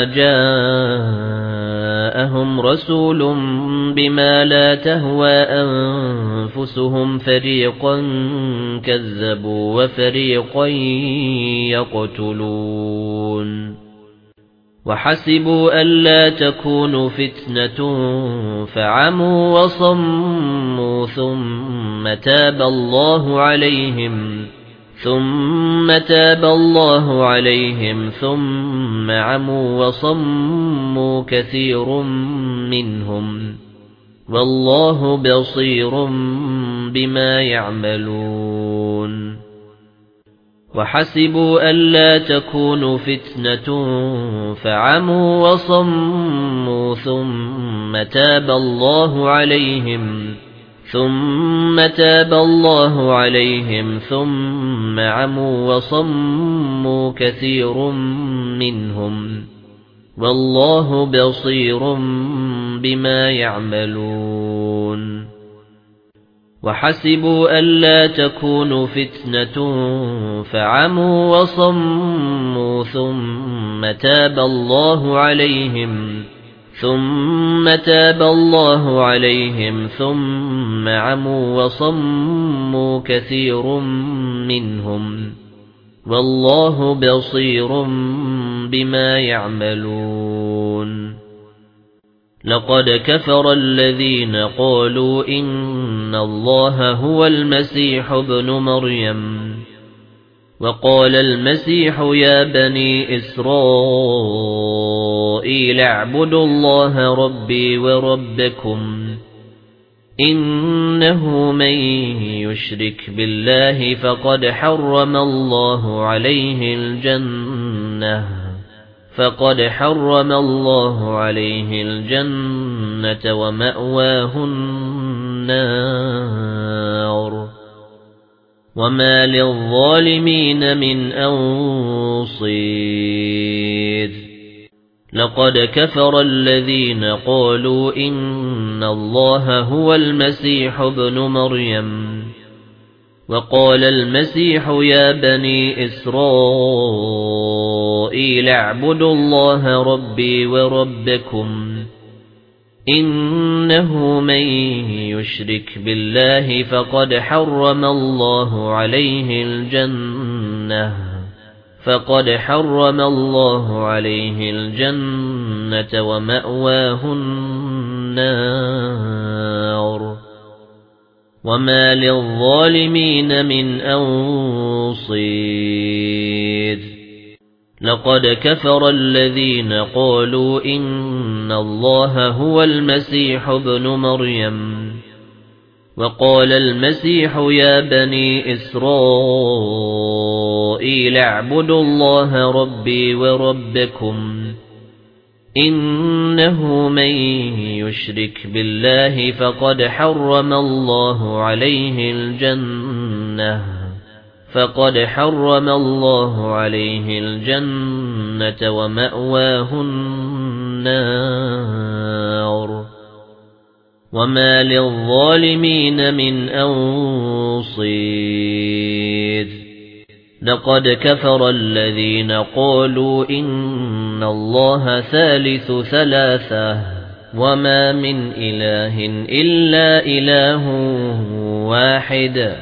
جاءهم رسول بما لا تهوى أنفسهم فريقا كذبوا وفريقا يقتلون وحسبوا ألا تكون فتنة فعموا وصموا ثم تاب الله عليهم ثم عموا وصموا كثير منهم والله بصير بما يعملون وحسبوا ألا تكون فتنة فعموا وصموا ثم تاب الله عليهم ثم عموا وصموا كثير منهم والله بصير بما يعملون وحسبوا ألا تكون فتنة فعموا وصموا ثم تاب الله عليهم ثم تاب الله عليهم ثم عموا وصموا كثير منهم والله بصير بما يعملون لقد كفر الذين قالوا إن الله هو المسيح ابن مريم وقال المسيح يا بني إسرائيل اعبدوا الله ربي وربكم إنه من يشرك بالله فقد حرم الله عليه الجنة ومأواه النار وما للظالمين من أنصير لقد كفر الذين قالوا إن الله هو المسيح ابن مريم وقال المسيح يا بني إسرائيل اعبدوا الله ربي وربكم إنه من يشرك بالله فقد حرم الله عليه الجنة ومأواه النار وما للظالمين من أنصير لقد كفر الذين قالوا إن الله هو المسيح ابن مريم وقال المسيح يا بني إسرائيل اعبدوا الله ربي وربكم إنه من يشرك بالله فقد حرم الله عليه الجنة ومأواه النار وما للظالمين من أنصير لقد كفر الذين قالوا إن الله ثالث ثلاثة وما من إله إلا إله واحد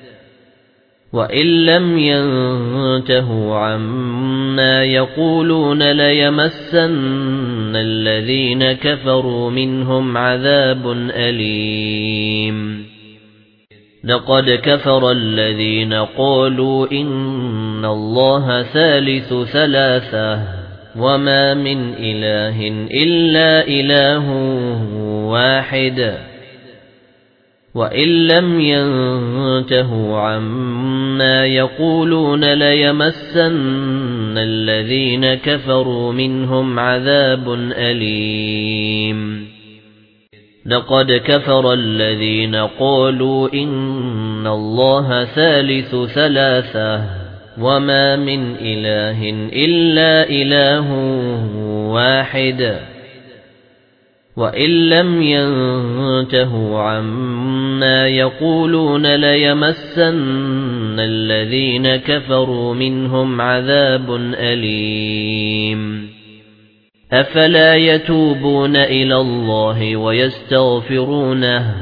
وإن لم ينتهوا عما يقولون ليمسن الذين كفروا منهم عذاب أليم لقد كفر الذين قالوا إن الله ثالث ثلاثة وما من إله إلا إله واحد وإن لم ينتهوا عما يقولون ليمسن الذين كفروا منهم عذاب أليم لقد كفر الذين قالوا إن الله ثالث ثلاثة وما من إله إلا إله واحد وإن لم ينتهوا عما يقولون ليمسن الذين كفروا منهم عذاب أليم أفلا يتوبون إلى الله ويستغفرونه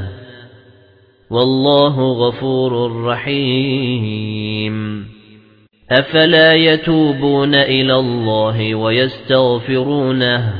والله غفور رحيم أفلا يتوبون إلى الله ويستغفرونه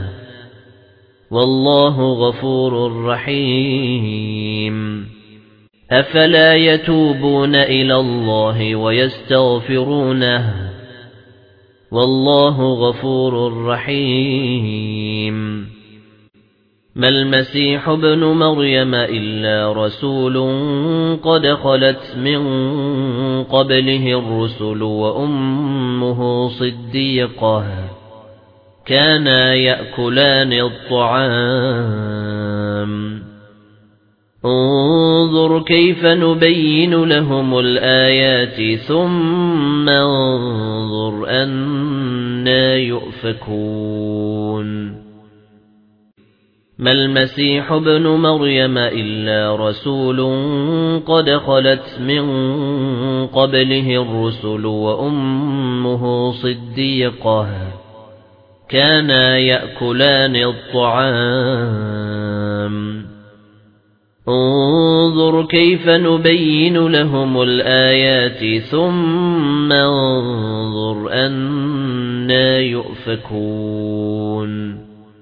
والله غفور رحيم أفلا يتوبون إلى الله ويستغفرونه والله غفور رحيم ما المسيح ابن مريم إلا رسول قد خلت من قبله الرسل وأمه صديقة كانا يأكلان الطعام انظر كيف نبين لهم الآيات ثم انظر أنى يؤفكون ما المسيح ابن مريم إلا رسول قد خلت من قبله الرسل وأمه صديقة كانا يأكلان الطعام انظر كيف نبين لهم الآيات ثم انظر أنى يؤفكون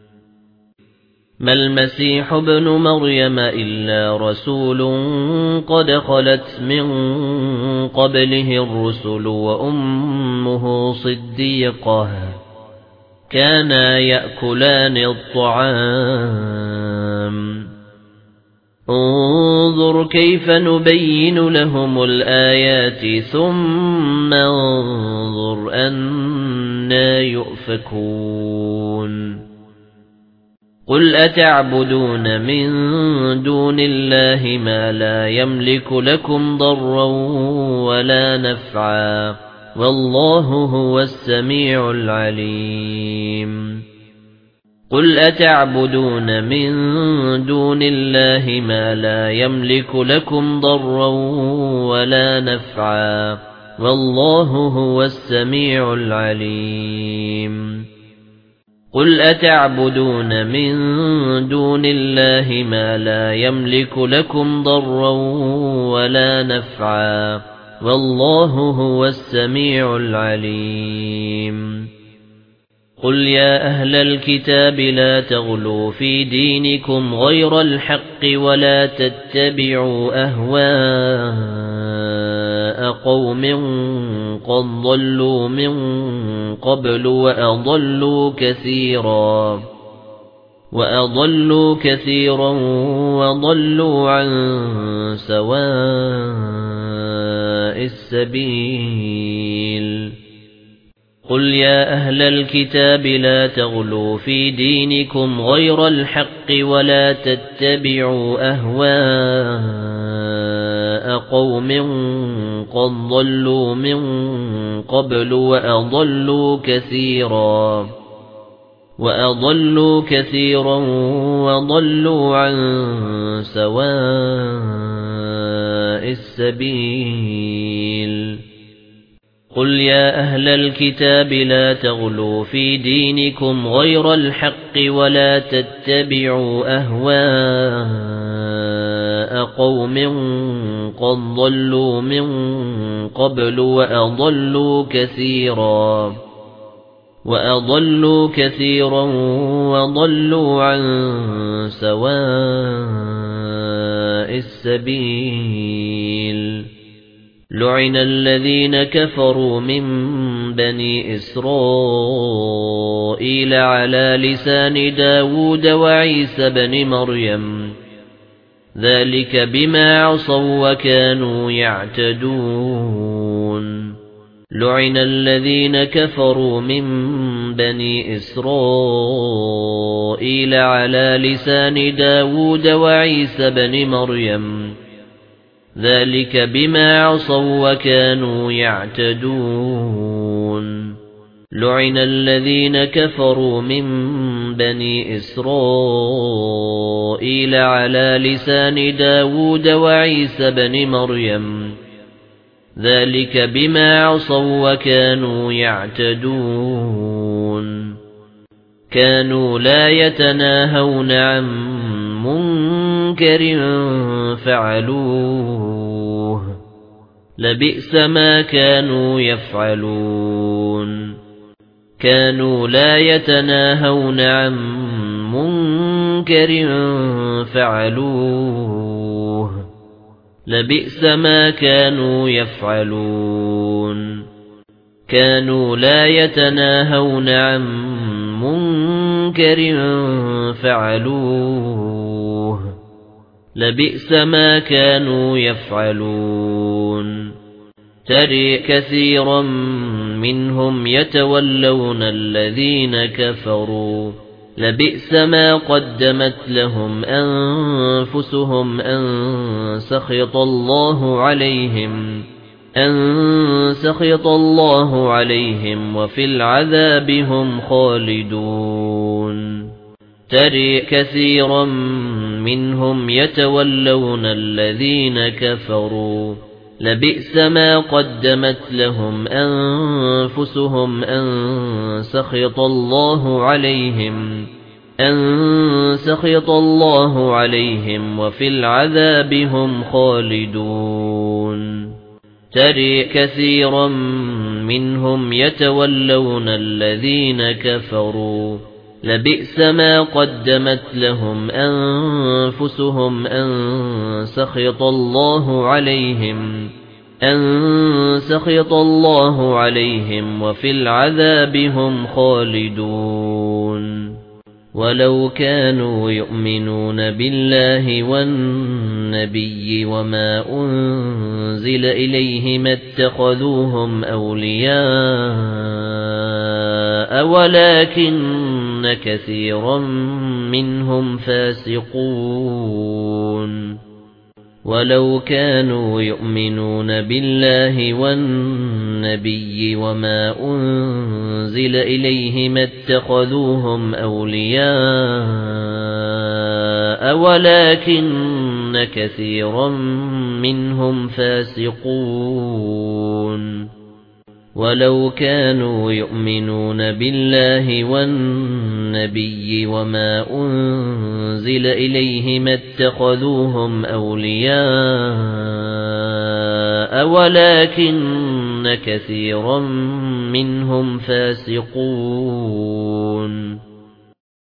ما المسيح ابن مريم إلا رسول قد خلت من قبله الرسل وأمه صديقة كانا يأكلان الطعام انظر كيف نبين لهم الآيات ثم انظر أنى يؤفكون قل أتعبدون من دون الله ما لا يملك لكم ضرا ولا نفعا والله هو السميع العليم قل أتعبدون من دون الله ما لا يملك لكم ضرا ولا نفعا والله هو السميع العليم قل أتعبدون من دون الله ما لا يملك لكم ضرا ولا نفعا والله هو السميع العليم قل يا أهل الكتاب لا تغلوا في دينكم غير الحق ولا تتبعوا أهواء قوم قد ضلوا من قبل وأضلوا كثيرا وضلوا عن سواء السبيل قل يا أهل الكتاب لا تغلوا في دينكم غير الحق ولا تتبعوا أهواء قوم قد ضلوا من قبل وأضلوا كثيرا وضلوا عن سواء السبيل قل يا أهل الكتاب لا تغلوا في دينكم غير الحق ولا تتبعوا أهواء قوم قد ضلوا من قبل وأضلوا كثيرا وضلوا عن سواء السبيل لعن الذين كفروا من بني إسرائيل على لسان داود وعيسى بن مريم ذلك بما عصوا وكانوا يعتدون لعن الذين كفروا من بني إسرائيل على لسان داود وعيسى بن مريم ذلك بما عصوا وكانوا يعتدون لعن الذين كفروا من بني إسرائيل على لسان داود وعيسى بن مريم ذلك بما عصوا وكانوا يعتدون كانوا لا يتناهون عن منكر فعلوه لبئس ما كانوا يفعلون كانوا لا يتناهون عن منكر فعلوه لبئس ما كانوا يفعلون كانوا لا يتناهون عن منكر فعلوه لبئس ما كانوا يفعلون ترى كثيرا منهم يتولون الذين كفروا لبئس ما قدمت لهم أنفسهم أن سخط الله عليهم وفي العذاب هم خالدون ترى كثيرا منهم يتولون الذين كفروا لبئس ما قدمت لهم أنفسهم أن سخط الله عليهم وفي العذاب هم خالدون ترى كثيرا منهم يتولون الذين كفروا لبئس ما قدمت لهم أنفسهم أن سخط الله عليهم وفي العذاب هم خالدون ولو كانوا يؤمنون بالله والنبي وما أنزل إليه ما اتخذوهم أولياء ولكن كثيرا منهم فاسقون ولو كانوا يؤمنون بالله والنبي وما أنزل إليه ما اتخذوهم أولياء ولكن كثيرا منهم فاسقون ولو كانوا يؤمنون بالله والنبي وما أنزل إليه ما اتخذوهم أولياء ولكن كثيرا منهم فاسقون